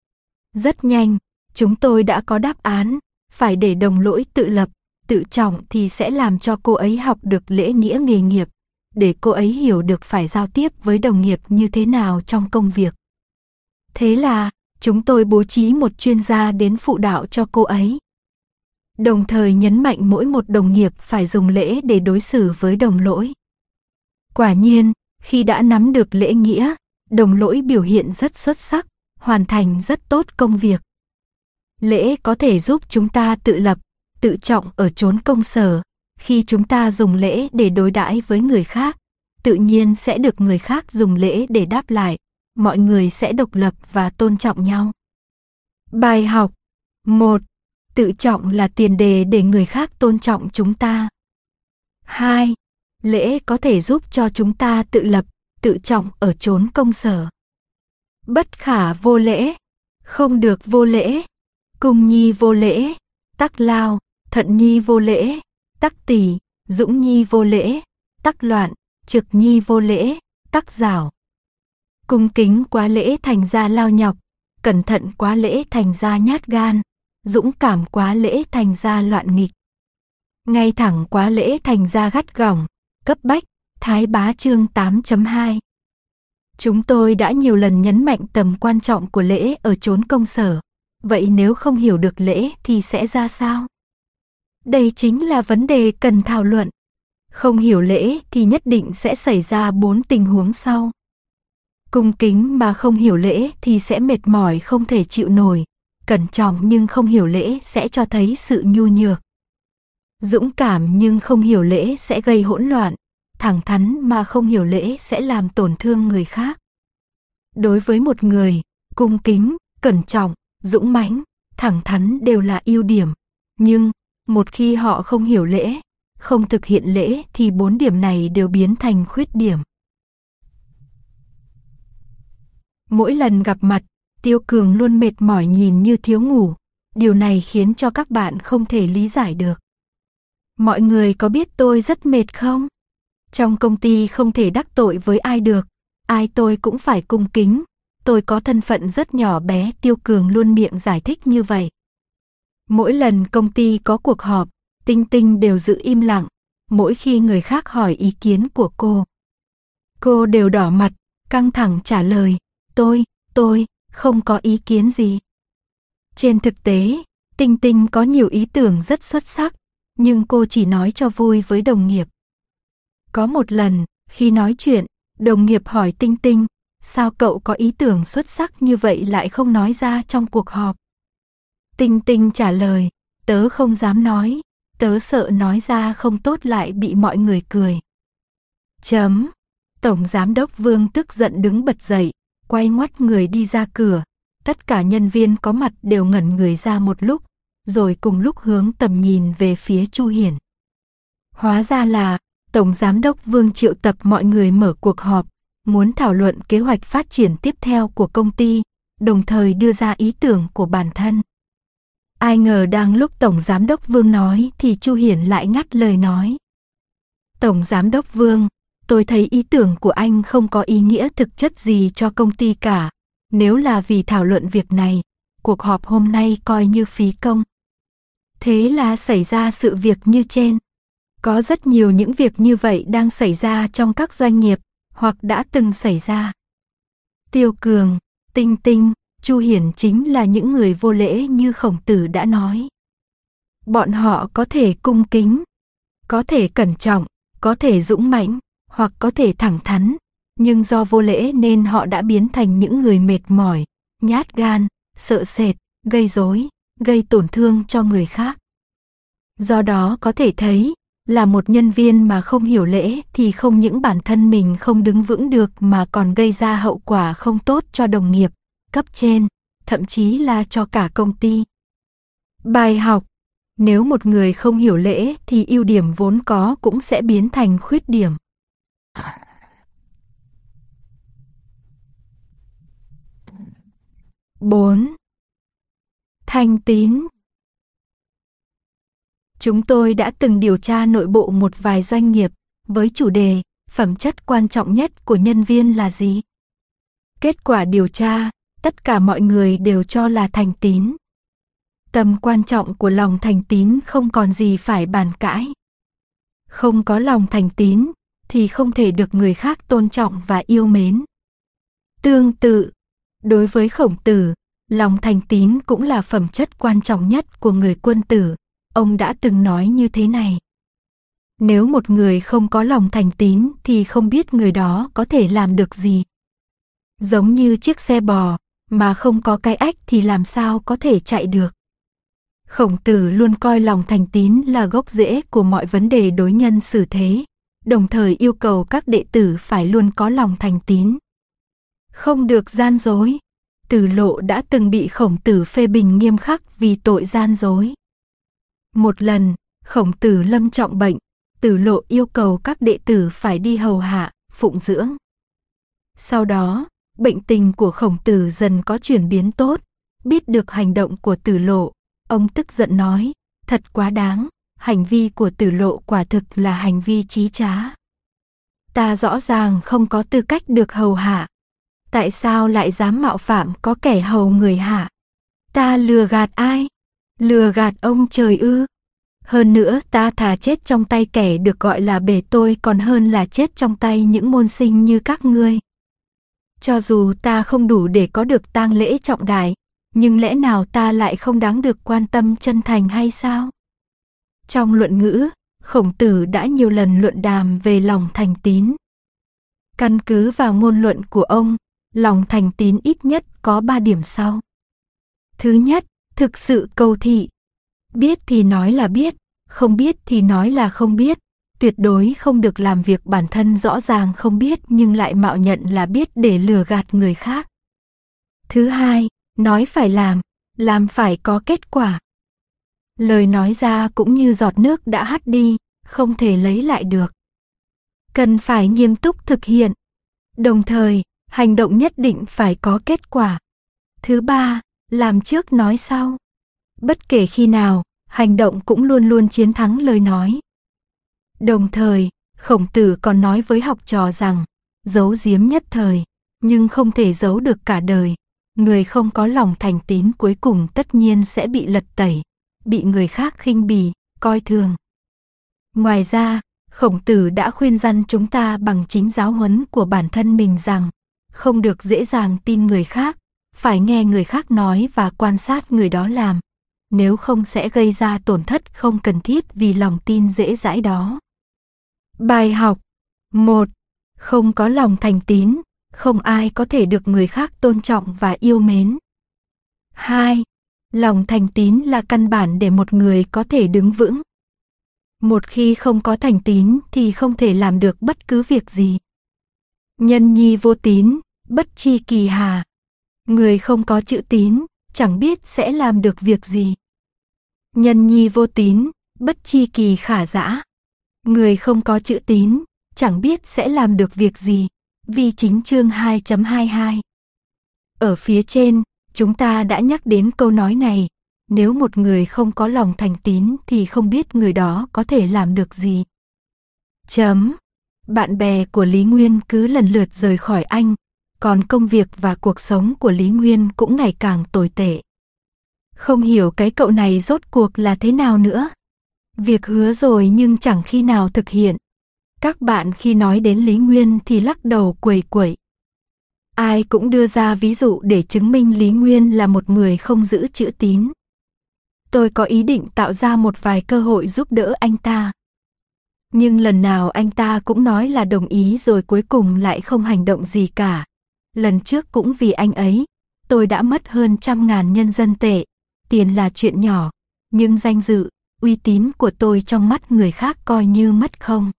Rất nhanh, chúng tôi đã có đáp án, phải để Đồng Lỗi tự lập, tự trọng thì sẽ làm cho cô ấy học được lễ nghĩa nghề nghiệp, để cô ấy hiểu được phải giao tiếp với đồng nghiệp như thế nào trong công việc. Thế là, chúng tôi bố trí một chuyên gia đến phụ đạo cho cô ấy. Đồng thời nhấn mạnh mỗi một đồng nghiệp phải dùng lễ để đối xử với Đồng Lỗi. Quả nhiên, khi đã nắm được lễ nghĩa, Đồng Lỗi biểu hiện rất xuất sắc, hoàn thành rất tốt công việc. Lễ có thể giúp chúng ta tự lập, tự trọng ở chốn công sở. Khi chúng ta dùng lễ để đối đãi với người khác, tự nhiên sẽ được người khác dùng lễ để đáp lại. Mọi người sẽ độc lập và tôn trọng nhau. Bài học một. Tự trọng là tiền đề để người khác tôn trọng chúng ta. hai. Lễ có thể giúp cho chúng ta tự lập, tự trọng ở chốn công sở. Bất khả vô lễ, không được vô lễ. Cung nhi vô lễ, tắc lao, thận nhi vô lễ, tắc tỳ, dũng nhi vô lễ, tắc loạn, trực nhi vô lễ, tắc giảo. Cung kính quá lễ thành ra lao nhọc, cẩn thận quá lễ thành ra nhát gan, dũng cảm quá lễ thành ra loạn nghịch. Ngay thẳng quá lễ thành ra gắt gỏng, cấp bách. Thái Bá chương tám chấm hai. Chúng tôi đã nhiều lần nhấn mạnh tầm quan trọng của lễ ở chốn công sở. Vậy nếu không hiểu được lễ thì sẽ ra sao? Đây chính là vấn đề cần thảo luận. Không hiểu lễ thì nhất định sẽ xảy ra bốn tình huống sau. Cung kính mà không hiểu lễ thì sẽ mệt mỏi không thể chịu nổi. Cẩn trọng nhưng không hiểu lễ sẽ cho thấy sự nhu nhược. Dũng cảm nhưng không hiểu lễ sẽ gây hỗn loạn. Thẳng thắn mà không hiểu lễ sẽ làm tổn thương người khác. Đối với một người, cung kính, cẩn trọng, dũng mãnh, thẳng thắn đều là ưu điểm, nhưng một khi họ không hiểu lễ, không thực hiện lễ thì bốn điểm này đều biến thành khuyết điểm. Mỗi lần gặp mặt, Tiêu Cường luôn mệt mỏi nhìn như thiếu ngủ, điều này khiến cho các bạn không thể lý giải được. Mọi người có biết tôi rất mệt không? Trong công ty không thể đắc tội với ai được, ai tôi cũng phải cung kính, tôi có thân phận rất nhỏ bé, Tiêu Cường luôn miệng giải thích như vậy. Mỗi lần công ty có cuộc họp, Tinh Tinh đều giữ im lặng, mỗi khi người khác hỏi ý kiến của cô. Cô đều đỏ mặt, căng thẳng trả lời, tôi, tôi, không có ý kiến gì. Trên thực tế, Tinh Tinh có nhiều ý tưởng rất xuất sắc, nhưng cô chỉ nói cho vui với đồng nghiệp. Có một lần, khi nói chuyện, đồng nghiệp hỏi Tinh Tinh, sao cậu có ý tưởng xuất sắc như vậy lại không nói ra trong cuộc họp? Tinh Tinh trả lời, tớ không dám nói, tớ sợ nói ra không tốt lại bị mọi người cười. Chấm. Tổng giám đốc Vương tức giận đứng bật dậy, quay ngoắt người đi ra cửa. Tất cả nhân viên có mặt đều ngẩn người ra một lúc, rồi cùng lúc hướng tầm nhìn về phía Chu Hiển. Hóa ra là Tổng giám đốc Vương triệu tập mọi người mở cuộc họp, muốn thảo luận kế hoạch phát triển tiếp theo của công ty, đồng thời đưa ra ý tưởng của bản thân. Ai ngờ đang lúc Tổng giám đốc Vương nói thì Chu Hiển lại ngắt lời nói. Tổng giám đốc Vương, tôi thấy ý tưởng của anh không có ý nghĩa thực chất gì cho công ty cả. Nếu là vì thảo luận việc này, cuộc họp hôm nay coi như phí công. Thế là xảy ra sự việc như trên. Có rất nhiều những việc như vậy đang xảy ra trong các doanh nghiệp, hoặc đã từng xảy ra. Tiêu Cường, Tinh Tinh, Chu Hiển chính là những người vô lễ như Khổng Tử đã nói. Bọn họ có thể cung kính, có thể cẩn trọng, có thể dũng mãnh, hoặc có thể thẳng thắn, nhưng do vô lễ nên họ đã biến thành những người mệt mỏi, nhát gan, sợ sệt, gây rối, gây tổn thương cho người khác. Do đó có thể thấy, là một nhân viên mà không hiểu lễ thì không những bản thân mình không đứng vững được mà còn gây ra hậu quả không tốt cho đồng nghiệp, cấp trên, thậm chí là cho cả công ty. Bài học: nếu một người không hiểu lễ thì ưu điểm vốn có cũng sẽ biến thành khuyết điểm. bốn. Thành tín. Chúng tôi đã từng điều tra nội bộ một vài doanh nghiệp với chủ đề phẩm chất quan trọng nhất của nhân viên là gì? Kết quả điều tra, tất cả mọi người đều cho là thành tín. Tầm quan trọng của lòng thành tín không còn gì phải bàn cãi. Không có lòng thành tín thì không thể được người khác tôn trọng và yêu mến. Tương tự, đối với Khổng Tử, lòng thành tín cũng là phẩm chất quan trọng nhất của người quân tử. Ông đã từng nói như thế này. Nếu một người không có lòng thành tín thì không biết người đó có thể làm được gì. Giống như chiếc xe bò, mà không có cái ách thì làm sao có thể chạy được. Khổng Tử luôn coi lòng thành tín là gốc rễ của mọi vấn đề đối nhân xử thế, đồng thời yêu cầu các đệ tử phải luôn có lòng thành tín. Không được gian dối. Tử Lộ đã từng bị Khổng Tử phê bình nghiêm khắc vì tội gian dối. Một lần, Khổng Tử lâm trọng bệnh, Tử Lộ yêu cầu các đệ tử phải đi hầu hạ, phụng dưỡng. Sau đó, bệnh tình của Khổng Tử dần có chuyển biến tốt, biết được hành động của Tử Lộ, ông tức giận nói, thật quá đáng, hành vi của Tử Lộ quả thực là hành vi chí trá. Ta rõ ràng không có tư cách được hầu hạ. Tại sao lại dám mạo phạm có kẻ hầu người hạ? Ta lừa gạt ai? Lừa gạt ông trời ư? Hơn nữa ta thà chết trong tay kẻ được gọi là bề tôi còn hơn là chết trong tay những môn sinh như các ngươi. Cho dù ta không đủ để có được tang lễ trọng đại, nhưng lẽ nào ta lại không đáng được quan tâm chân thành hay sao? Trong luận ngữ, Khổng Tử đã nhiều lần luận đàm về lòng thành tín. Căn cứ vào ngôn luận của ông, lòng thành tín ít nhất có ba điểm sau. Thứ nhất, thực sự cầu thị. Biết thì nói là biết, không biết thì nói là không biết. Tuyệt đối không được làm việc bản thân rõ ràng không biết nhưng lại mạo nhận là biết để lừa gạt người khác. Thứ hai, nói phải làm, làm phải có kết quả. Lời nói ra cũng như giọt nước đã hắt đi, không thể lấy lại được. Cần phải nghiêm túc thực hiện. Đồng thời, hành động nhất định phải có kết quả. Thứ ba, làm trước nói sau. Bất kể khi nào, hành động cũng luôn luôn chiến thắng lời nói. Đồng thời, Khổng Tử còn nói với học trò rằng, giấu giếm nhất thời, nhưng không thể giấu được cả đời. Người không có lòng thành tín cuối cùng tất nhiên sẽ bị lật tẩy, bị người khác khinh bỉ, coi thường. Ngoài ra, Khổng Tử đã khuyên răn chúng ta bằng chính giáo huấn của bản thân mình rằng, không được dễ dàng tin người khác, phải nghe người khác nói và quan sát người đó làm, nếu không sẽ gây ra tổn thất không cần thiết vì lòng tin dễ dãi đó. Bài học một. Không có lòng thành tín, không ai có thể được người khác tôn trọng và yêu mến. hai. Lòng thành tín là căn bản để một người có thể đứng vững. Một khi không có thành tín thì không thể làm được bất cứ việc gì. Nhân nhi vô tín, bất chi kỳ hà. Người không có chữ tín, chẳng biết sẽ làm được việc gì. Nhân nhi vô tín, bất chi kỳ khả dã. Người không có chữ tín, chẳng biết sẽ làm được việc gì. Vi chính chương hai chấm hai mươi hai. Ở phía trên, chúng ta đã nhắc đến câu nói này. Nếu một người không có lòng thành tín thì không biết người đó có thể làm được gì. Chấm. Bạn bè của Lý Nguyên cứ lần lượt rời khỏi anh, còn công việc và cuộc sống của Lý Nguyên cũng ngày càng tồi tệ. Không hiểu cái cậu này rốt cuộc là thế nào nữa. Việc hứa rồi nhưng chẳng khi nào thực hiện. Các bạn khi nói đến Lý Nguyên thì lắc đầu quẩy quẩy. Ai cũng đưa ra ví dụ để chứng minh Lý Nguyên là một người không giữ chữ tín. Tôi có ý định tạo ra một vài cơ hội giúp đỡ anh ta. Nhưng lần nào anh ta cũng nói là đồng ý rồi cuối cùng lại không hành động gì cả. Lần trước cũng vì anh ấy, tôi đã mất hơn trăm ngàn nhân dân tệ. Tiền là chuyện nhỏ, nhưng danh dự, uy tín của tôi trong mắt người khác coi như mất không.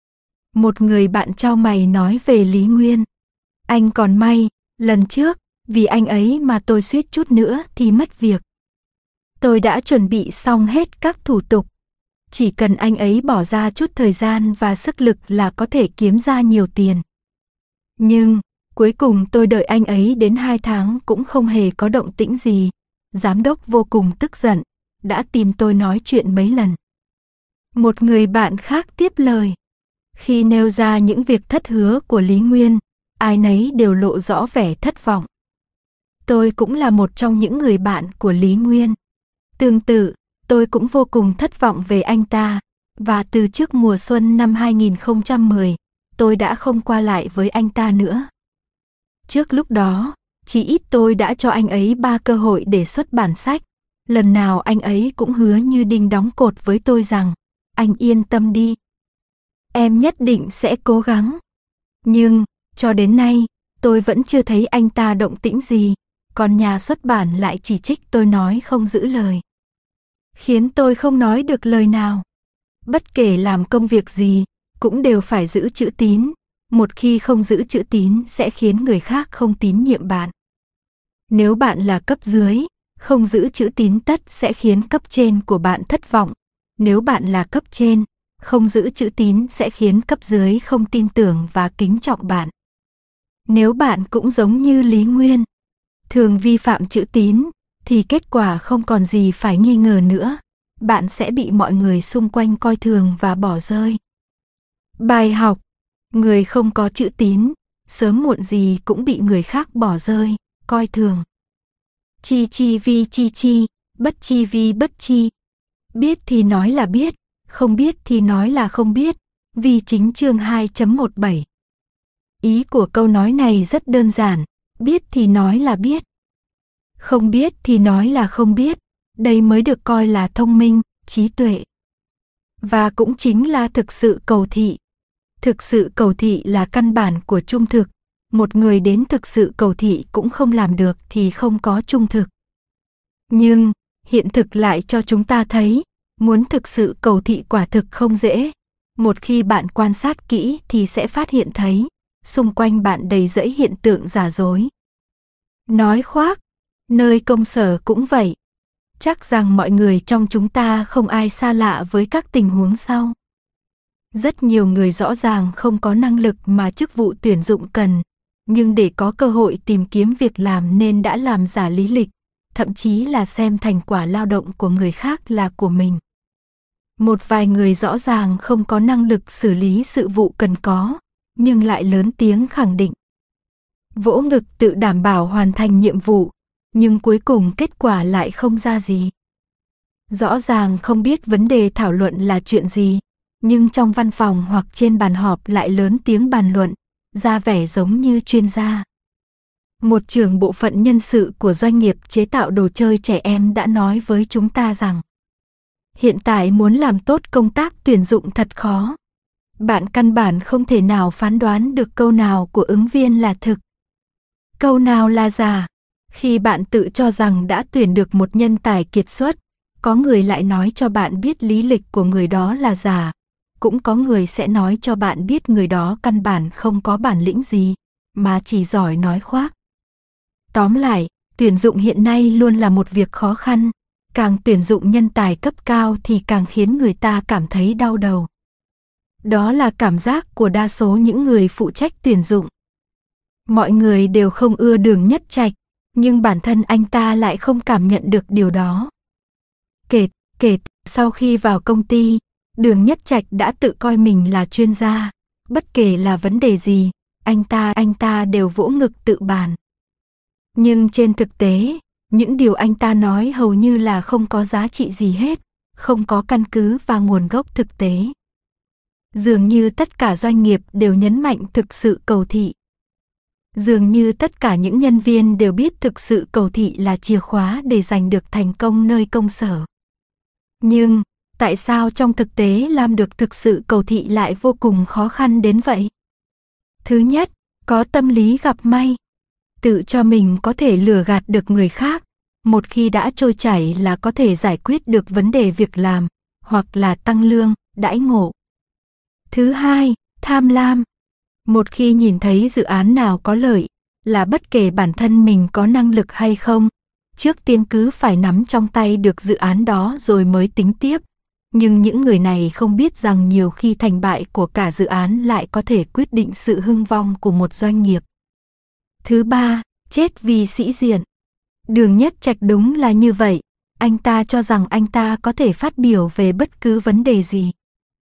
Một người bạn trao mày nói về Lý Nguyên. Anh còn may, lần trước, vì anh ấy mà tôi suýt chút nữa thì mất việc. Tôi đã chuẩn bị xong hết các thủ tục. Chỉ cần anh ấy bỏ ra chút thời gian và sức lực là có thể kiếm ra nhiều tiền. Nhưng, cuối cùng tôi đợi anh ấy đến hai tháng cũng không hề có động tĩnh gì. Giám đốc vô cùng tức giận, đã tìm tôi nói chuyện mấy lần. Một người bạn khác tiếp lời. Khi nêu ra những việc thất hứa của Lý Nguyên, ai nấy đều lộ rõ vẻ thất vọng. Tôi cũng là một trong những người bạn của Lý Nguyên. Tương tự, tôi cũng vô cùng thất vọng về anh ta, và từ trước mùa xuân năm hai nghìn không trăm mười, tôi đã không qua lại với anh ta nữa. Trước lúc đó, chỉ ít tôi đã cho anh ấy ba cơ hội để xuất bản sách. Lần nào anh ấy cũng hứa như đinh đóng cột với tôi rằng, anh yên tâm đi. Em nhất định sẽ cố gắng. Nhưng, cho đến nay, tôi vẫn chưa thấy anh ta động tĩnh gì, còn nhà xuất bản lại chỉ trích tôi nói không giữ lời. Khiến tôi không nói được lời nào. Bất kể làm công việc gì, cũng đều phải giữ chữ tín. Một khi không giữ chữ tín sẽ khiến người khác không tín nhiệm bạn. Nếu bạn là cấp dưới, không giữ chữ tín tất sẽ khiến cấp trên của bạn thất vọng. Nếu bạn là cấp trên, không giữ chữ tín sẽ khiến cấp dưới không tin tưởng và kính trọng bạn. Nếu bạn cũng giống như Lý Nguyên, thường vi phạm chữ tín, thì kết quả không còn gì phải nghi ngờ nữa. Bạn sẽ bị mọi người xung quanh coi thường và bỏ rơi. Bài học: người không có chữ tín, sớm muộn gì cũng bị người khác bỏ rơi, coi thường. Chi chi vi chi chi, bất chi vi bất chi. Biết thì nói là biết, không biết thì nói là không biết. Vi chính chương hai chấm một bảy. Ý của câu nói này rất đơn giản, biết thì nói là biết, không biết thì nói là không biết. Đây mới được coi là thông minh, trí tuệ. Và cũng chính là thực sự cầu thị. Thực sự cầu thị là căn bản của trung thực. Một người đến thực sự cầu thị cũng không làm được thì không có trung thực. Nhưng, hiện thực lại cho chúng ta thấy, muốn thực sự cầu thị quả thực không dễ. Một khi bạn quan sát kỹ thì sẽ phát hiện thấy, xung quanh bạn đầy rẫy hiện tượng giả dối. Nói khoác, Nơi công sở cũng vậy. Chắc rằng mọi người trong chúng ta không ai xa lạ với các tình huống sau. Rất nhiều người rõ ràng không có năng lực mà chức vụ tuyển dụng cần, nhưng để có cơ hội tìm kiếm việc làm nên đã làm giả lý lịch, thậm chí là xem thành quả lao động của người khác là của mình. Một vài người rõ ràng không có năng lực xử lý sự vụ cần có, nhưng lại lớn tiếng khẳng định. Vỗ ngực tự đảm bảo hoàn thành nhiệm vụ, nhưng cuối cùng kết quả lại không ra gì. Rõ ràng không biết vấn đề thảo luận là chuyện gì, nhưng trong văn phòng hoặc trên bàn họp lại lớn tiếng bàn luận, ra vẻ giống như chuyên gia. Một trưởng bộ phận nhân sự của doanh nghiệp chế tạo đồ chơi trẻ em đã nói với chúng ta rằng hiện tại muốn làm tốt công tác tuyển dụng thật khó. Bạn căn bản không thể nào phán đoán được câu nào của ứng viên là thực, câu nào là giả. Khi bạn tự cho rằng đã tuyển được một nhân tài kiệt xuất, có người lại nói cho bạn biết lý lịch của người đó là giả. Cũng có người sẽ nói cho bạn biết người đó căn bản không có bản lĩnh gì, mà chỉ giỏi nói khoác. Tóm lại, tuyển dụng hiện nay luôn là một việc khó khăn. Càng tuyển dụng nhân tài cấp cao thì càng khiến người ta cảm thấy đau đầu. Đó là cảm giác của đa số những người phụ trách tuyển dụng. Mọi người đều không ưa Đường Nhất Trạch, nhưng bản thân anh ta lại không cảm nhận được điều đó. Kể, kể sau khi vào công ty, Đường Nhất Trạch đã tự coi mình là chuyên gia. Bất kể là vấn đề gì, anh ta anh ta đều vỗ ngực tự bàn. Nhưng trên thực tế, những điều anh ta nói hầu như là không có giá trị gì hết, không có căn cứ và nguồn gốc thực tế. Dường như tất cả doanh nghiệp đều nhấn mạnh thực sự cầu thị. Dường như tất cả những nhân viên đều biết thực sự cầu thị là chìa khóa để giành được thành công nơi công sở. Nhưng, tại sao trong thực tế làm được thực sự cầu thị lại vô cùng khó khăn đến vậy? Thứ nhất, có tâm lý gặp may. Tự cho mình có thể lừa gạt được người khác, một khi đã trôi chảy là có thể giải quyết được vấn đề việc làm, hoặc là tăng lương, đãi ngộ. Thứ hai, tham lam. Một khi nhìn thấy dự án nào có lợi, là bất kể bản thân mình có năng lực hay không, trước tiên cứ phải nắm trong tay được dự án đó rồi mới tính tiếp. Nhưng những người này không biết rằng nhiều khi thành bại của cả dự án lại có thể quyết định sự hưng vong của một doanh nghiệp. Thứ ba, chết vì sĩ diện. Đường Nhất Trạch đúng là như vậy, anh ta cho rằng anh ta có thể phát biểu về bất cứ vấn đề gì.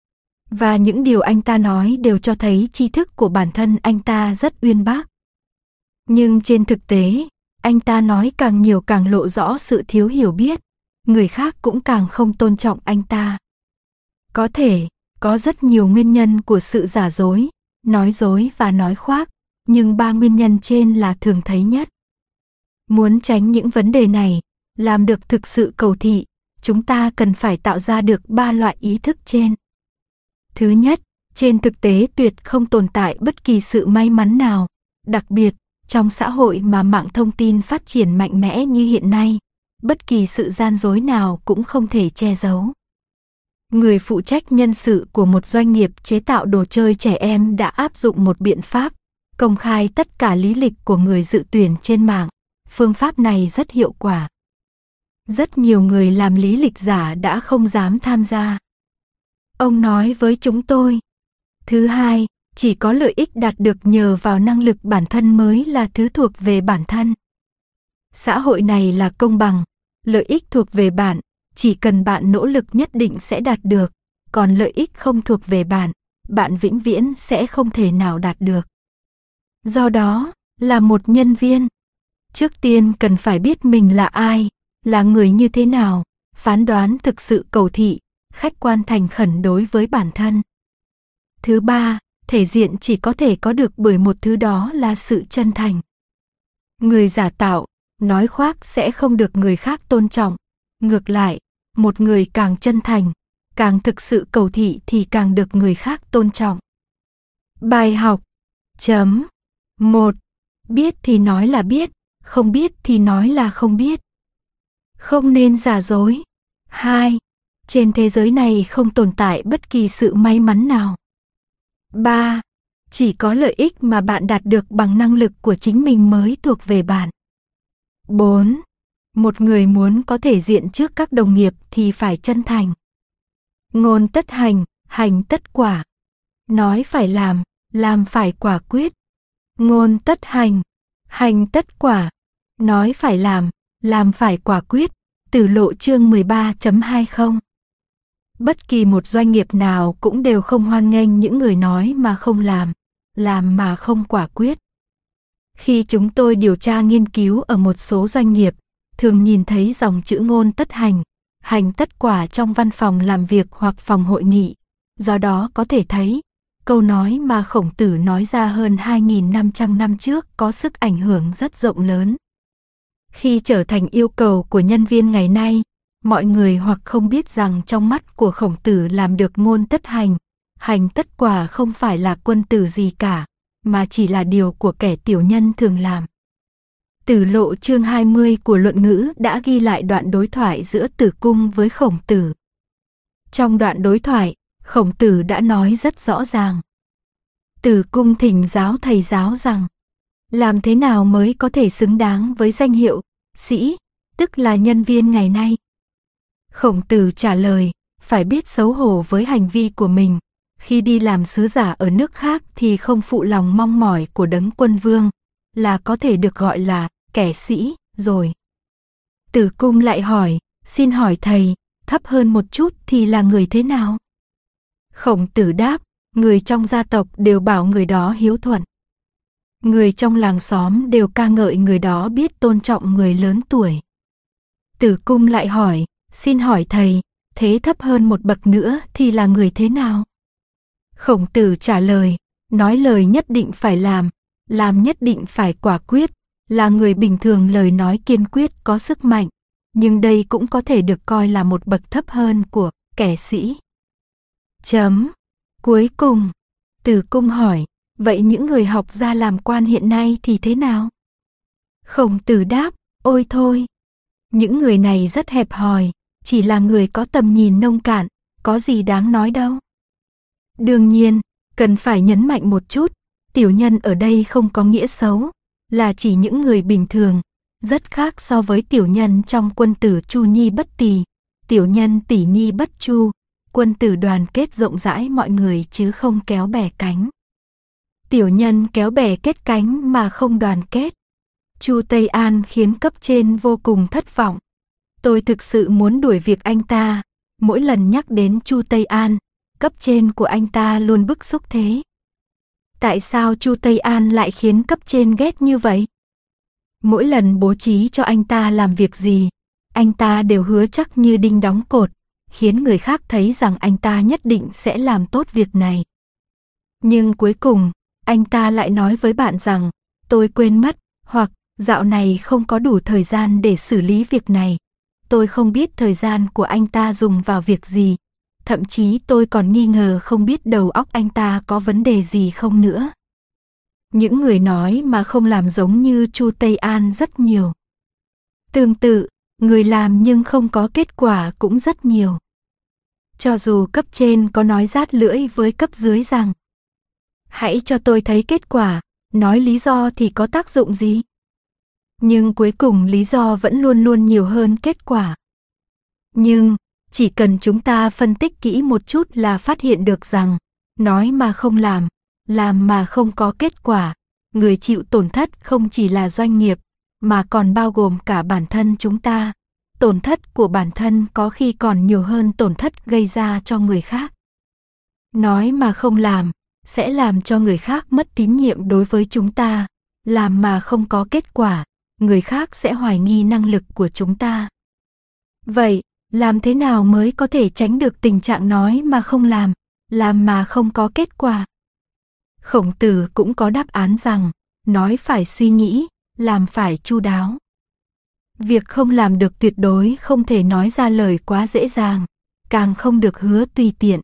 Và những điều anh ta nói đều cho thấy tri thức của bản thân anh ta rất uyên bác. Nhưng trên thực tế, anh ta nói càng nhiều càng lộ rõ sự thiếu hiểu biết, người khác cũng càng không tôn trọng anh ta. Có thể, có rất nhiều nguyên nhân của sự giả dối, nói dối và nói khoác, nhưng ba nguyên nhân trên là thường thấy nhất. Muốn tránh những vấn đề này, làm được thực sự cầu thị, chúng ta cần phải tạo ra được ba loại ý thức trên. Thứ nhất, trên thực tế tuyệt không tồn tại bất kỳ sự may mắn nào, đặc biệt trong xã hội mà mạng thông tin phát triển mạnh mẽ như hiện nay, bất kỳ sự gian dối nào cũng không thể che giấu. Người phụ trách nhân sự của một doanh nghiệp chế tạo đồ chơi trẻ em đã áp dụng một biện pháp, công khai tất cả lý lịch của người dự tuyển trên mạng. Phương pháp này rất hiệu quả. Rất nhiều người làm lý lịch giả đã không dám tham gia. Ông nói với chúng tôi. Thứ hai, chỉ có lợi ích đạt được nhờ vào năng lực bản thân mới là thứ thuộc về bản thân. Xã hội này là công bằng, lợi ích thuộc về bạn, chỉ cần bạn nỗ lực nhất định sẽ đạt được, còn lợi ích không thuộc về bạn, bạn vĩnh viễn sẽ không thể nào đạt được. Do đó, là một nhân viên, trước tiên cần phải biết mình là ai, là người như thế nào, phán đoán thực sự cầu thị, khách quan thành khẩn đối với bản thân. Thứ ba, thể diện chỉ có thể có được bởi một thứ đó là sự chân thành. Người giả tạo, nói khoác sẽ không được người khác tôn trọng. Ngược lại, một người càng chân thành, càng thực sự cầu thị thì càng được người khác tôn trọng. Bài học chấm một. Biết thì nói là biết, không biết thì nói là không biết. Không nên giả dối. Hai. Trên thế giới này không tồn tại bất kỳ sự may mắn nào. Ba. Chỉ có lợi ích mà bạn đạt được bằng năng lực của chính mình mới thuộc về bạn. Bốn. Một người muốn có thể diện trước các đồng nghiệp thì phải chân thành. Ngôn tất hành, hành tất quả. Nói phải làm, làm phải quả quyết. Ngôn tất hành, hành tất quả. Nói phải làm, làm phải quả quyết. Tử Lộ chương mười ba chấm hai mươi. Bất kỳ một doanh nghiệp nào cũng đều không hoan nghênh những người nói mà không làm, làm mà không quả quyết. Khi chúng tôi điều tra nghiên cứu ở một số doanh nghiệp, thường nhìn thấy dòng chữ ngôn tất hành, hành tất quả trong văn phòng làm việc hoặc phòng hội nghị. Do đó có thể thấy, câu nói mà Khổng Tử nói ra hơn hai nghìn năm trăm năm trước có sức ảnh hưởng rất rộng lớn. Khi trở thành yêu cầu của nhân viên ngày nay, mọi người hoặc không biết rằng trong mắt của Khổng Tử làm được ngôn tất hành, hành tất quả không phải là quân tử gì cả, mà chỉ là điều của kẻ tiểu nhân thường làm. Tử Lộ chương hai mươi của Luận Ngữ đã ghi lại đoạn đối thoại giữa Tử Cung với Khổng Tử. Trong đoạn đối thoại, Khổng Tử đã nói rất rõ ràng. Tử Cung thỉnh giáo thầy giáo rằng, làm thế nào mới có thể xứng đáng với danh hiệu sĩ, tức là nhân viên ngày nay? Khổng Tử trả lời, phải biết xấu hổ với hành vi của mình. Khi đi làm sứ giả ở nước khác thì không phụ lòng mong mỏi của Đấng Quân Vương, là có thể được gọi là kẻ sĩ rồi. Tử Cung lại hỏi, xin hỏi thầy, thấp hơn một chút thì là người thế nào? Khổng Tử đáp, người trong gia tộc đều bảo người đó hiếu thuận. Người trong làng xóm đều ca ngợi người đó biết tôn trọng người lớn tuổi. Tử Cung lại hỏi, xin hỏi thầy, thế thấp hơn một bậc nữa thì là người thế nào? Khổng Tử trả lời, nói lời nhất định phải làm, làm nhất định phải quả quyết, là người bình thường lời nói kiên quyết có sức mạnh, nhưng đây cũng có thể được coi là một bậc thấp hơn của kẻ sĩ. Chấm. Cuối cùng, Tử Cung hỏi, vậy những người học ra làm quan hiện nay thì thế nào? Khổng Tử đáp, ôi thôi, những người này rất hẹp hòi, chỉ là người có tầm nhìn nông cạn, có gì đáng nói đâu. Đương nhiên, cần phải nhấn mạnh một chút, tiểu nhân ở đây không có nghĩa xấu, là chỉ những người bình thường, rất khác so với tiểu nhân trong quân tử Chu Nhi bất tỳ, tiểu nhân Tỷ Nhi bất chu, quân tử đoàn kết rộng rãi mọi người chứ không kéo bè cánh. Tiểu nhân kéo bè kết cánh mà không đoàn kết. Chu Tây An khiến cấp trên vô cùng thất vọng. Tôi thực sự muốn đuổi việc anh ta, mỗi lần nhắc đến Chu Tây An, cấp trên của anh ta luôn bức xúc thế. Tại sao Chu Tây An lại khiến cấp trên ghét như vậy? Mỗi lần bố trí cho anh ta làm việc gì, anh ta đều hứa chắc như đinh đóng cột, khiến người khác thấy rằng anh ta nhất định sẽ làm tốt việc này. Nhưng cuối cùng, anh ta lại nói với bạn rằng, tôi quên mất, hoặc dạo này không có đủ thời gian để xử lý việc này. Tôi không biết thời gian của anh ta dùng vào việc gì. Thậm chí tôi còn nghi ngờ không biết đầu óc anh ta có vấn đề gì không nữa. Những người nói mà không làm giống như Chu Tây An rất nhiều. Tương tự, người làm nhưng không có kết quả cũng rất nhiều. Cho dù cấp trên có nói rát lưỡi với cấp dưới rằng, hãy cho tôi thấy kết quả, nói lý do thì có tác dụng gì? Nhưng cuối cùng lý do vẫn luôn luôn nhiều hơn kết quả. Nhưng, chỉ cần chúng ta phân tích kỹ một chút là phát hiện được rằng, nói mà không làm, làm mà không có kết quả, người chịu tổn thất không chỉ là doanh nghiệp, mà còn bao gồm cả bản thân chúng ta. Tổn thất của bản thân có khi còn nhiều hơn tổn thất gây ra cho người khác. Nói mà không làm, sẽ làm cho người khác mất tín nhiệm đối với chúng ta. Làm mà không có kết quả, người khác sẽ hoài nghi năng lực của chúng ta. Vậy, làm thế nào mới có thể tránh được tình trạng nói mà không làm, làm mà không có kết quả? Khổng Tử cũng có đáp án rằng, nói phải suy nghĩ, làm phải chu đáo. Việc không làm được tuyệt đối không thể nói ra lời quá dễ dàng, càng không được hứa tùy tiện.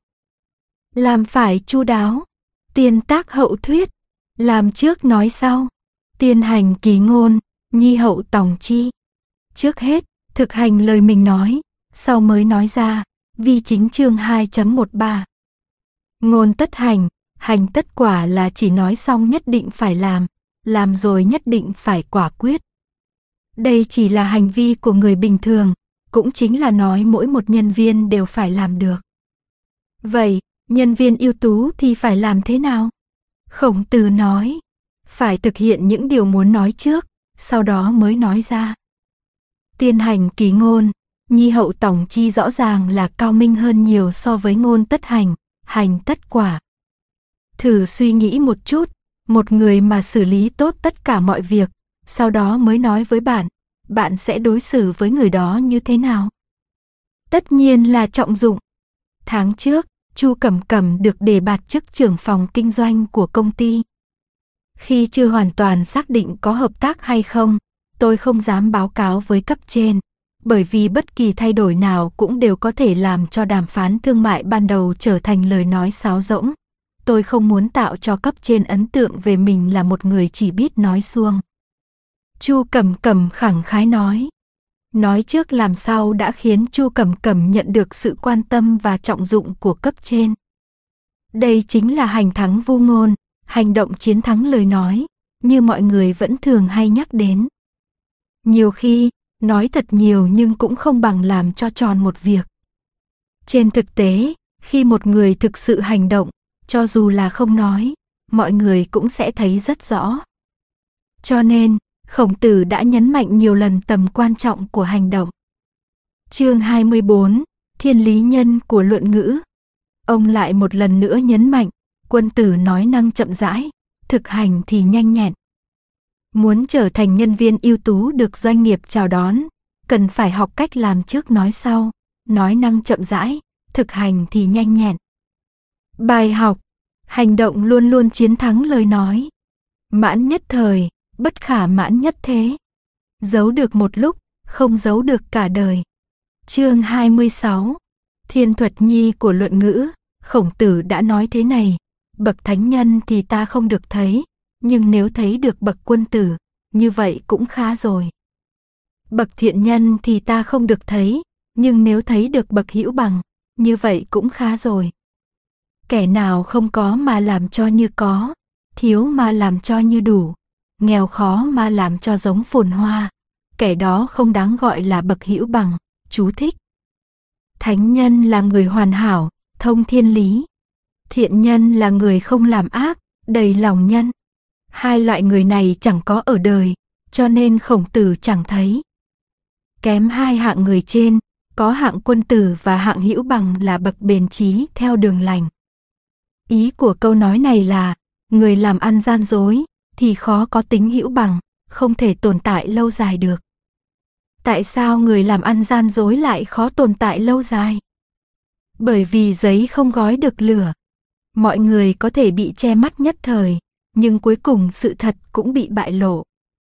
Làm phải chu đáo, tiên tác hậu thuyết, làm trước nói sau, tiên hành kỳ ngôn, nhi hậu tòng chi. Trước hết, thực hành lời mình nói, sau mới nói ra, Vi Chính chương hai chấm mười ba. Ngôn tất hành, hành tất quả là chỉ nói xong nhất định phải làm, làm rồi nhất định phải quả quyết. Đây chỉ là hành vi của người bình thường, cũng chính là nói mỗi một nhân viên đều phải làm được. Vậy, nhân viên ưu tú thì phải làm thế nào? Khổng Tử nói, phải thực hiện những điều muốn nói trước, sau đó mới nói ra. Tiên hành kỳ ngôn, nhi hậu tổng chi rõ ràng là cao minh hơn nhiều so với ngôn tất hành, hành tất quả. Thử suy nghĩ một chút, một người mà xử lý tốt tất cả mọi việc, sau đó mới nói với bạn, bạn sẽ đối xử với người đó như thế nào? Tất nhiên là trọng dụng. Tháng trước, Chu Cẩm Cẩm được đề bạt chức trưởng phòng kinh doanh của công ty. Khi chưa hoàn toàn xác định có hợp tác hay không, tôi không dám báo cáo với cấp trên, bởi vì bất kỳ thay đổi nào cũng đều có thể làm cho đàm phán thương mại ban đầu trở thành lời nói sáo rỗng. Tôi không muốn tạo cho cấp trên ấn tượng về mình là một người chỉ biết nói suông. Chu Cẩm Cẩm khẳng khái nói. Nói trước làm sau đã khiến Chu Cẩm Cẩm nhận được sự quan tâm và trọng dụng của cấp trên. Đây chính là hành thắng vu ngôn, hành động chiến thắng lời nói, như mọi người vẫn thường hay nhắc đến. Nhiều khi, nói thật nhiều nhưng cũng không bằng làm cho tròn một việc. Trên thực tế, khi một người thực sự hành động, cho dù là không nói, mọi người cũng sẽ thấy rất rõ. Cho nên, Khổng Tử đã nhấn mạnh nhiều lần tầm quan trọng của hành động. Chương hai mươi bốn, Thiên lý nhân của luận ngữ. Ông lại một lần nữa nhấn mạnh, quân tử nói năng chậm rãi, thực hành thì nhanh nhẹn. Muốn trở thành nhân viên ưu tú được doanh nghiệp chào đón, cần phải học cách làm trước nói sau, nói năng chậm rãi, thực hành thì nhanh nhẹn. Bài học, hành động luôn luôn chiến thắng lời nói. Mãn nhất thời, bất khả mãn nhất thế. Giấu được một lúc, không giấu được cả đời. Chương hai mươi sáu, Thiên thuật nhi của luận ngữ. Khổng Tử đã nói thế này, bậc thánh nhân thì ta không được thấy, nhưng nếu thấy được bậc quân tử, như vậy cũng khá rồi. Bậc thiện nhân thì ta không được thấy, nhưng nếu thấy được bậc hữu bằng, như vậy cũng khá rồi. Kẻ nào không có mà làm cho như có, thiếu mà làm cho như đủ, nghèo khó mà làm cho giống phồn hoa, kẻ đó không đáng gọi là bậc hữu bằng. Chú thích. Thánh nhân là người hoàn hảo, thông thiên lý. Thiện nhân là người không làm ác, đầy lòng nhân. Hai loại người này chẳng có ở đời, cho nên Khổng Tử chẳng thấy. Kém hai hạng người trên, có hạng quân tử và hạng hữu bằng là bậc bền trí theo đường lành. Ý của câu nói này là, người làm ăn gian dối, thì khó có tính hữu bằng, không thể tồn tại lâu dài được. Tại sao người làm ăn gian dối lại khó tồn tại lâu dài? Bởi vì giấy không gói được lửa. Mọi người có thể bị che mắt nhất thời, nhưng cuối cùng sự thật cũng bị bại lộ.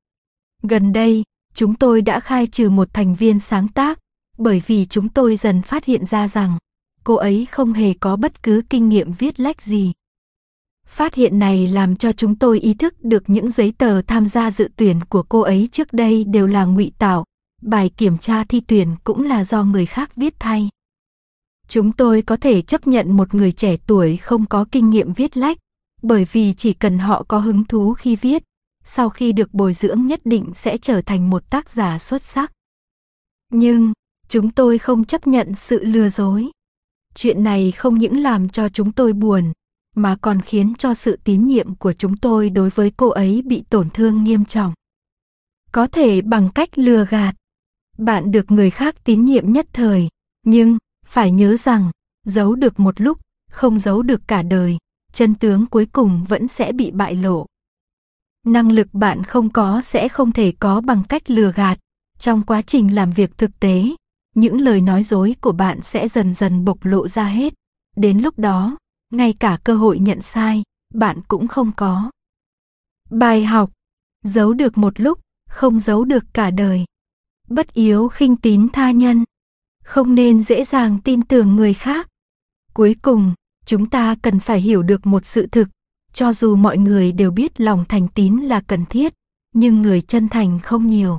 Gần đây, chúng tôi đã khai trừ một thành viên sáng tác, bởi vì chúng tôi dần phát hiện ra rằng, cô ấy không hề có bất cứ kinh nghiệm viết lách gì. Phát hiện này làm cho chúng tôi ý thức được những giấy tờ tham gia dự tuyển của cô ấy trước đây đều là ngụy tạo, bài kiểm tra thi tuyển cũng là do người khác viết thay. Chúng tôi có thể chấp nhận một người trẻ tuổi không có kinh nghiệm viết lách, bởi vì chỉ cần họ có hứng thú khi viết, sau khi được bồi dưỡng nhất định sẽ trở thành một tác giả xuất sắc. Nhưng, chúng tôi không chấp nhận sự lừa dối. Chuyện này không những làm cho chúng tôi buồn, mà còn khiến cho sự tín nhiệm của chúng tôi đối với cô ấy bị tổn thương nghiêm trọng. Có thể bằng cách lừa gạt, bạn được người khác tín nhiệm nhất thời, nhưng phải nhớ rằng, giấu được một lúc, không giấu được cả đời, chân tướng cuối cùng vẫn sẽ bị bại lộ. Năng lực bạn không có sẽ không thể có bằng cách lừa gạt. Trong quá trình làm việc thực tế, những lời nói dối của bạn sẽ dần dần bộc lộ ra hết. Đến lúc đó, ngay cả cơ hội nhận sai, bạn cũng không có. Bài học, giấu được một lúc, không giấu được cả đời. Bất yếu khinh tín tha nhân, không nên dễ dàng tin tưởng người khác. Cuối cùng, chúng ta cần phải hiểu được một sự thực, cho dù mọi người đều biết lòng thành tín là cần thiết, nhưng người chân thành không nhiều.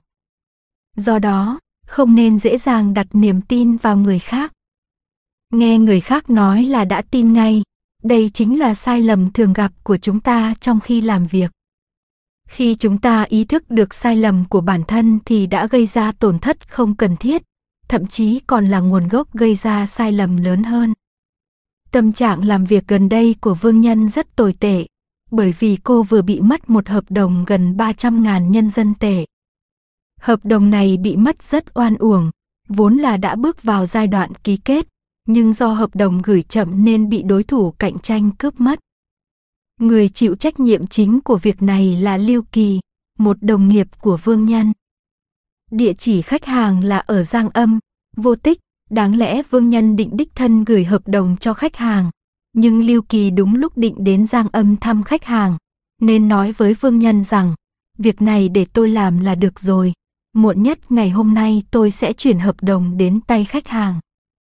Do đó, không nên dễ dàng đặt niềm tin vào người khác. Nghe người khác nói là đã tin ngay, đây chính là sai lầm thường gặp của chúng ta trong khi làm việc. Khi chúng ta ý thức được sai lầm của bản thân thì đã gây ra tổn thất không cần thiết, thậm chí còn là nguồn gốc gây ra sai lầm lớn hơn. Tâm trạng làm việc gần đây của Vương Nhân rất tồi tệ, bởi vì cô vừa bị mất một hợp đồng gần ba trăm ngàn nhân dân tệ. Hợp đồng này bị mất rất oan uổng, vốn là đã bước vào giai đoạn ký kết, nhưng do hợp đồng gửi chậm nên bị đối thủ cạnh tranh cướp mất. Người chịu trách nhiệm chính của việc này là Lưu Kỳ, một đồng nghiệp của Vương Nhân. Địa chỉ khách hàng là ở Giang Âm, Vô Tích, đáng lẽ Vương Nhân định đích thân gửi hợp đồng cho khách hàng, nhưng Lưu Kỳ đúng lúc định đến Giang Âm thăm khách hàng, nên nói với Vương Nhân rằng, việc này để tôi làm là được rồi, muộn nhất ngày hôm nay tôi sẽ chuyển hợp đồng đến tay khách hàng.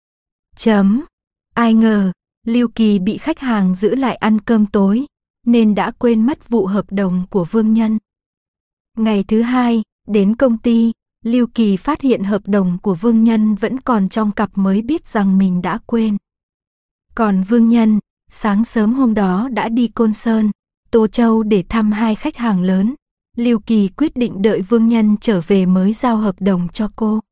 Chấm. Ai ngờ, Lưu Kỳ bị khách hàng giữ lại ăn cơm tối, nên đã quên mất vụ hợp đồng của Vương Nhân. Ngày thứ hai, đến công ty, Lưu Kỳ phát hiện hợp đồng của Vương Nhân vẫn còn trong cặp mới biết rằng mình đã quên. Còn Vương Nhân, sáng sớm hôm đó đã đi Côn Sơn, Tô Châu để thăm hai khách hàng lớn. Lưu Kỳ quyết định đợi Vương Nhân trở về mới giao hợp đồng cho cô.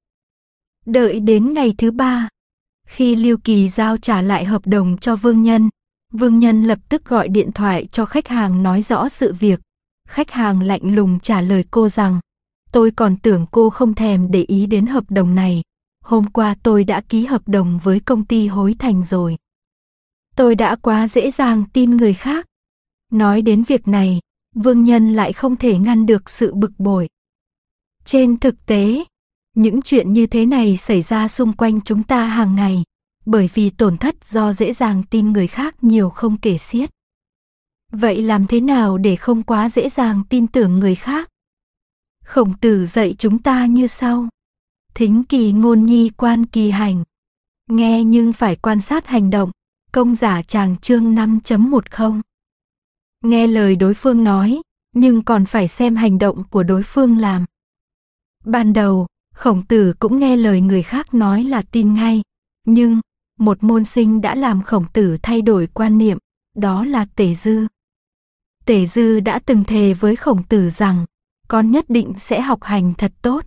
Đợi đến ngày thứ ba, khi Lưu Kỳ giao trả lại hợp đồng cho Vương Nhân, Vương Nhân lập tức gọi điện thoại cho khách hàng nói rõ sự việc. Khách hàng lạnh lùng trả lời cô rằng, tôi còn tưởng cô không thèm để ý đến hợp đồng này. Hôm qua tôi đã ký hợp đồng với công ty Hối Thành rồi. Tôi đã quá dễ dàng tin người khác. Nói đến việc này, Vương Nhân lại không thể ngăn được sự bực bội. Trên thực tế, những chuyện như thế này xảy ra xung quanh chúng ta hàng ngày, bởi vì tổn thất do dễ dàng tin người khác nhiều không kể xiết. Vậy làm thế nào để không quá dễ dàng tin tưởng người khác? Khổng Tử dạy chúng ta như sau. Thính kỳ ngôn nhi quan kỳ hành. Nghe nhưng phải quan sát hành động. Công giả Tràng chương năm chấm mười. Nghe lời đối phương nói, nhưng còn phải xem hành động của đối phương làm. Ban đầu, Khổng Tử cũng nghe lời người khác nói là tin ngay, nhưng một môn sinh đã làm Khổng Tử thay đổi quan niệm, đó là Tể Dư. Tể Dư đã từng thề với Khổng Tử rằng, con nhất định sẽ học hành thật tốt.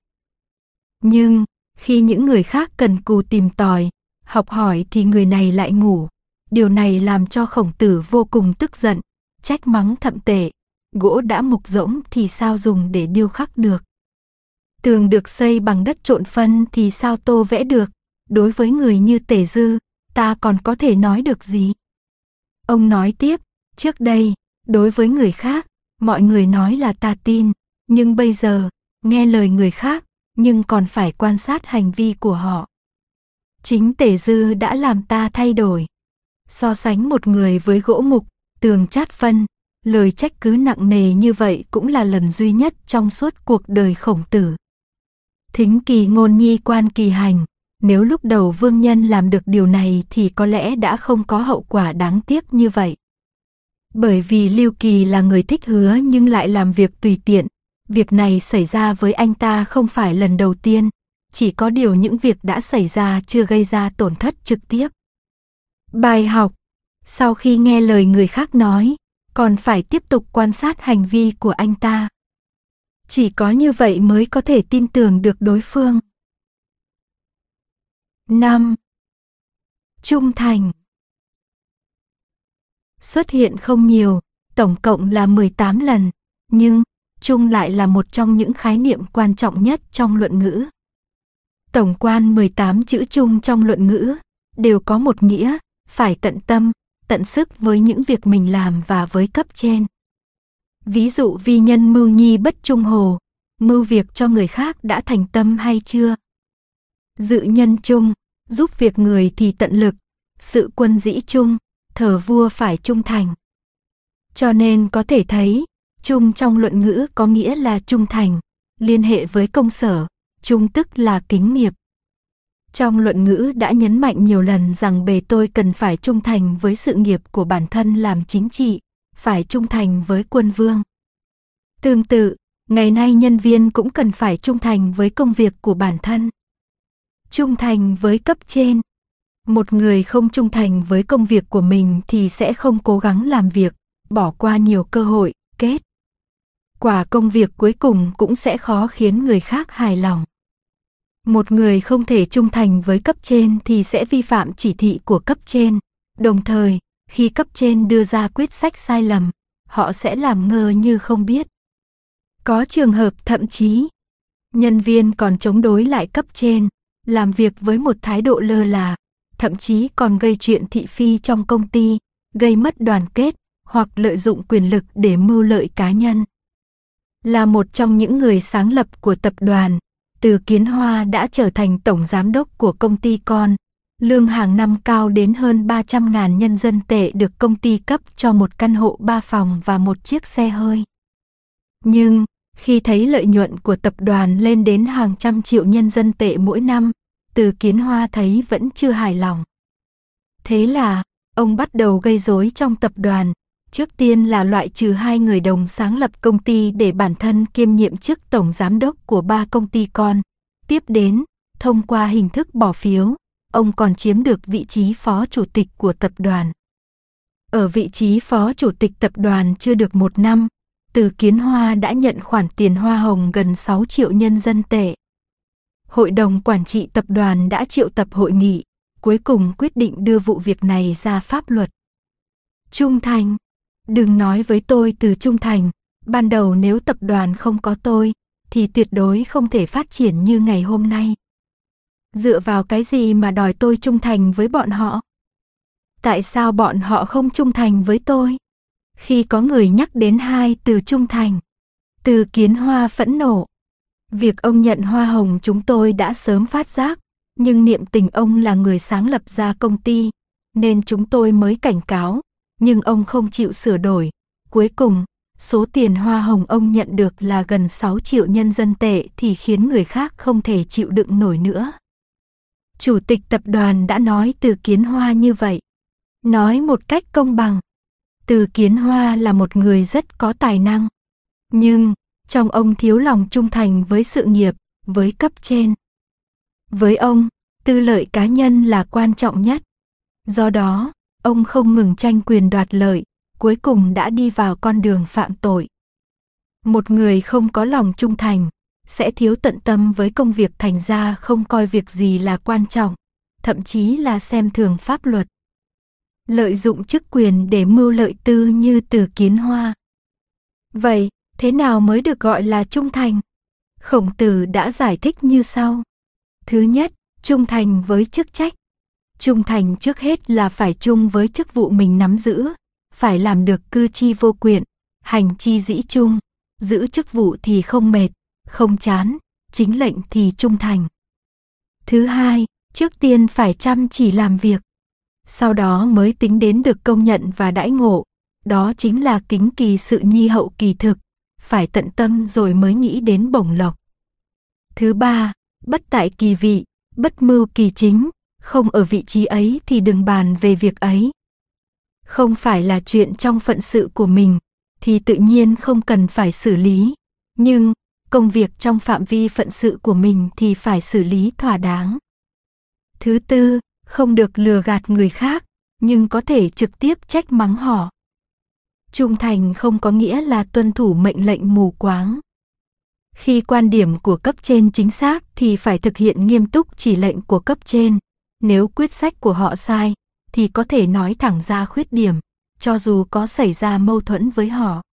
Nhưng, khi những người khác cần cù tìm tòi, học hỏi thì người này lại ngủ. Điều này làm cho Khổng Tử vô cùng tức giận, trách mắng thậm tệ. Gỗ đã mục rỗng thì sao dùng để điêu khắc được? Tường được xây bằng đất trộn phân thì sao tô vẽ được? Đối với người như Tể Dư, ta còn có thể nói được gì? Ông nói tiếp, trước đây, đối với người khác, mọi người nói là ta tin, nhưng bây giờ, nghe lời người khác, nhưng còn phải quan sát hành vi của họ. Chính Tể Dư đã làm ta thay đổi. So sánh một người với gỗ mục, tường chát phân, lời trách cứ nặng nề như vậy cũng là lần duy nhất trong suốt cuộc đời Khổng Tử. Thính kỳ ngôn nhi quan kỳ hành, nếu lúc đầu Vương Nhân làm được điều này thì có lẽ đã không có hậu quả đáng tiếc như vậy. Bởi vì Lưu Kỳ là người thích hứa nhưng lại làm việc tùy tiện, việc này xảy ra với anh ta không phải lần đầu tiên, chỉ có điều những việc đã xảy ra chưa gây ra tổn thất trực tiếp. Bài học, sau khi nghe lời người khác nói, còn phải tiếp tục quan sát hành vi của anh ta. Chỉ có như vậy mới có thể tin tưởng được đối phương. năm. Trung thành. Xuất hiện không nhiều, tổng cộng là mười tám lần, nhưng trung lại là một trong những khái niệm quan trọng nhất trong luận ngữ. Tổng quan mười tám chữ trung trong luận ngữ đều có một nghĩa, phải tận tâm, tận sức với những việc mình làm và với cấp trên. Ví dụ vi nhân mưu nhi bất trung hồ, mưu việc cho người khác đã thành tâm hay chưa? Dự nhân trung, giúp việc người thì tận lực, sự quân dĩ trung, thờ vua phải trung thành. Cho nên có thể thấy, trung trong luận ngữ có nghĩa là trung thành, liên hệ với công sở, trung tức là kính nghiệp. Trong luận ngữ đã nhấn mạnh nhiều lần rằng bề tôi cần phải trung thành với sự nghiệp của bản thân làm chính trị, phải trung thành với quân vương. Tương tự, ngày nay nhân viên cũng cần phải trung thành với công việc của bản thân. Trung thành với cấp trên. Một người không trung thành với công việc của mình thì sẽ không cố gắng làm việc, bỏ qua nhiều cơ hội, kết. quả công việc cuối cùng cũng sẽ khó khiến người khác hài lòng. Một người không thể trung thành với cấp trên thì sẽ vi phạm chỉ thị của cấp trên, đồng thời, khi cấp trên đưa ra quyết sách sai lầm, họ sẽ làm ngơ như không biết. Có trường hợp thậm chí, nhân viên còn chống đối lại cấp trên, làm việc với một thái độ lơ là, thậm chí còn gây chuyện thị phi trong công ty, gây mất đoàn kết, hoặc lợi dụng quyền lực để mưu lợi cá nhân. Là một trong những người sáng lập của tập đoàn, Từ Kiến Hoa đã trở thành tổng giám đốc của công ty con, lương hàng năm cao đến hơn ba trăm nghìn nhân dân tệ được công ty cấp cho một căn hộ ba phòng và một chiếc xe hơi. Nhưng, khi thấy lợi nhuận của tập đoàn lên đến hàng trăm triệu nhân dân tệ mỗi năm, Từ Kiến Hoa thấy vẫn chưa hài lòng. Thế là, ông bắt đầu gây rối trong tập đoàn, trước tiên là loại trừ hai người đồng sáng lập công ty để bản thân kiêm nhiệm chức tổng giám đốc của ba công ty con. Tiếp đến, thông qua hình thức bỏ phiếu, ông còn chiếm được vị trí phó chủ tịch của tập đoàn. Ở vị trí phó chủ tịch tập đoàn chưa được một năm, Từ Kiến Hoa đã nhận khoản tiền hoa hồng gần sáu triệu nhân dân tệ. Hội đồng quản trị tập đoàn đã triệu tập hội nghị, cuối cùng quyết định đưa vụ việc này ra pháp luật. Trung thành. Đừng nói với tôi từ trung thành, ban đầu nếu tập đoàn không có tôi, thì tuyệt đối không thể phát triển như ngày hôm nay. Dựa vào cái gì mà đòi tôi trung thành với bọn họ? Tại sao bọn họ không trung thành với tôi? Khi có người nhắc đến hai từ trung thành, Từ Kiến Hoa phẫn nộ. Việc ông nhận hoa hồng chúng tôi đã sớm phát giác, nhưng niệm tình ông là người sáng lập ra công ty, nên chúng tôi mới cảnh cáo, nhưng ông không chịu sửa đổi. Cuối cùng, số tiền hoa hồng ông nhận được là gần sáu triệu nhân dân tệ thì khiến người khác không thể chịu đựng nổi nữa. Chủ tịch tập đoàn đã nói Từ Kiến Hoa như vậy. Nói một cách công bằng, Từ Kiến Hoa là một người rất có tài năng. Nhưng, trong ông thiếu lòng trung thành với sự nghiệp, với cấp trên. Với ông, tư lợi cá nhân là quan trọng nhất. Do đó, ông không ngừng tranh quyền đoạt lợi, cuối cùng đã đi vào con đường phạm tội. Một người không có lòng trung thành, sẽ thiếu tận tâm với công việc, thành ra không coi việc gì là quan trọng, thậm chí là xem thường pháp luật. Lợi dụng chức quyền để mưu lợi tư như Từ Kiến Hoa. Vậy, thế nào mới được gọi là trung thành? Khổng Tử đã giải thích như sau. Thứ nhất, trung thành với chức trách. Trung thành trước hết là phải chung với chức vụ mình nắm giữ, phải làm được cư chi vô quyện, hành chi dĩ trung, giữ chức vụ thì không mệt, không chán, chính lệnh thì trung thành. Thứ hai, trước tiên phải chăm chỉ làm việc, sau đó mới tính đến được công nhận và đãi ngộ, đó chính là kính kỳ sự nhi hậu kỳ thực, phải tận tâm rồi mới nghĩ đến bổng lộc. Thứ ba, bất tại kỳ vị, bất mưu kỳ chính, không ở vị trí ấy thì đừng bàn về việc ấy. Không phải là chuyện trong phận sự của mình, thì tự nhiên không cần phải xử lý, nhưng công việc trong phạm vi phận sự của mình thì phải xử lý thỏa đáng. Thứ tư, không được lừa gạt người khác, nhưng có thể trực tiếp trách mắng họ. Trung thành không có nghĩa là tuân thủ mệnh lệnh mù quáng. Khi quan điểm của cấp trên chính xác thì phải thực hiện nghiêm túc chỉ lệnh của cấp trên. Nếu quyết sách của họ sai, thì có thể nói thẳng ra khuyết điểm, cho dù có xảy ra mâu thuẫn với họ.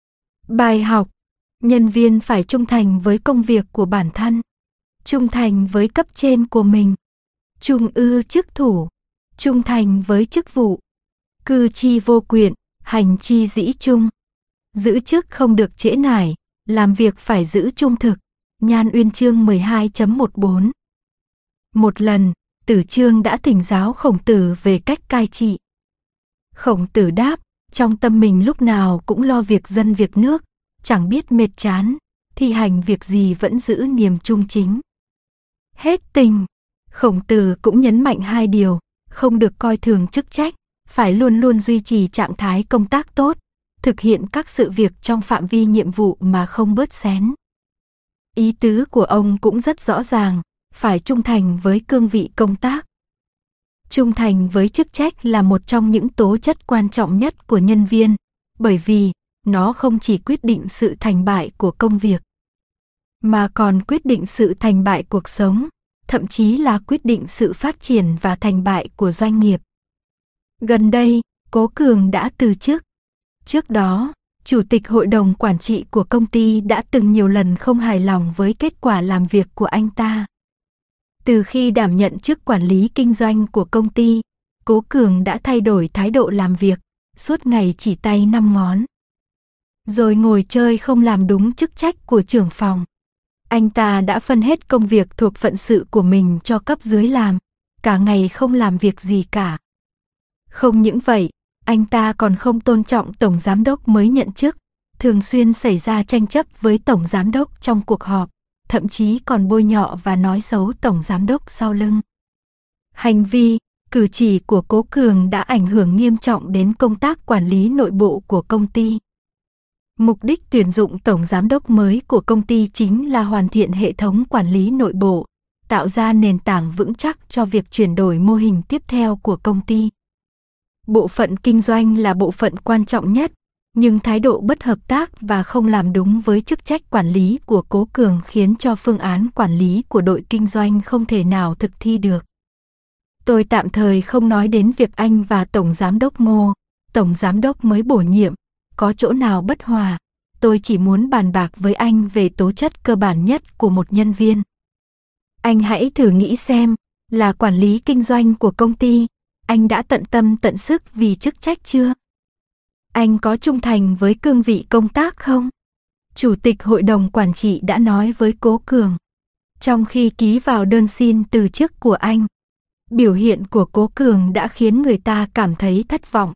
Bài học: nhân viên phải trung thành với công việc của bản thân, trung thành với cấp trên của mình, trung ư chức thủ, trung thành với chức vụ, cư chi vô quyện, hành chi dĩ trung. Giữ chức không được trễ nải, làm việc phải giữ trung thực. Nhan Uyên chương mười hai chấm mười bốn. Một lần, Tử Chương đã thỉnh giáo Khổng Tử về cách cai trị. Khổng Tử đáp, trong tâm mình lúc nào cũng lo việc dân việc nước, chẳng biết mệt chán, thi hành việc gì vẫn giữ niềm trung chính. Hết tình. Khổng Tử cũng nhấn mạnh hai điều, không được coi thường chức trách, phải luôn luôn duy trì trạng thái công tác tốt, thực hiện các sự việc trong phạm vi nhiệm vụ mà không bớt xén. Ý tứ của ông cũng rất rõ ràng, phải trung thành với cương vị công tác. Trung thành với chức trách là một trong những tố chất quan trọng nhất của nhân viên, bởi vì nó không chỉ quyết định sự thành bại của công việc, mà còn quyết định sự thành bại cuộc sống, thậm chí là quyết định sự phát triển và thành bại của doanh nghiệp. Gần đây, Cố Cường đã từ chức. Trước đó, Chủ tịch Hội đồng Quản trị của công ty đã từng nhiều lần không hài lòng với kết quả làm việc của anh ta. Từ khi đảm nhận chức quản lý kinh doanh của công ty, Cố Cường đã thay đổi thái độ làm việc, suốt ngày chỉ tay năm ngón. Rồi ngồi chơi không làm đúng chức trách của trưởng phòng. Anh ta đã phân hết công việc thuộc phận sự của mình cho cấp dưới làm, cả ngày không làm việc gì cả. Không những vậy, anh ta còn không tôn trọng tổng giám đốc mới nhận chức, thường xuyên xảy ra tranh chấp với tổng giám đốc trong cuộc họp, thậm chí còn bôi nhọ và nói xấu tổng giám đốc sau lưng. Hành vi, cử chỉ của Cố Cường đã ảnh hưởng nghiêm trọng đến công tác quản lý nội bộ của công ty. Mục đích tuyển dụng tổng giám đốc mới của công ty chính là hoàn thiện hệ thống quản lý nội bộ, tạo ra nền tảng vững chắc cho việc chuyển đổi mô hình tiếp theo của công ty. Bộ phận kinh doanh là bộ phận quan trọng nhất, nhưng thái độ bất hợp tác và không làm đúng với chức trách quản lý của Cố Cường khiến cho phương án quản lý của đội kinh doanh không thể nào thực thi được. Tôi tạm thời không nói đến việc anh và Tổng Giám đốc Ngô, Tổng Giám đốc mới bổ nhiệm, có chỗ nào bất hòa. Tôi chỉ muốn bàn bạc với anh về tố chất cơ bản nhất của một nhân viên. Anh hãy thử nghĩ xem, là quản lý kinh doanh của công ty, anh đã tận tâm tận sức vì chức trách chưa? Anh có trung thành với cương vị công tác không? Chủ tịch Hội đồng Quản trị đã nói với Cố Cường. Trong khi ký vào đơn xin từ chức của anh, biểu hiện của Cố Cường đã khiến người ta cảm thấy thất vọng.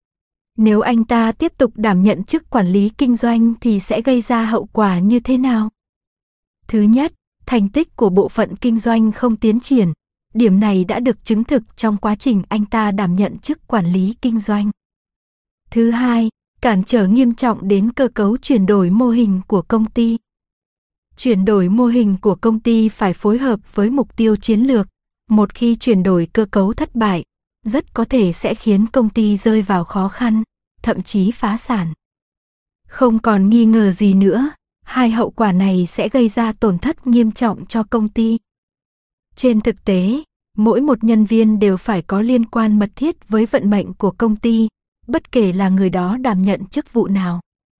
Nếu anh ta tiếp tục đảm nhận chức quản lý kinh doanh thì sẽ gây ra hậu quả như thế nào? Thứ nhất, thành tích của bộ phận kinh doanh không tiến triển. Điểm này đã được chứng thực trong quá trình anh ta đảm nhận chức quản lý kinh doanh. Thứ hai, cản trở nghiêm trọng đến cơ cấu chuyển đổi mô hình của công ty. Chuyển đổi mô hình của công ty phải phối hợp với mục tiêu chiến lược. Một khi chuyển đổi cơ cấu thất bại, rất có thể sẽ khiến công ty rơi vào khó khăn, thậm chí phá sản. Không còn nghi ngờ gì nữa, hai hậu quả này sẽ gây ra tổn thất nghiêm trọng cho công ty. Trên thực tế, mỗi một nhân viên đều phải có liên quan mật thiết với vận mệnh của công ty, bất kể là người đó đảm nhận chức vụ nào.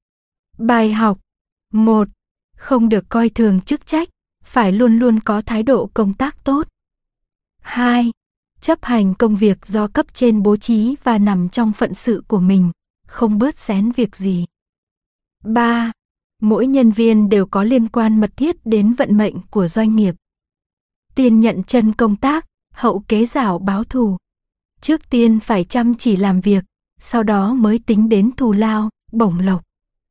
Bài học một. Không được coi thường chức trách, phải luôn luôn có thái độ công tác tốt. hai. Chấp hành công việc do cấp trên bố trí và nằm trong phận sự của mình, không bớt xén việc gì. ba. Mỗi nhân viên đều có liên quan mật thiết đến vận mệnh của doanh nghiệp. Tiên nhận chân công tác, hậu kế rảo báo thù. Trước tiên phải chăm chỉ làm việc, sau đó mới tính đến thù lao, bổng lộc.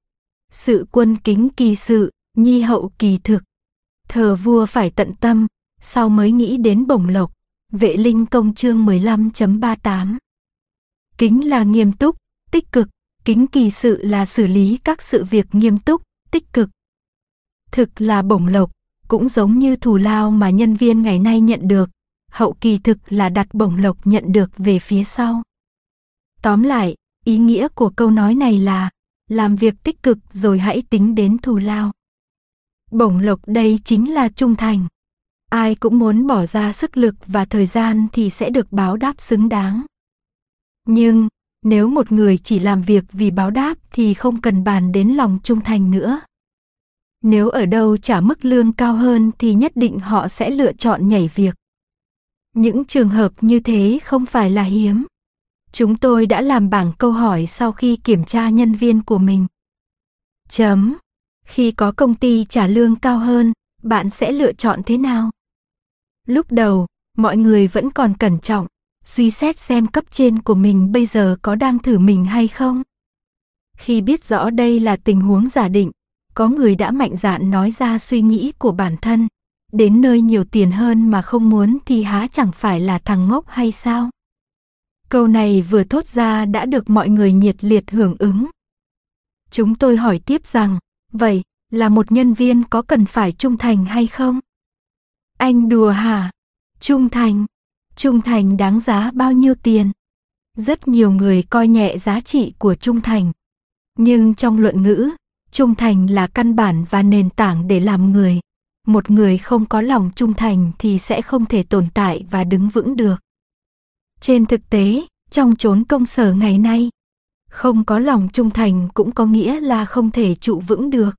Sự quân kính kỳ sự, nhi hậu kỳ thực. Thờ vua phải tận tâm, sau mới nghĩ đến bổng lộc. Vệ Linh Công chương mười lăm chấm ba mươi tám. Kính là nghiêm túc, tích cực, kính kỳ sự là xử lý các sự việc nghiêm túc, tích cực. Thực là bổng lộc, cũng giống như thù lao mà nhân viên ngày nay nhận được, hậu kỳ thực là đặt bổng lộc nhận được về phía sau. Tóm lại, ý nghĩa của câu nói này là, làm việc tích cực rồi hãy tính đến thù lao. Bổng lộc đây chính là trung thành. Ai cũng muốn bỏ ra sức lực và thời gian thì sẽ được báo đáp xứng đáng. Nhưng, nếu một người chỉ làm việc vì báo đáp thì không cần bàn đến lòng trung thành nữa. Nếu ở đâu trả mức lương cao hơn thì nhất định họ sẽ lựa chọn nhảy việc. Những trường hợp như thế không phải là hiếm. Chúng tôi đã làm bảng câu hỏi sau khi kiểm tra nhân viên của mình. Chấm. Khi có công ty trả lương cao hơn, bạn sẽ lựa chọn thế nào? Lúc đầu, mọi người vẫn còn cẩn trọng, suy xét xem cấp trên của mình bây giờ có đang thử mình hay không. Khi biết rõ đây là tình huống giả định, có người đã mạnh dạn nói ra suy nghĩ của bản thân. Đến nơi nhiều tiền hơn mà không muốn thì há chẳng phải là thằng ngốc hay sao? Câu này vừa thốt ra đã được mọi người nhiệt liệt hưởng ứng. Chúng tôi hỏi tiếp rằng, vậy là một nhân viên có cần phải trung thành hay không? Anh đùa hả? Trung thành? Trung thành đáng giá bao nhiêu tiền? Rất nhiều người coi nhẹ giá trị của trung thành. Nhưng trong luận ngữ, trung thành là căn bản và nền tảng để làm người. Một người không có lòng trung thành thì sẽ không thể tồn tại và đứng vững được. Trên thực tế, trong chốn công sở ngày nay, không có lòng trung thành cũng có nghĩa là không thể trụ vững được.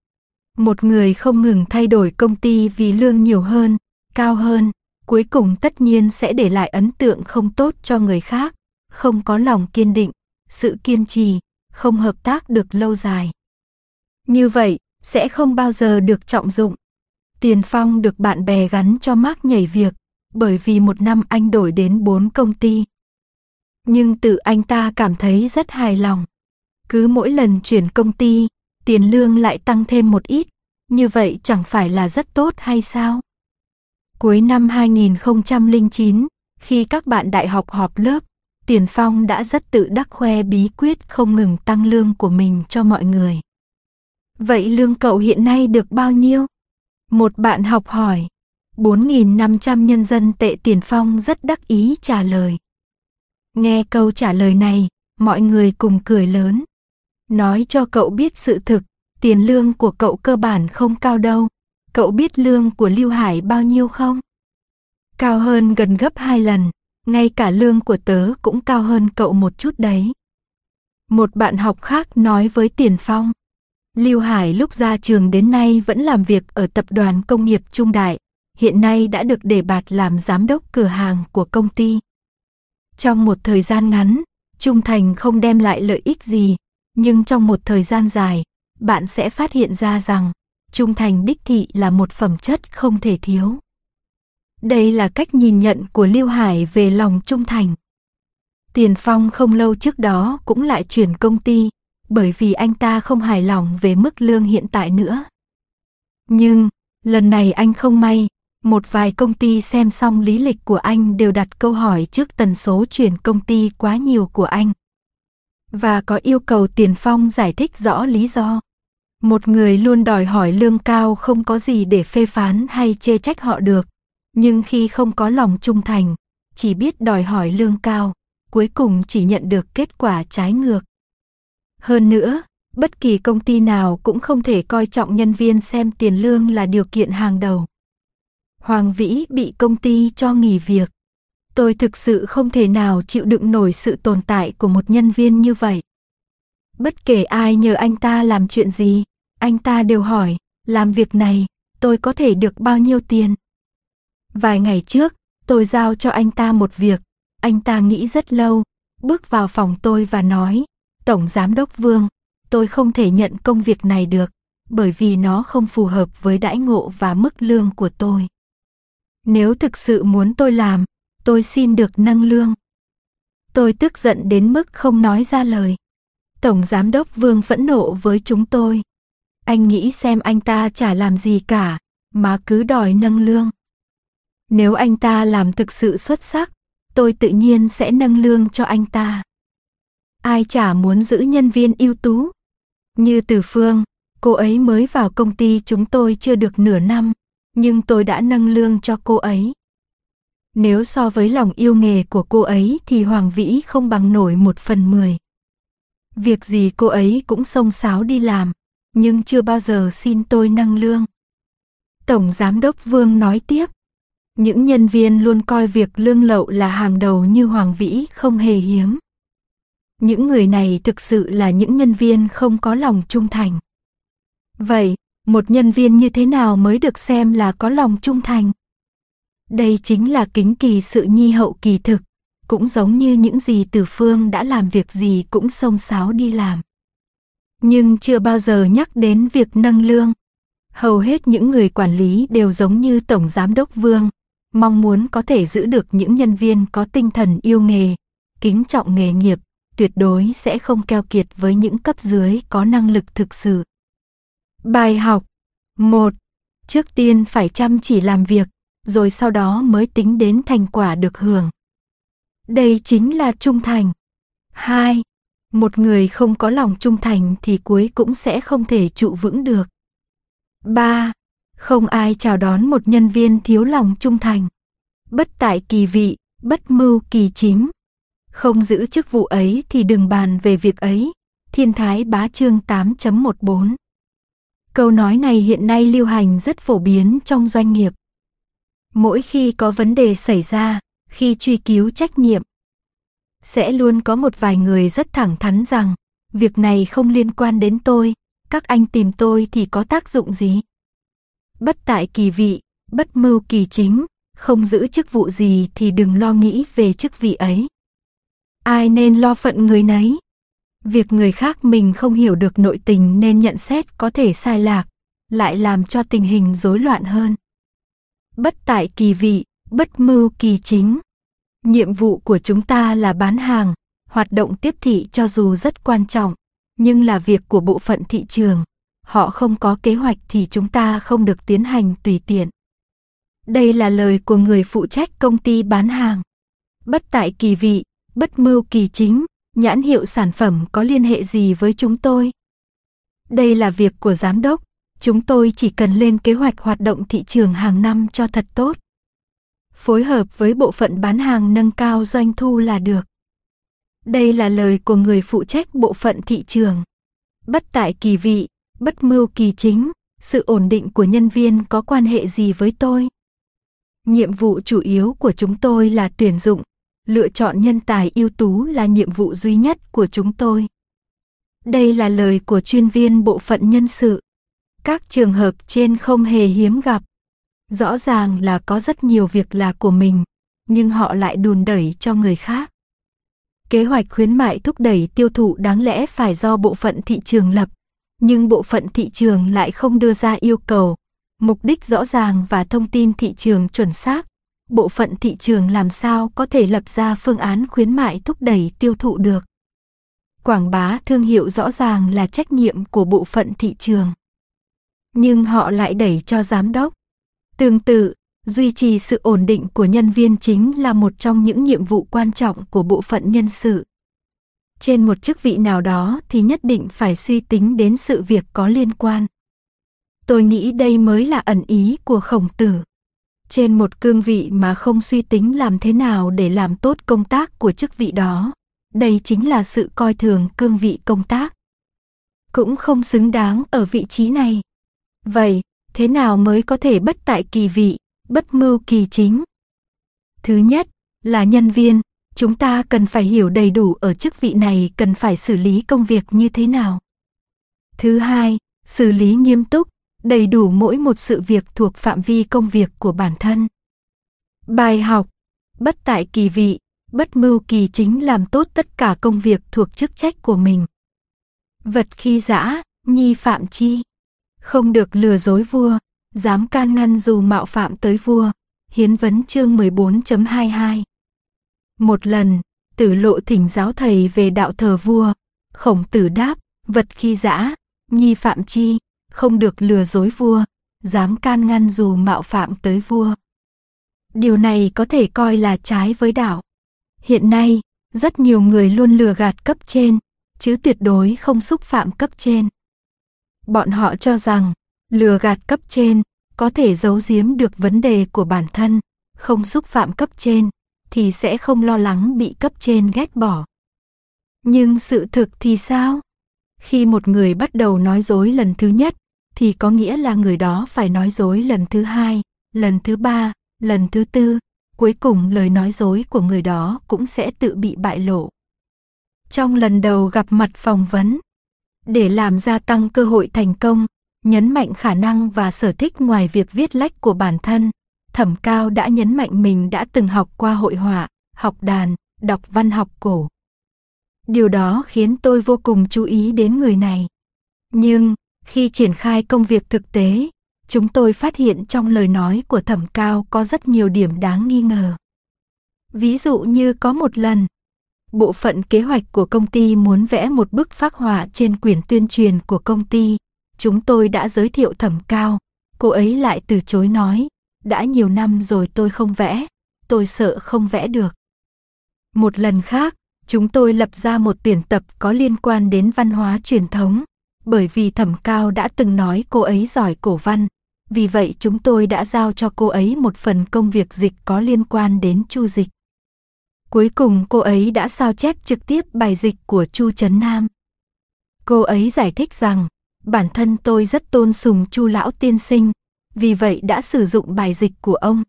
Một người không ngừng thay đổi công ty vì lương nhiều hơn, cao hơn, cuối cùng tất nhiên sẽ để lại ấn tượng không tốt cho người khác, không có lòng kiên định, sự kiên trì, không hợp tác được lâu dài. Như vậy, sẽ không bao giờ được trọng dụng. Tiền Phong được bạn bè gắn cho mác nhảy việc, bởi vì một năm anh đổi đến bốn công ty. Nhưng tự anh ta cảm thấy rất hài lòng. Cứ mỗi lần chuyển công ty, tiền lương lại tăng thêm một ít, như vậy chẳng phải là rất tốt hay sao? Cuối năm hai nghìn không trăm lẻ chín, khi các bạn đại học họp lớp, Tiền Phong đã rất tự đắc khoe bí quyết không ngừng tăng lương của mình cho mọi người. Vậy lương cậu hiện nay được bao nhiêu? Một bạn học hỏi. bốn nghìn năm trăm nhân dân tệ. Tiền Phong rất đắc ý trả lời. Nghe câu trả lời này, mọi người cùng cười lớn. Nói cho cậu biết sự thực, tiền lương của cậu cơ bản không cao đâu. Cậu biết lương của Lưu Hải bao nhiêu không? Cao hơn gần gấp hai lần, ngay cả lương của tớ cũng cao hơn cậu một chút đấy. Một bạn học khác nói với Tiền Phong. Lưu Hải lúc ra trường đến nay vẫn làm việc ở tập đoàn công nghiệp Trung Đại, hiện nay đã được đề bạt làm giám đốc cửa hàng của công ty. Trong một thời gian ngắn, trung thành không đem lại lợi ích gì, nhưng trong một thời gian dài, bạn sẽ phát hiện ra rằng trung thành đích thị là một phẩm chất không thể thiếu. Đây là cách nhìn nhận của Lưu Hải về lòng trung thành. Tiền Phong không lâu trước đó cũng lại chuyển công ty, bởi vì anh ta không hài lòng về mức lương hiện tại nữa. Nhưng, lần này anh không may, một vài công ty xem xong lý lịch của anh đều đặt câu hỏi trước tần số chuyển công ty quá nhiều của anh. Và có yêu cầu Tiền Phong giải thích rõ lý do. Một người luôn đòi hỏi lương cao không có gì để phê phán hay chê trách họ được. Nhưng khi không có lòng trung thành, chỉ biết đòi hỏi lương cao, cuối cùng chỉ nhận được kết quả trái ngược. Hơn nữa, bất kỳ công ty nào cũng không thể coi trọng nhân viên xem tiền lương là điều kiện hàng đầu. Hoàng Vĩ bị công ty cho nghỉ việc. Tôi thực sự không thể nào chịu đựng nổi sự tồn tại của một nhân viên như vậy. Bất kể ai nhờ anh ta làm chuyện gì, anh ta đều hỏi, làm việc này, tôi có thể được bao nhiêu tiền? Vài ngày trước, tôi giao cho anh ta một việc, anh ta nghĩ rất lâu, bước vào phòng tôi và nói, Tổng Giám đốc Vương, tôi không thể nhận công việc này được, bởi vì nó không phù hợp với đãi ngộ và mức lương của tôi. Nếu thực sự muốn tôi làm, tôi xin được nâng lương. Tôi tức giận đến mức không nói ra lời. Tổng Giám đốc Vương phẫn nộ với chúng tôi. Anh nghĩ xem anh ta chả làm gì cả, mà cứ đòi nâng lương. Nếu anh ta làm thực sự xuất sắc, tôi tự nhiên sẽ nâng lương cho anh ta. Ai chả muốn giữ nhân viên ưu tú. Như Từ Phương, cô ấy mới vào công ty chúng tôi chưa được nửa năm, nhưng tôi đã nâng lương cho cô ấy. Nếu so với lòng yêu nghề của cô ấy thì Hoàng Vĩ không bằng nổi một phần mười. Việc gì cô ấy cũng xông xáo đi làm, nhưng chưa bao giờ xin tôi nâng lương. Tổng Giám đốc Vương nói tiếp, những nhân viên luôn coi việc lương lậu là hàng đầu như Hoàng Vĩ không hề hiếm. Những người này thực sự là những nhân viên không có lòng trung thành. Vậy, một nhân viên như thế nào mới được xem là có lòng trung thành? Đây chính là kính kỳ sự nhi hậu kỳ thực, cũng giống như những gì Từ Phương đã làm việc gì cũng xông xáo đi làm. Nhưng chưa bao giờ nhắc đến việc nâng lương. Hầu hết những người quản lý đều giống như Tổng Giám đốc Vương, mong muốn có thể giữ được những nhân viên có tinh thần yêu nghề, kính trọng nghề nghiệp, tuyệt đối sẽ không keo kiệt với những cấp dưới có năng lực thực sự. Bài học một. Trước tiên phải chăm chỉ làm việc, rồi sau đó mới tính đến thành quả được hưởng. Đây chính là trung thành. hai. Một người không có lòng trung thành thì cuối cũng sẽ không thể trụ vững được. ba. Không ai chào đón một nhân viên thiếu lòng trung thành. Bất tại kỳ vị, bất mưu kỳ chính. Không giữ chức vụ ấy thì đừng bàn về việc ấy. Thiên Thái Bá chương tám chấm mười bốn. Câu nói này hiện nay lưu hành rất phổ biến trong doanh nghiệp. Mỗi khi có vấn đề xảy ra, khi truy cứu trách nhiệm, sẽ luôn có một vài người rất thẳng thắn rằng, việc này không liên quan đến tôi, các anh tìm tôi thì có tác dụng gì? Bất tại kỳ vị, bất mưu kỳ chính, không giữ chức vụ gì thì đừng lo nghĩ về chức vị ấy. Ai nên lo phận người nấy. Việc người khác mình không hiểu được nội tình nên nhận xét có thể sai lạc, lại làm cho tình hình rối loạn hơn. Bất tại kỳ vị, bất mưu kỳ chính. Nhiệm vụ của chúng ta là bán hàng, hoạt động tiếp thị cho dù rất quan trọng, nhưng là việc của bộ phận thị trường. Họ không có kế hoạch thì chúng ta không được tiến hành tùy tiện. Đây là lời của người phụ trách công ty bán hàng. Bất tại kỳ vị, bất mưu kỳ chính, nhãn hiệu sản phẩm có liên hệ gì với chúng tôi? Đây là việc của giám đốc, chúng tôi chỉ cần lên kế hoạch hoạt động thị trường hàng năm cho thật tốt. Phối hợp với bộ phận bán hàng nâng cao doanh thu là được. Đây là lời của người phụ trách bộ phận thị trường. Bất tại kỳ vị, bất mưu kỳ chính, sự ổn định của nhân viên có quan hệ gì với tôi? Nhiệm vụ chủ yếu của chúng tôi là tuyển dụng, lựa chọn nhân tài ưu tú là nhiệm vụ duy nhất của chúng tôi. Đây là lời của chuyên viên bộ phận nhân sự. Các trường hợp trên không hề hiếm gặp. Rõ ràng là có rất nhiều việc là của mình, nhưng họ lại đùn đẩy cho người khác. Kế hoạch khuyến mại thúc đẩy tiêu thụ đáng lẽ phải do bộ phận thị trường lập, nhưng bộ phận thị trường lại không đưa ra yêu cầu, mục đích rõ ràng và thông tin thị trường chuẩn xác. Bộ phận thị trường làm sao có thể lập ra phương án khuyến mại thúc đẩy tiêu thụ được? Quảng bá thương hiệu rõ ràng là trách nhiệm của bộ phận thị trường, nhưng họ lại đẩy cho giám đốc. Tương tự, duy trì sự ổn định của nhân viên chính là một trong những nhiệm vụ quan trọng của bộ phận nhân sự. Trên một chức vị nào đó thì nhất định phải suy tính đến sự việc có liên quan. Tôi nghĩ đây mới là ẩn ý của Khổng Tử. Trên một cương vị mà không suy tính làm thế nào để làm tốt công tác của chức vị đó, đây chính là sự coi thường cương vị công tác. Cũng không xứng đáng ở vị trí này. Vậy, thế nào mới có thể bất tại kỳ vị, bất mưu kỳ chính? Thứ nhất, là nhân viên, chúng ta cần phải hiểu đầy đủ ở chức vị này cần phải xử lý công việc như thế nào. Thứ hai, xử lý nghiêm túc, đầy đủ mỗi một sự việc thuộc phạm vi công việc của bản thân. Bài học, bất tại kỳ vị, bất mưu kỳ chính làm tốt tất cả công việc thuộc chức trách của mình. Vật khi dã, nhi phạm chi. Không được lừa dối vua, dám can ngăn dù mạo phạm tới vua. Hiến vấn chương mười bốn chấm hai mươi hai. Một lần, Tử Lộ thỉnh giáo thầy về đạo thờ vua. Khổng Tử đáp, vật khi dã, nhi phạm chi. Không được lừa dối vua, dám can ngăn dù mạo phạm tới vua. Điều này có thể coi là trái với đạo. Hiện nay, rất nhiều người luôn lừa gạt cấp trên, chứ tuyệt đối không xúc phạm cấp trên. Bọn họ cho rằng, lừa gạt cấp trên có thể giấu giếm được vấn đề của bản thân, không xúc phạm cấp trên thì sẽ không lo lắng bị cấp trên ghét bỏ. Nhưng sự thực thì sao? Khi một người bắt đầu nói dối lần thứ nhất, thì có nghĩa là người đó phải nói dối lần thứ hai, lần thứ ba, lần thứ tư. Cuối cùng lời nói dối của người đó cũng sẽ tự bị bại lộ. Trong lần đầu gặp mặt phỏng vấn, để làm gia tăng cơ hội thành công, nhấn mạnh khả năng và sở thích ngoài việc viết lách của bản thân, Thẩm Cao đã nhấn mạnh mình đã từng học qua hội họa, học đàn, đọc văn học cổ. Điều đó khiến tôi vô cùng chú ý đến người này. Nhưng, khi triển khai công việc thực tế, chúng tôi phát hiện trong lời nói của Thẩm Cao có rất nhiều điểm đáng nghi ngờ. Ví dụ như có một lần, bộ phận kế hoạch của công ty muốn vẽ một bức phác họa trên quyển tuyên truyền của công ty. Chúng tôi đã giới thiệu Thẩm Cao, cô ấy lại từ chối nói, đã nhiều năm rồi tôi không vẽ, tôi sợ không vẽ được. Một lần khác, chúng tôi lập ra một tuyển tập có liên quan đến văn hóa truyền thống, bởi vì Thẩm Cao đã từng nói cô ấy giỏi cổ văn, vì vậy chúng tôi đã giao cho cô ấy một phần công việc dịch có liên quan đến Chu Dịch. Cuối cùng cô ấy đã sao chép trực tiếp bài dịch của Chu Trấn Nam. Cô ấy giải thích rằng, bản thân tôi rất tôn sùng Chu lão tiên sinh, vì vậy đã sử dụng bài dịch của ông.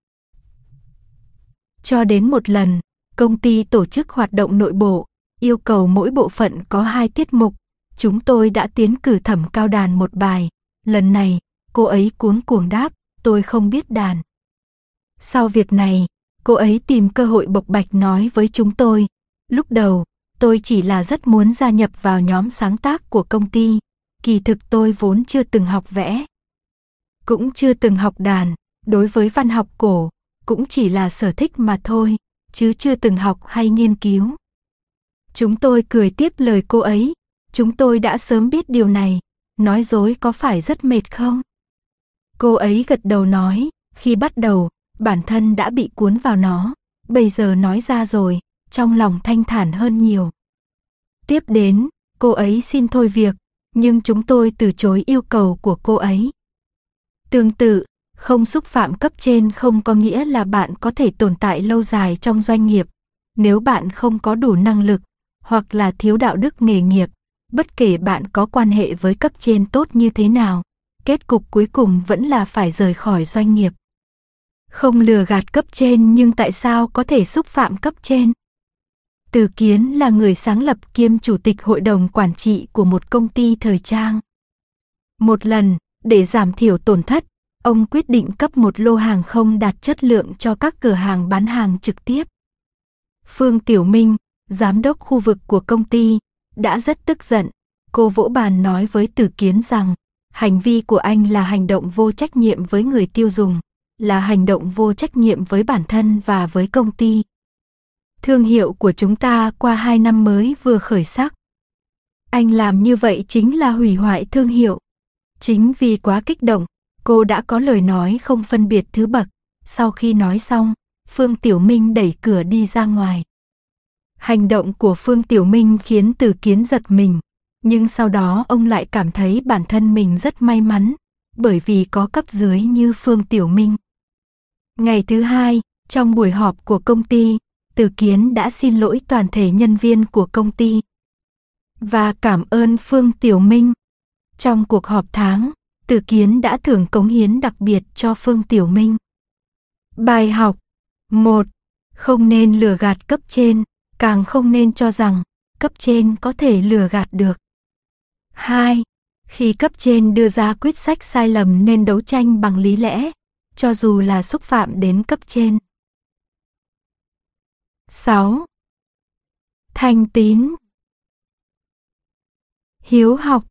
Cho đến một lần, công ty tổ chức hoạt động nội bộ, yêu cầu mỗi bộ phận có hai tiết mục. Chúng tôi đã tiến cử thẩm cao đàn một bài. Lần này, cô ấy cuống cuồng đáp, tôi không biết đàn. Sau việc này, cô ấy tìm cơ hội bộc bạch nói với chúng tôi. Lúc đầu, tôi chỉ là rất muốn gia nhập vào nhóm sáng tác của công ty. Kỳ thực tôi vốn chưa từng học vẽ, cũng chưa từng học đàn. Đối với văn học cổ, cũng chỉ là sở thích mà thôi, chứ chưa từng học hay nghiên cứu. Chúng tôi cười tiếp lời cô ấy. Chúng tôi đã sớm biết điều này, nói dối có phải rất mệt không? Cô ấy gật đầu nói, khi bắt đầu, bản thân đã bị cuốn vào nó, bây giờ nói ra rồi, trong lòng thanh thản hơn nhiều. Tiếp đến, cô ấy xin thôi việc, nhưng chúng tôi từ chối yêu cầu của cô ấy. Tương tự, không xúc phạm cấp trên không có nghĩa là bạn có thể tồn tại lâu dài trong doanh nghiệp. Nếu bạn không có đủ năng lực, hoặc là thiếu đạo đức nghề nghiệp, bất kể bạn có quan hệ với cấp trên tốt như thế nào, kết cục cuối cùng vẫn là phải rời khỏi doanh nghiệp. Không lừa gạt cấp trên nhưng tại sao có thể xúc phạm cấp trên? Từ Kiến là người sáng lập kiêm chủ tịch hội đồng quản trị của một công ty thời trang. Một lần, để giảm thiểu tổn thất, ông quyết định cấp một lô hàng không đạt chất lượng cho các cửa hàng bán hàng trực tiếp. Phương Tiểu Minh, giám đốc khu vực của công ty, đã rất tức giận. Cô vỗ bàn nói với Từ Kiến rằng, hành vi của anh là hành động vô trách nhiệm với người tiêu dùng, là hành động vô trách nhiệm với bản thân và với công ty. Thương hiệu của chúng ta qua hai năm mới vừa khởi sắc. Anh làm như vậy chính là hủy hoại thương hiệu. Chính vì quá kích động, cô đã có lời nói không phân biệt thứ bậc. Sau khi nói xong, Phương Tiểu Minh đẩy cửa đi ra ngoài. Hành động của Phương Tiểu Minh khiến Từ Kiến giật mình, nhưng sau đó ông lại cảm thấy bản thân mình rất may mắn, bởi vì có cấp dưới như Phương Tiểu Minh. Ngày thứ hai, trong buổi họp của công ty, Từ Kiến đã xin lỗi toàn thể nhân viên của công ty và cảm ơn Phương Tiểu Minh. Trong cuộc họp tháng, Từ Kiến đã thưởng cống hiến đặc biệt cho Phương Tiểu Minh. Bài học: một. Không nên lừa gạt cấp trên, càng không nên cho rằng cấp trên có thể lừa gạt được. hai. Khi cấp trên đưa ra quyết sách sai lầm nên đấu tranh bằng lý lẽ, cho dù là xúc phạm đến cấp trên. sáu. Thành tín, hiếu học.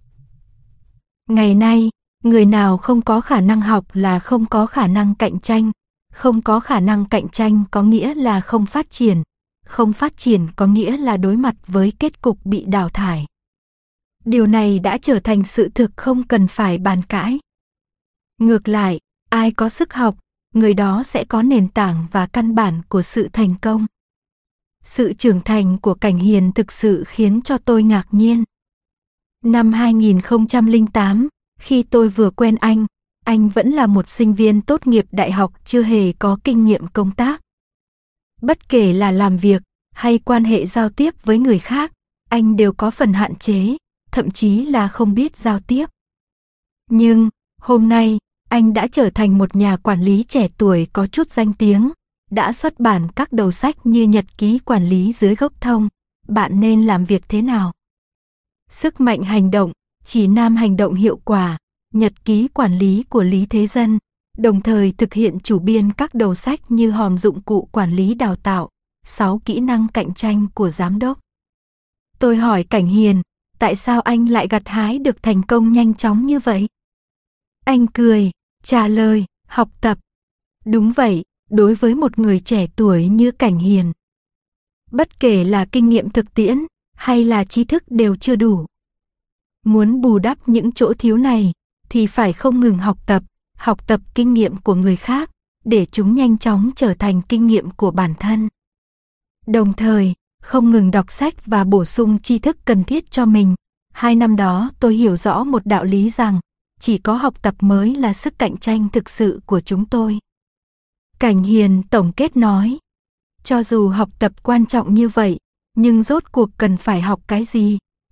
Ngày nay, người nào không có khả năng học là không có khả năng cạnh tranh, không có khả năng cạnh tranh có nghĩa là không phát triển, không phát triển có nghĩa là đối mặt với kết cục bị đào thải. Điều này đã trở thành sự thực không cần phải bàn cãi. Ngược lại, ai có sức học, người đó sẽ có nền tảng và căn bản của sự thành công. Sự trưởng thành của Cảnh Hiền thực sự khiến cho tôi ngạc nhiên. Năm hai nghìn không trăm lẻ tám, khi tôi vừa quen anh, anh vẫn là một sinh viên tốt nghiệp đại học chưa hề có kinh nghiệm công tác. Bất kể là làm việc hay quan hệ giao tiếp với người khác, anh đều có phần hạn chế, thậm chí là không biết giao tiếp. Nhưng, hôm nay, anh đã trở thành một nhà quản lý trẻ tuổi có chút danh tiếng, đã xuất bản các đầu sách như Nhật ký quản lý dưới gốc thông, Bạn nên làm việc thế nào? Sức mạnh hành động, chỉ nam hành động hiệu quả, Nhật ký quản lý của Lý Thế Dân, đồng thời thực hiện chủ biên các đầu sách như Hòm dụng cụ quản lý đào tạo, sáu kỹ năng cạnh tranh của giám đốc. Tôi hỏi Cảnh Hiền, tại sao anh lại gặt hái được thành công nhanh chóng như vậy? Anh cười, trả lời, học tập. Đúng vậy, đối với một người trẻ tuổi như Cảnh Hiền, bất kể là kinh nghiệm thực tiễn hay là tri thức đều chưa đủ. Muốn bù đắp những chỗ thiếu này thì phải không ngừng học tập, học tập kinh nghiệm của người khác để chúng nhanh chóng trở thành kinh nghiệm của bản thân. Đồng thời, không ngừng đọc sách và bổ sung tri thức cần thiết cho mình. Hai năm đó tôi hiểu rõ một đạo lý rằng chỉ có học tập mới là sức cạnh tranh thực sự của chúng tôi. Cảnh Hiền tổng kết nói, cho dù học tập quan trọng như vậy, nhưng rốt cuộc cần phải học cái gì?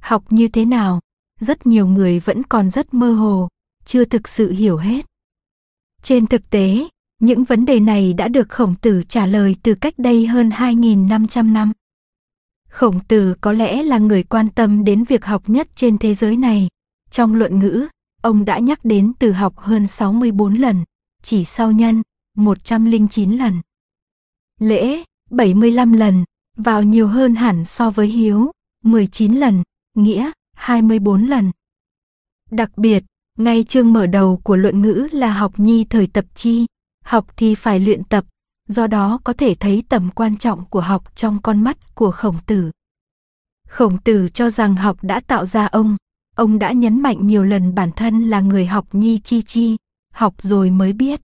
Học như thế nào? Rất nhiều người vẫn còn rất mơ hồ, chưa thực sự hiểu hết. Trên thực tế, những vấn đề này đã được Khổng Tử trả lời từ cách đây hơn hai nghìn năm trăm năm. Khổng Tử có lẽ là người quan tâm đến việc học nhất trên thế giới này. Trong Luận Ngữ, ông đã nhắc đến từ học hơn sáu mươi bốn lần, chỉ sau nhân, một trăm lẻ chín lần. Lễ, bảy mươi lăm lần, vào nhiều hơn hẳn so với hiếu, mười chín lần, nghĩa, hai mươi bốn lần. Đặc biệt, ngay chương mở đầu của Luận Ngữ là học nhi thời tập chi, học thì phải luyện tập, do đó có thể thấy tầm quan trọng của học trong con mắt của Khổng Tử. Khổng Tử cho rằng học đã tạo ra ông, ông đã nhấn mạnh nhiều lần bản thân là người học nhi chi chi, học rồi mới biết.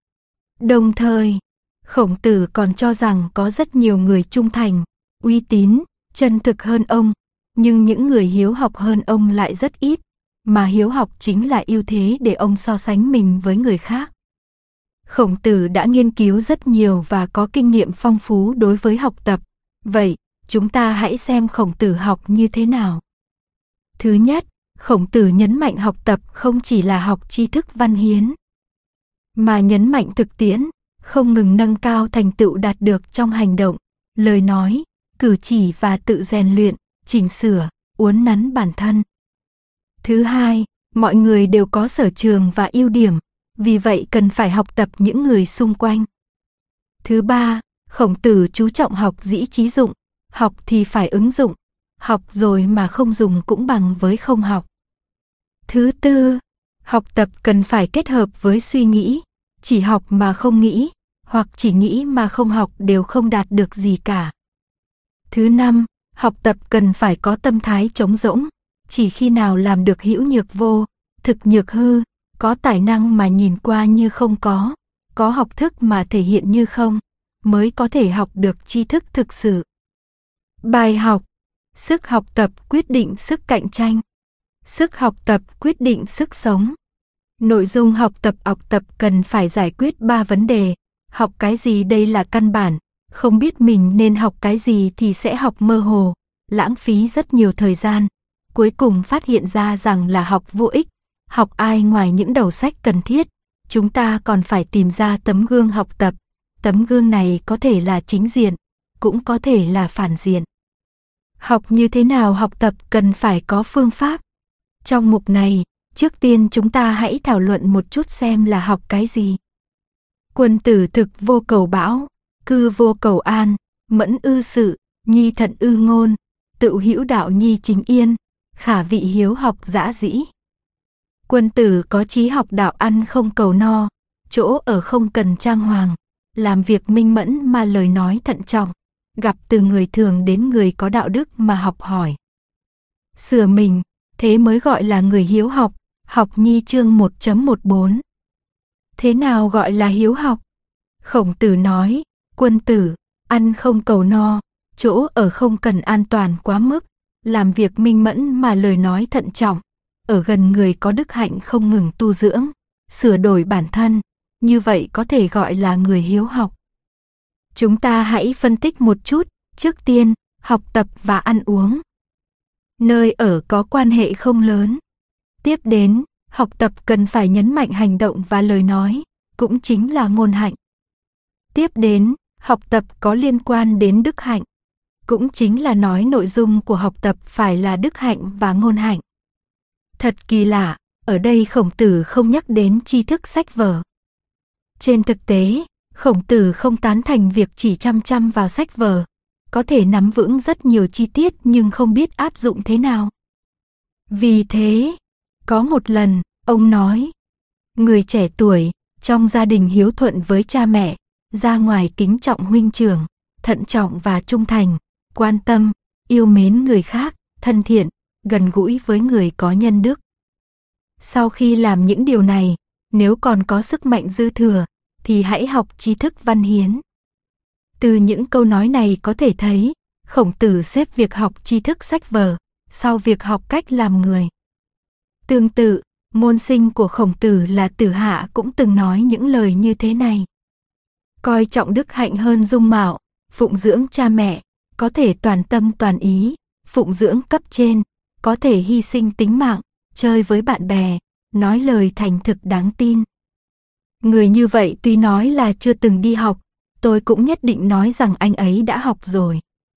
Đồng thời, Khổng Tử còn cho rằng có rất nhiều người trung thành, uy tín, chân thực hơn ông, nhưng những người hiếu học hơn ông lại rất ít, mà hiếu học chính là ưu thế để ông so sánh mình với người khác. Khổng Tử đã nghiên cứu rất nhiều và có kinh nghiệm phong phú đối với học tập. Vậy, chúng ta hãy xem Khổng Tử học như thế nào. Thứ nhất, Khổng Tử nhấn mạnh học tập không chỉ là học tri thức văn hiến, mà nhấn mạnh thực tiễn, không ngừng nâng cao thành tựu đạt được trong hành động, lời nói, cử chỉ và tự rèn luyện, chỉnh sửa, uốn nắn bản thân. Thứ hai, mọi người đều có sở trường và ưu điểm, vì vậy cần phải học tập những người xung quanh. Thứ ba, Khổng Tử chú trọng học dĩ trí dụng, học thì phải ứng dụng, học rồi mà không dùng cũng bằng với không học. Thứ tư, học tập cần phải kết hợp với suy nghĩ, chỉ học mà không nghĩ, hoặc chỉ nghĩ mà không học đều không đạt được gì cả. Thứ năm, học tập cần phải có tâm thái trống rỗng, chỉ khi nào làm được hữu nhược vô, thực nhược hư, có tài năng mà nhìn qua như không có, có học thức mà thể hiện như không, mới có thể học được tri thức thực sự. Bài học: sức học tập quyết định sức cạnh tranh, sức học tập quyết định sức sống. Nội dung học tập học tập cần phải giải quyết ba vấn đề. Học cái gì đây là căn bản, không biết mình nên học cái gì thì sẽ học mơ hồ, lãng phí rất nhiều thời gian. Cuối cùng phát hiện ra rằng là học vô ích, học ai ngoài những đầu sách cần thiết, chúng ta còn phải tìm ra tấm gương học tập. Tấm gương này có thể là chính diện, cũng có thể là phản diện. Học như thế nào học tập cần phải có phương pháp. Trong mục này, trước tiên chúng ta hãy thảo luận một chút xem là học cái gì. Quân tử thực vô cầu bão, cư vô cầu an, mẫn ư sự, nhi thận ư ngôn, tự hữu đạo nhi chính yên, khả vị hiếu học dã dĩ. Quân tử có chí học đạo ăn không cầu no, chỗ ở không cần trang hoàng, làm việc minh mẫn mà lời nói thận trọng, gặp từ người thường đến người có đạo đức mà học hỏi. Sửa mình, thế mới gọi là người hiếu học, học nhi chương một chấm mười bốn. Thế nào gọi là hiếu học? Khổng Tử nói, quân tử, ăn không cầu no, chỗ ở không cần an toàn quá mức, làm việc minh mẫn mà lời nói thận trọng, ở gần người có đức hạnh không ngừng tu dưỡng, sửa đổi bản thân, như vậy có thể gọi là người hiếu học. Chúng ta hãy phân tích một chút, trước tiên, học tập và ăn uống. Nơi ở có quan hệ không lớn. Tiếp đến, học tập cần phải nhấn mạnh hành động và lời nói, cũng chính là ngôn hạnh. Tiếp đến, học tập có liên quan đến đức hạnh, cũng chính là nói nội dung của học tập phải là đức hạnh và ngôn hạnh. Thật kỳ lạ, ở đây Khổng Tử không nhắc đến tri thức sách vở. Trên thực tế, Khổng Tử không tán thành việc chỉ chăm chăm vào sách vở, có thể nắm vững rất nhiều chi tiết nhưng không biết áp dụng thế nào. Vì thế, có một lần, ông nói, người trẻ tuổi, trong gia đình hiếu thuận với cha mẹ, ra ngoài kính trọng huynh trưởng, thận trọng và trung thành, quan tâm, yêu mến người khác, thân thiện, gần gũi với người có nhân đức. Sau khi làm những điều này, nếu còn có sức mạnh dư thừa, thì hãy học tri thức văn hiến. Từ những câu nói này có thể thấy, Khổng Tử xếp việc học tri thức sách vở, sau việc học cách làm người. Tương tự, môn sinh của Khổng Tử là Tử Hạ cũng từng nói những lời như thế này. Coi trọng đức hạnh hơn dung mạo, phụng dưỡng cha mẹ, có thể toàn tâm toàn ý, phụng dưỡng cấp trên, có thể hy sinh tính mạng, chơi với bạn bè, nói lời thành thực đáng tin. Người như vậy tuy nói là chưa từng đi học, tôi cũng nhất định nói rằng anh ấy đã học rồi.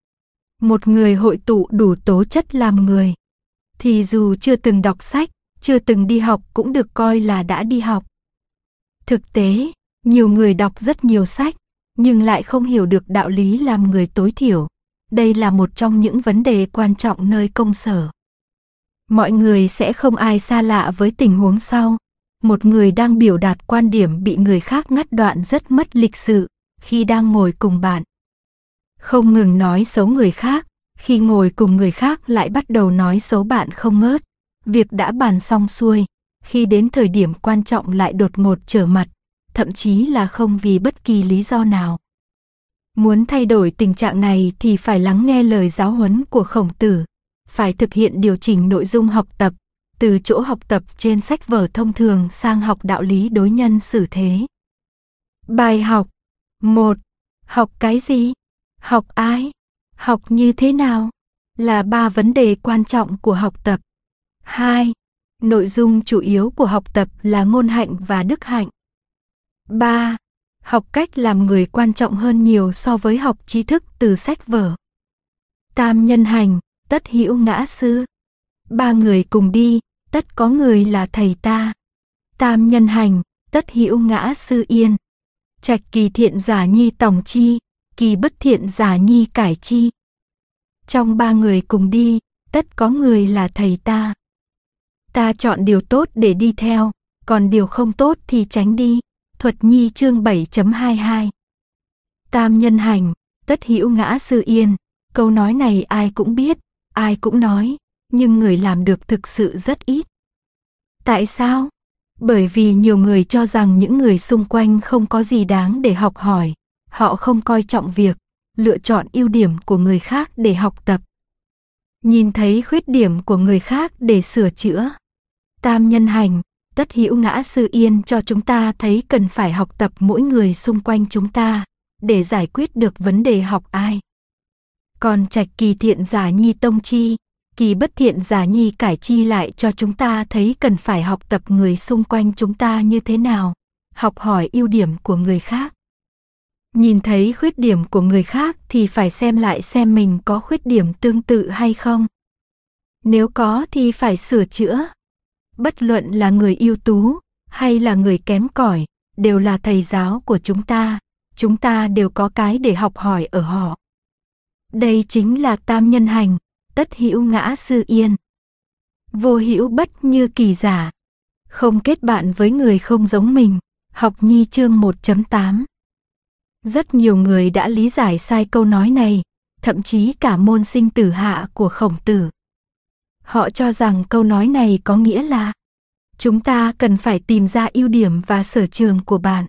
Một người hội tụ đủ tố chất làm người, thì dù chưa từng đọc sách, chưa từng đi học cũng được coi là đã đi học. Thực tế, nhiều người đọc rất nhiều sách, nhưng lại không hiểu được đạo lý làm người tối thiểu. Đây là một trong những vấn đề quan trọng nơi công sở. Mọi người sẽ không ai xa lạ với tình huống sau. Một người đang biểu đạt quan điểm bị người khác ngắt đoạn rất mất lịch sự khi đang ngồi cùng bạn. Không ngừng nói xấu người khác, khi ngồi cùng người khác lại bắt đầu nói xấu bạn không ngớt. Việc đã bàn xong xuôi, khi đến thời điểm quan trọng lại đột ngột trở mặt, thậm chí là không vì bất kỳ lý do nào. Muốn thay đổi tình trạng này thì phải lắng nghe lời giáo huấn của Khổng Tử, phải thực hiện điều chỉnh nội dung học tập, từ chỗ học tập trên sách vở thông thường sang học đạo lý đối nhân xử thế. Bài học một. Học cái gì? Học ai? Học như thế nào? Là ba vấn đề quan trọng của học tập. hai. Nội dung chủ yếu của học tập là ngôn hạnh và đức hạnh. ba. Học cách làm người quan trọng hơn nhiều so với học tri thức từ sách vở. Tam nhân hành, tất hữu ngã sư. Ba người cùng đi, tất có người là thầy ta. Tam nhân hành, tất hữu ngã sư yên. Trạch kỳ thiện giả nhi tòng chi, kỳ bất thiện giả nhi cải chi. Trong ba người cùng đi, tất có người là thầy ta. Ta chọn điều tốt để đi theo, còn điều không tốt thì tránh đi. Thuật Nhi chương bảy chấm hai mươi hai. Tam nhân hành, tất hữu ngã sư yên. Câu nói này ai cũng biết, ai cũng nói, nhưng người làm được thực sự rất ít. Tại sao? Bởi vì nhiều người cho rằng những người xung quanh không có gì đáng để học hỏi. Họ không coi trọng việc lựa chọn ưu điểm của người khác để học tập, nhìn thấy khuyết điểm của người khác để sửa chữa. Tam nhân hành, tất hữu ngã sư yên cho chúng ta thấy cần phải học tập mỗi người xung quanh chúng ta để giải quyết được vấn đề học ai. Còn trạch kỳ thiện giả nhi tông chi, kỳ bất thiện giả nhi cải chi lại cho chúng ta thấy cần phải học tập người xung quanh chúng ta như thế nào, học hỏi ưu điểm của người khác. Nhìn thấy khuyết điểm của người khác thì phải xem lại xem mình có khuyết điểm tương tự hay không. Nếu có thì phải sửa chữa. Bất luận là người ưu tú hay là người kém cỏi, đều là thầy giáo của chúng ta, chúng ta đều có cái để học hỏi ở họ. Đây chính là tam nhân hành, tất hữu ngã sư yên. Vô hữu bất như kỳ giả, không kết bạn với người không giống mình. Học Nhi chương một chấm tám. Rất nhiều người đã lý giải sai câu nói này, thậm chí cả môn sinh tử hạ của Khổng Tử. Họ cho rằng câu nói này có nghĩa là chúng ta cần phải tìm ra ưu điểm và sở trường của bạn.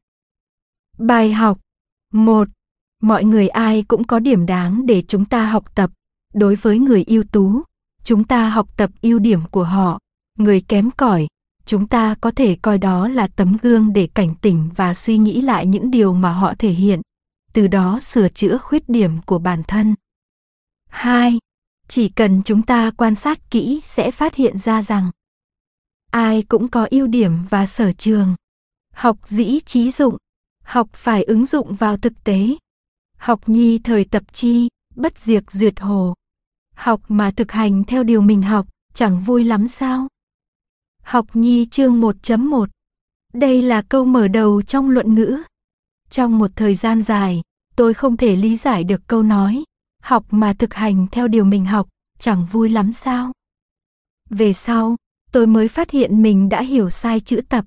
Bài học một. Mọi người ai cũng có điểm đáng để chúng ta học tập. Đối với người ưu tú, chúng ta học tập ưu điểm của họ. Người kém cỏi, chúng ta có thể coi đó là tấm gương để cảnh tỉnh và suy nghĩ lại những điều mà họ thể hiện, từ đó sửa chữa khuyết điểm của bản thân. hai. Chỉ cần chúng ta quan sát kỹ sẽ phát hiện ra rằng ai cũng có ưu điểm và sở trường. Học dĩ trí dụng, học phải ứng dụng vào thực tế. Học Nhi thời tập chi, bất diệt duyệt hồ. Học mà thực hành theo điều mình học, chẳng vui lắm sao? Học Nhi chương một chấm một. Đây là câu mở đầu trong luận ngữ. Trong một thời gian dài, tôi không thể lý giải được câu nói học mà thực hành theo điều mình học, chẳng vui lắm sao? Về sau, tôi mới phát hiện mình đã hiểu sai chữ tập.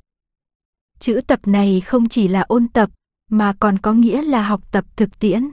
Chữ tập này không chỉ là ôn tập, mà còn có nghĩa là học tập thực tiễn.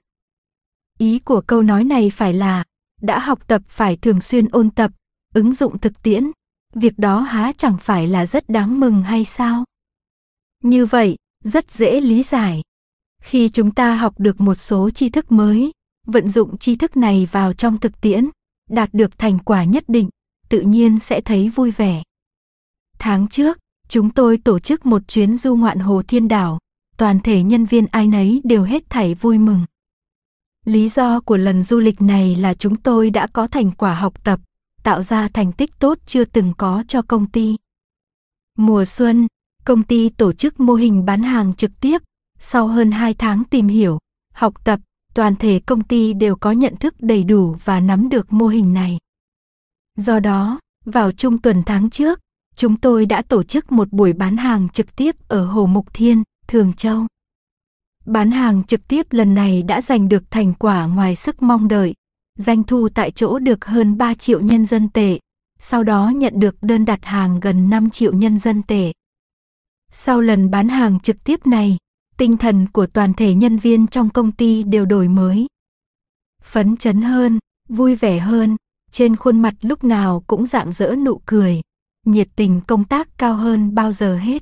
Ý của câu nói này phải là, đã học tập phải thường xuyên ôn tập, ứng dụng thực tiễn. Việc đó há chẳng phải là rất đáng mừng hay sao? Như vậy, rất dễ lý giải. Khi chúng ta học được một số tri thức mới, vận dụng tri thức này vào trong thực tiễn, đạt được thành quả nhất định, tự nhiên sẽ thấy vui vẻ. Tháng trước, chúng tôi tổ chức một chuyến du ngoạn Hồ Thiên Đảo, toàn thể nhân viên ai nấy đều hết thảy vui mừng. Lý do của lần du lịch này là chúng tôi đã có thành quả học tập, tạo ra thành tích tốt chưa từng có cho công ty. Mùa xuân, công ty tổ chức mô hình bán hàng trực tiếp. Sau hơn hai tháng tìm hiểu, học tập, toàn thể công ty đều có nhận thức đầy đủ và nắm được mô hình này. Do đó, vào trung tuần tháng trước, chúng tôi đã tổ chức một buổi bán hàng trực tiếp ở Hồ Mục Thiên, Thường Châu. Bán hàng trực tiếp lần này đã giành được thành quả ngoài sức mong đợi, doanh thu tại chỗ được hơn ba triệu nhân dân tệ, sau đó nhận được đơn đặt hàng gần năm triệu nhân dân tệ. Sau lần bán hàng trực tiếp này, tinh thần của toàn thể nhân viên trong công ty đều đổi mới. Phấn chấn hơn, vui vẻ hơn, trên khuôn mặt lúc nào cũng rạng rỡ nụ cười, nhiệt tình công tác cao hơn bao giờ hết.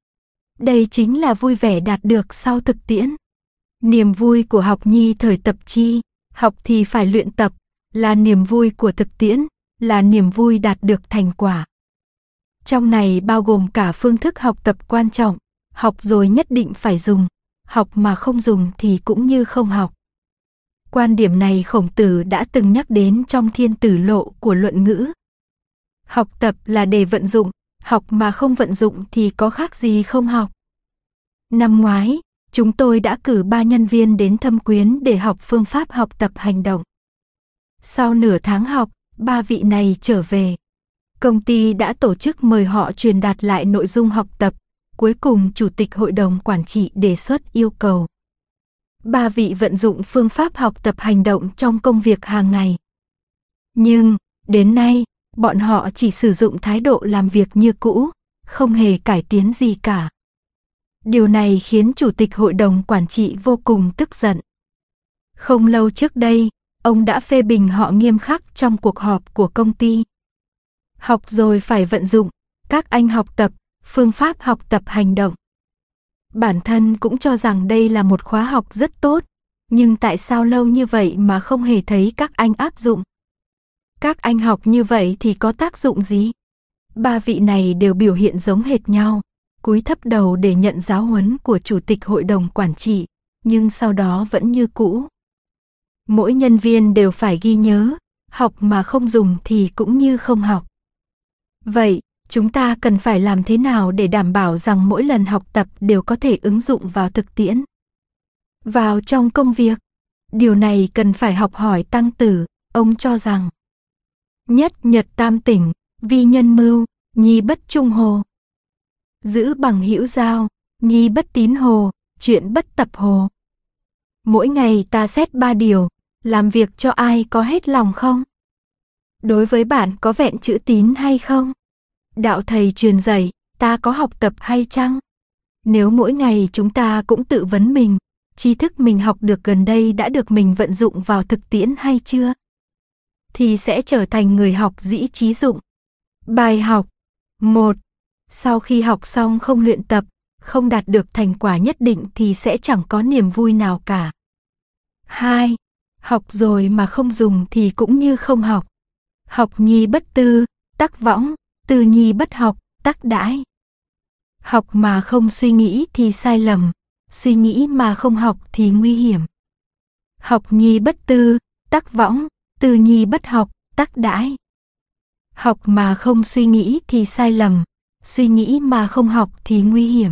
Đây chính là vui vẻ đạt được sau thực tiễn. Niềm vui của học nhi thời tập chi, học thì phải luyện tập, là niềm vui của thực tiễn, là niềm vui đạt được thành quả. Trong này bao gồm cả phương thức học tập quan trọng, học rồi nhất định phải dùng, học mà không dùng thì cũng như không học. Quan điểm này Khổng Tử đã từng nhắc đến trong Thiên Tử Lộ của Luận Ngữ. Học tập là để vận dụng, học mà không vận dụng thì có khác gì không học. Năm ngoái, chúng tôi đã cử ba nhân viên đến Thâm Quyến để học phương pháp học tập hành động. Sau nửa tháng học, ba vị này trở về. Công ty đã tổ chức mời họ truyền đạt lại nội dung học tập. Cuối cùng Chủ tịch Hội đồng Quản trị đề xuất yêu cầu ba vị vận dụng phương pháp học tập hành động trong công việc hàng ngày. Nhưng, đến nay, bọn họ chỉ sử dụng thái độ làm việc như cũ, không hề cải tiến gì cả. Điều này khiến Chủ tịch Hội đồng Quản trị vô cùng tức giận. Không lâu trước đây, ông đã phê bình họ nghiêm khắc trong cuộc họp của công ty. Học rồi phải vận dụng, các anh học tập, phương pháp học tập hành động. Bản thân cũng cho rằng đây là một khóa học rất tốt, nhưng tại sao lâu như vậy mà không hề thấy các anh áp dụng? Các anh học như vậy thì có tác dụng gì? Ba vị này đều biểu hiện giống hệt nhau, cúi thấp đầu để nhận giáo huấn của Chủ tịch Hội đồng Quản trị, nhưng sau đó vẫn như cũ. Mỗi nhân viên đều phải ghi nhớ, học mà không dùng thì cũng như không học. Vậy, chúng ta cần phải làm thế nào để đảm bảo rằng mỗi lần học tập đều có thể ứng dụng vào thực tiễn, vào trong công việc? Điều này cần phải học hỏi Tăng Tử, ông cho rằng nhất nhật tam tỉnh, vi nhân mưu, nhi bất trung hồ. Giữ bằng hữu giao, nhi bất tín hồ, chuyện bất tập hồ. Mỗi ngày ta xét ba điều, làm việc cho ai có hết lòng không? Đối với bạn có vẹn chữ tín hay không? Đạo thầy truyền dạy, ta có học tập hay chăng? Nếu mỗi ngày chúng ta cũng tự vấn mình, tri thức mình học được gần đây đã được mình vận dụng vào thực tiễn hay chưa? Thì sẽ trở thành người học dĩ trí dụng. Bài học một. Sau khi học xong không luyện tập, không đạt được thành quả nhất định thì sẽ chẳng có niềm vui nào cả. hai. Học rồi mà không dùng thì cũng như không học. Học nhi bất tư, tắc võng, tư nhi bất học, tắc đãi. Học mà không suy nghĩ thì sai lầm, suy nghĩ mà không học thì nguy hiểm. Học nhi bất tư, tắc võng, tư nhi bất học, tắc đãi. Học mà không suy nghĩ thì sai lầm, suy nghĩ mà không học thì nguy hiểm.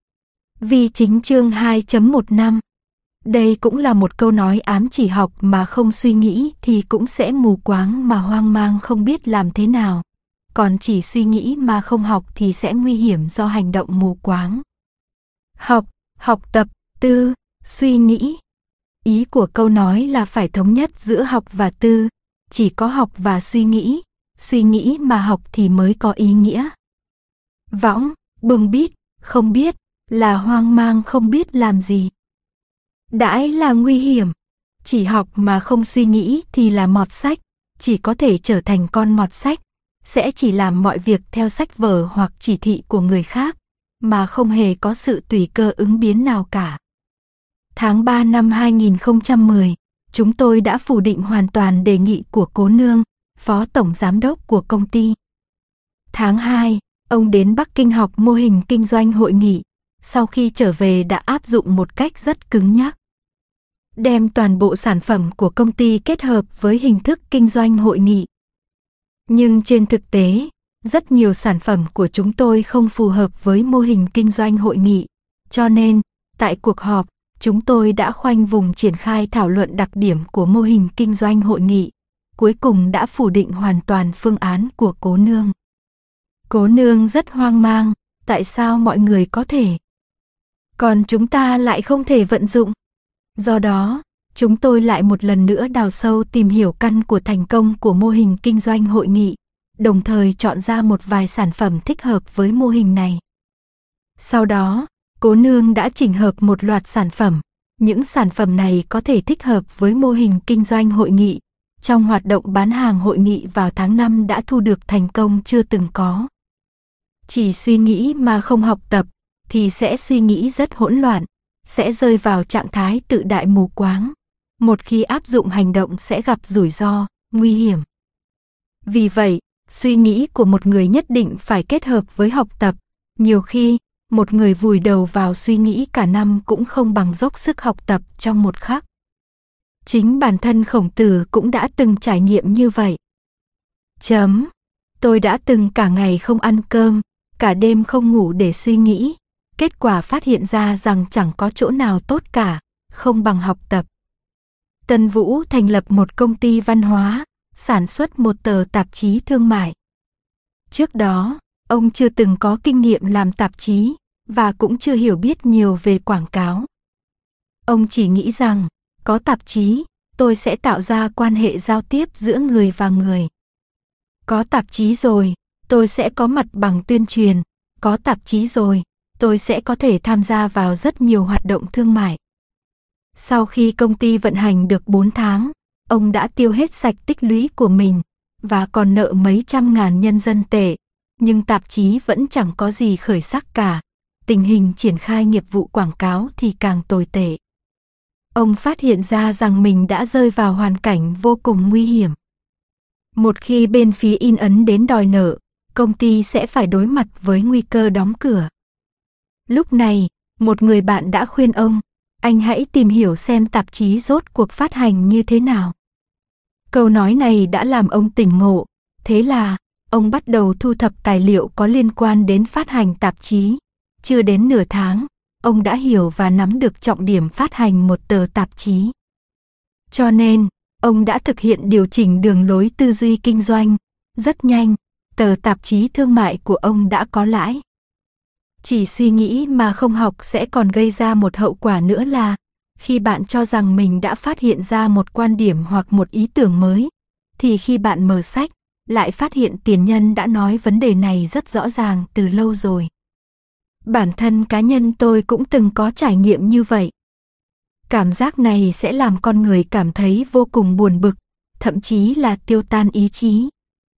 Vì chính chương hai chấm mười lăm. Đây cũng là một câu nói ám chỉ học mà không suy nghĩ thì cũng sẽ mù quáng mà hoang mang không biết làm thế nào. Còn chỉ suy nghĩ mà không học thì sẽ nguy hiểm do hành động mù quáng. Học, học tập, tư, suy nghĩ. Ý của câu nói là phải thống nhất giữa học và tư, chỉ có học và suy nghĩ, suy nghĩ mà học thì mới có ý nghĩa. Võng, bưng bít, không biết, là hoang mang không biết làm gì. Đãi là nguy hiểm, chỉ học mà không suy nghĩ thì là mọt sách, chỉ có thể trở thành con mọt sách, sẽ chỉ làm mọi việc theo sách vở hoặc chỉ thị của người khác, mà không hề có sự tùy cơ ứng biến nào cả. Tháng ba năm hai nghìn không trăm mười, chúng tôi đã phủ định hoàn toàn đề nghị của Cố Nương, Phó Tổng Giám đốc của công ty. Tháng hai, ông đến Bắc Kinh học mô hình kinh doanh hội nghị, sau khi trở về đã áp dụng một cách rất cứng nhắc. Đem toàn bộ sản phẩm của công ty kết hợp với hình thức kinh doanh hội nghị. Nhưng trên thực tế, rất nhiều sản phẩm của chúng tôi không phù hợp với mô hình kinh doanh hội nghị, cho nên, tại cuộc họp, chúng tôi đã khoanh vùng triển khai thảo luận đặc điểm của mô hình kinh doanh hội nghị, cuối cùng đã phủ định hoàn toàn phương án của Cố Nương. Cố Nương rất hoang mang, tại sao mọi người có thể, còn chúng ta lại không thể vận dụng. Do đó, chúng tôi lại một lần nữa đào sâu tìm hiểu căn của thành công của mô hình kinh doanh hội nghị, đồng thời chọn ra một vài sản phẩm thích hợp với mô hình này. Sau đó, Cố Nương đã chỉnh hợp một loạt sản phẩm. Những sản phẩm này có thể thích hợp với mô hình kinh doanh hội nghị. Trong hoạt động bán hàng hội nghị vào tháng năm đã thu được thành công chưa từng có. Chỉ suy nghĩ mà không học tập, thì sẽ suy nghĩ rất hỗn loạn, sẽ rơi vào trạng thái tự đại mù quáng. Một khi áp dụng hành động sẽ gặp rủi ro, nguy hiểm. Vì vậy, suy nghĩ của một người nhất định phải kết hợp với học tập. Nhiều khi, một người vùi đầu vào suy nghĩ cả năm cũng không bằng dốc sức học tập trong một khắc. Chính bản thân Khổng Tử cũng đã từng trải nghiệm như vậy. Chấm. Tôi đã từng cả ngày không ăn cơm, cả đêm không ngủ để suy nghĩ. Kết quả phát hiện ra rằng chẳng có chỗ nào tốt cả, không bằng học tập. Tân Vũ thành lập một công ty văn hóa, sản xuất một tờ tạp chí thương mại. Trước đó, ông chưa từng có kinh nghiệm làm tạp chí, và cũng chưa hiểu biết nhiều về quảng cáo. Ông chỉ nghĩ rằng, có tạp chí, tôi sẽ tạo ra quan hệ giao tiếp giữa người và người. Có tạp chí rồi, tôi sẽ có mặt bằng tuyên truyền. Có tạp chí rồi, tôi sẽ có thể tham gia vào rất nhiều hoạt động thương mại. Sau khi công ty vận hành được bốn tháng, ông đã tiêu hết sạch tích lũy của mình, và còn nợ mấy trăm ngàn nhân dân tệ. Nhưng tạp chí vẫn chẳng có gì khởi sắc cả. Tình hình triển khai nghiệp vụ quảng cáo thì càng tồi tệ. Ông phát hiện ra rằng mình đã rơi vào hoàn cảnh vô cùng nguy hiểm. Một khi bên phía in ấn đến đòi nợ, công ty sẽ phải đối mặt với nguy cơ đóng cửa. Lúc này, một người bạn đã khuyên ông, anh hãy tìm hiểu xem tạp chí rốt cuộc phát hành như thế nào. Câu nói này đã làm ông tỉnh ngộ, thế là ông bắt đầu thu thập tài liệu có liên quan đến phát hành tạp chí. Chưa đến nửa tháng, ông đã hiểu và nắm được trọng điểm phát hành một tờ tạp chí. Cho nên, ông đã thực hiện điều chỉnh đường lối tư duy kinh doanh. Rất nhanh, tờ tạp chí thương mại của ông đã có lãi. Chỉ suy nghĩ mà không học sẽ còn gây ra một hậu quả nữa là, khi bạn cho rằng mình đã phát hiện ra một quan điểm hoặc một ý tưởng mới, thì khi bạn mở sách, lại phát hiện tiền nhân đã nói vấn đề này rất rõ ràng từ lâu rồi. Bản thân cá nhân tôi cũng từng có trải nghiệm như vậy. Cảm giác này sẽ làm con người cảm thấy vô cùng buồn bực, thậm chí là tiêu tan ý chí.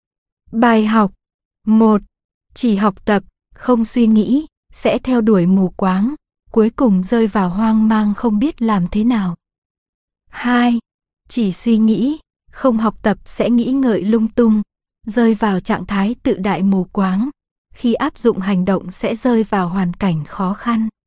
Bài học một. Chỉ học tập, không suy nghĩ, sẽ theo đuổi mù quáng, cuối cùng rơi vào hoang mang không biết làm thế nào. hai. Chỉ suy nghĩ, không học tập sẽ nghĩ ngợi lung tung, rơi vào trạng thái tự đại mù quáng, khi áp dụng hành động sẽ rơi vào hoàn cảnh khó khăn.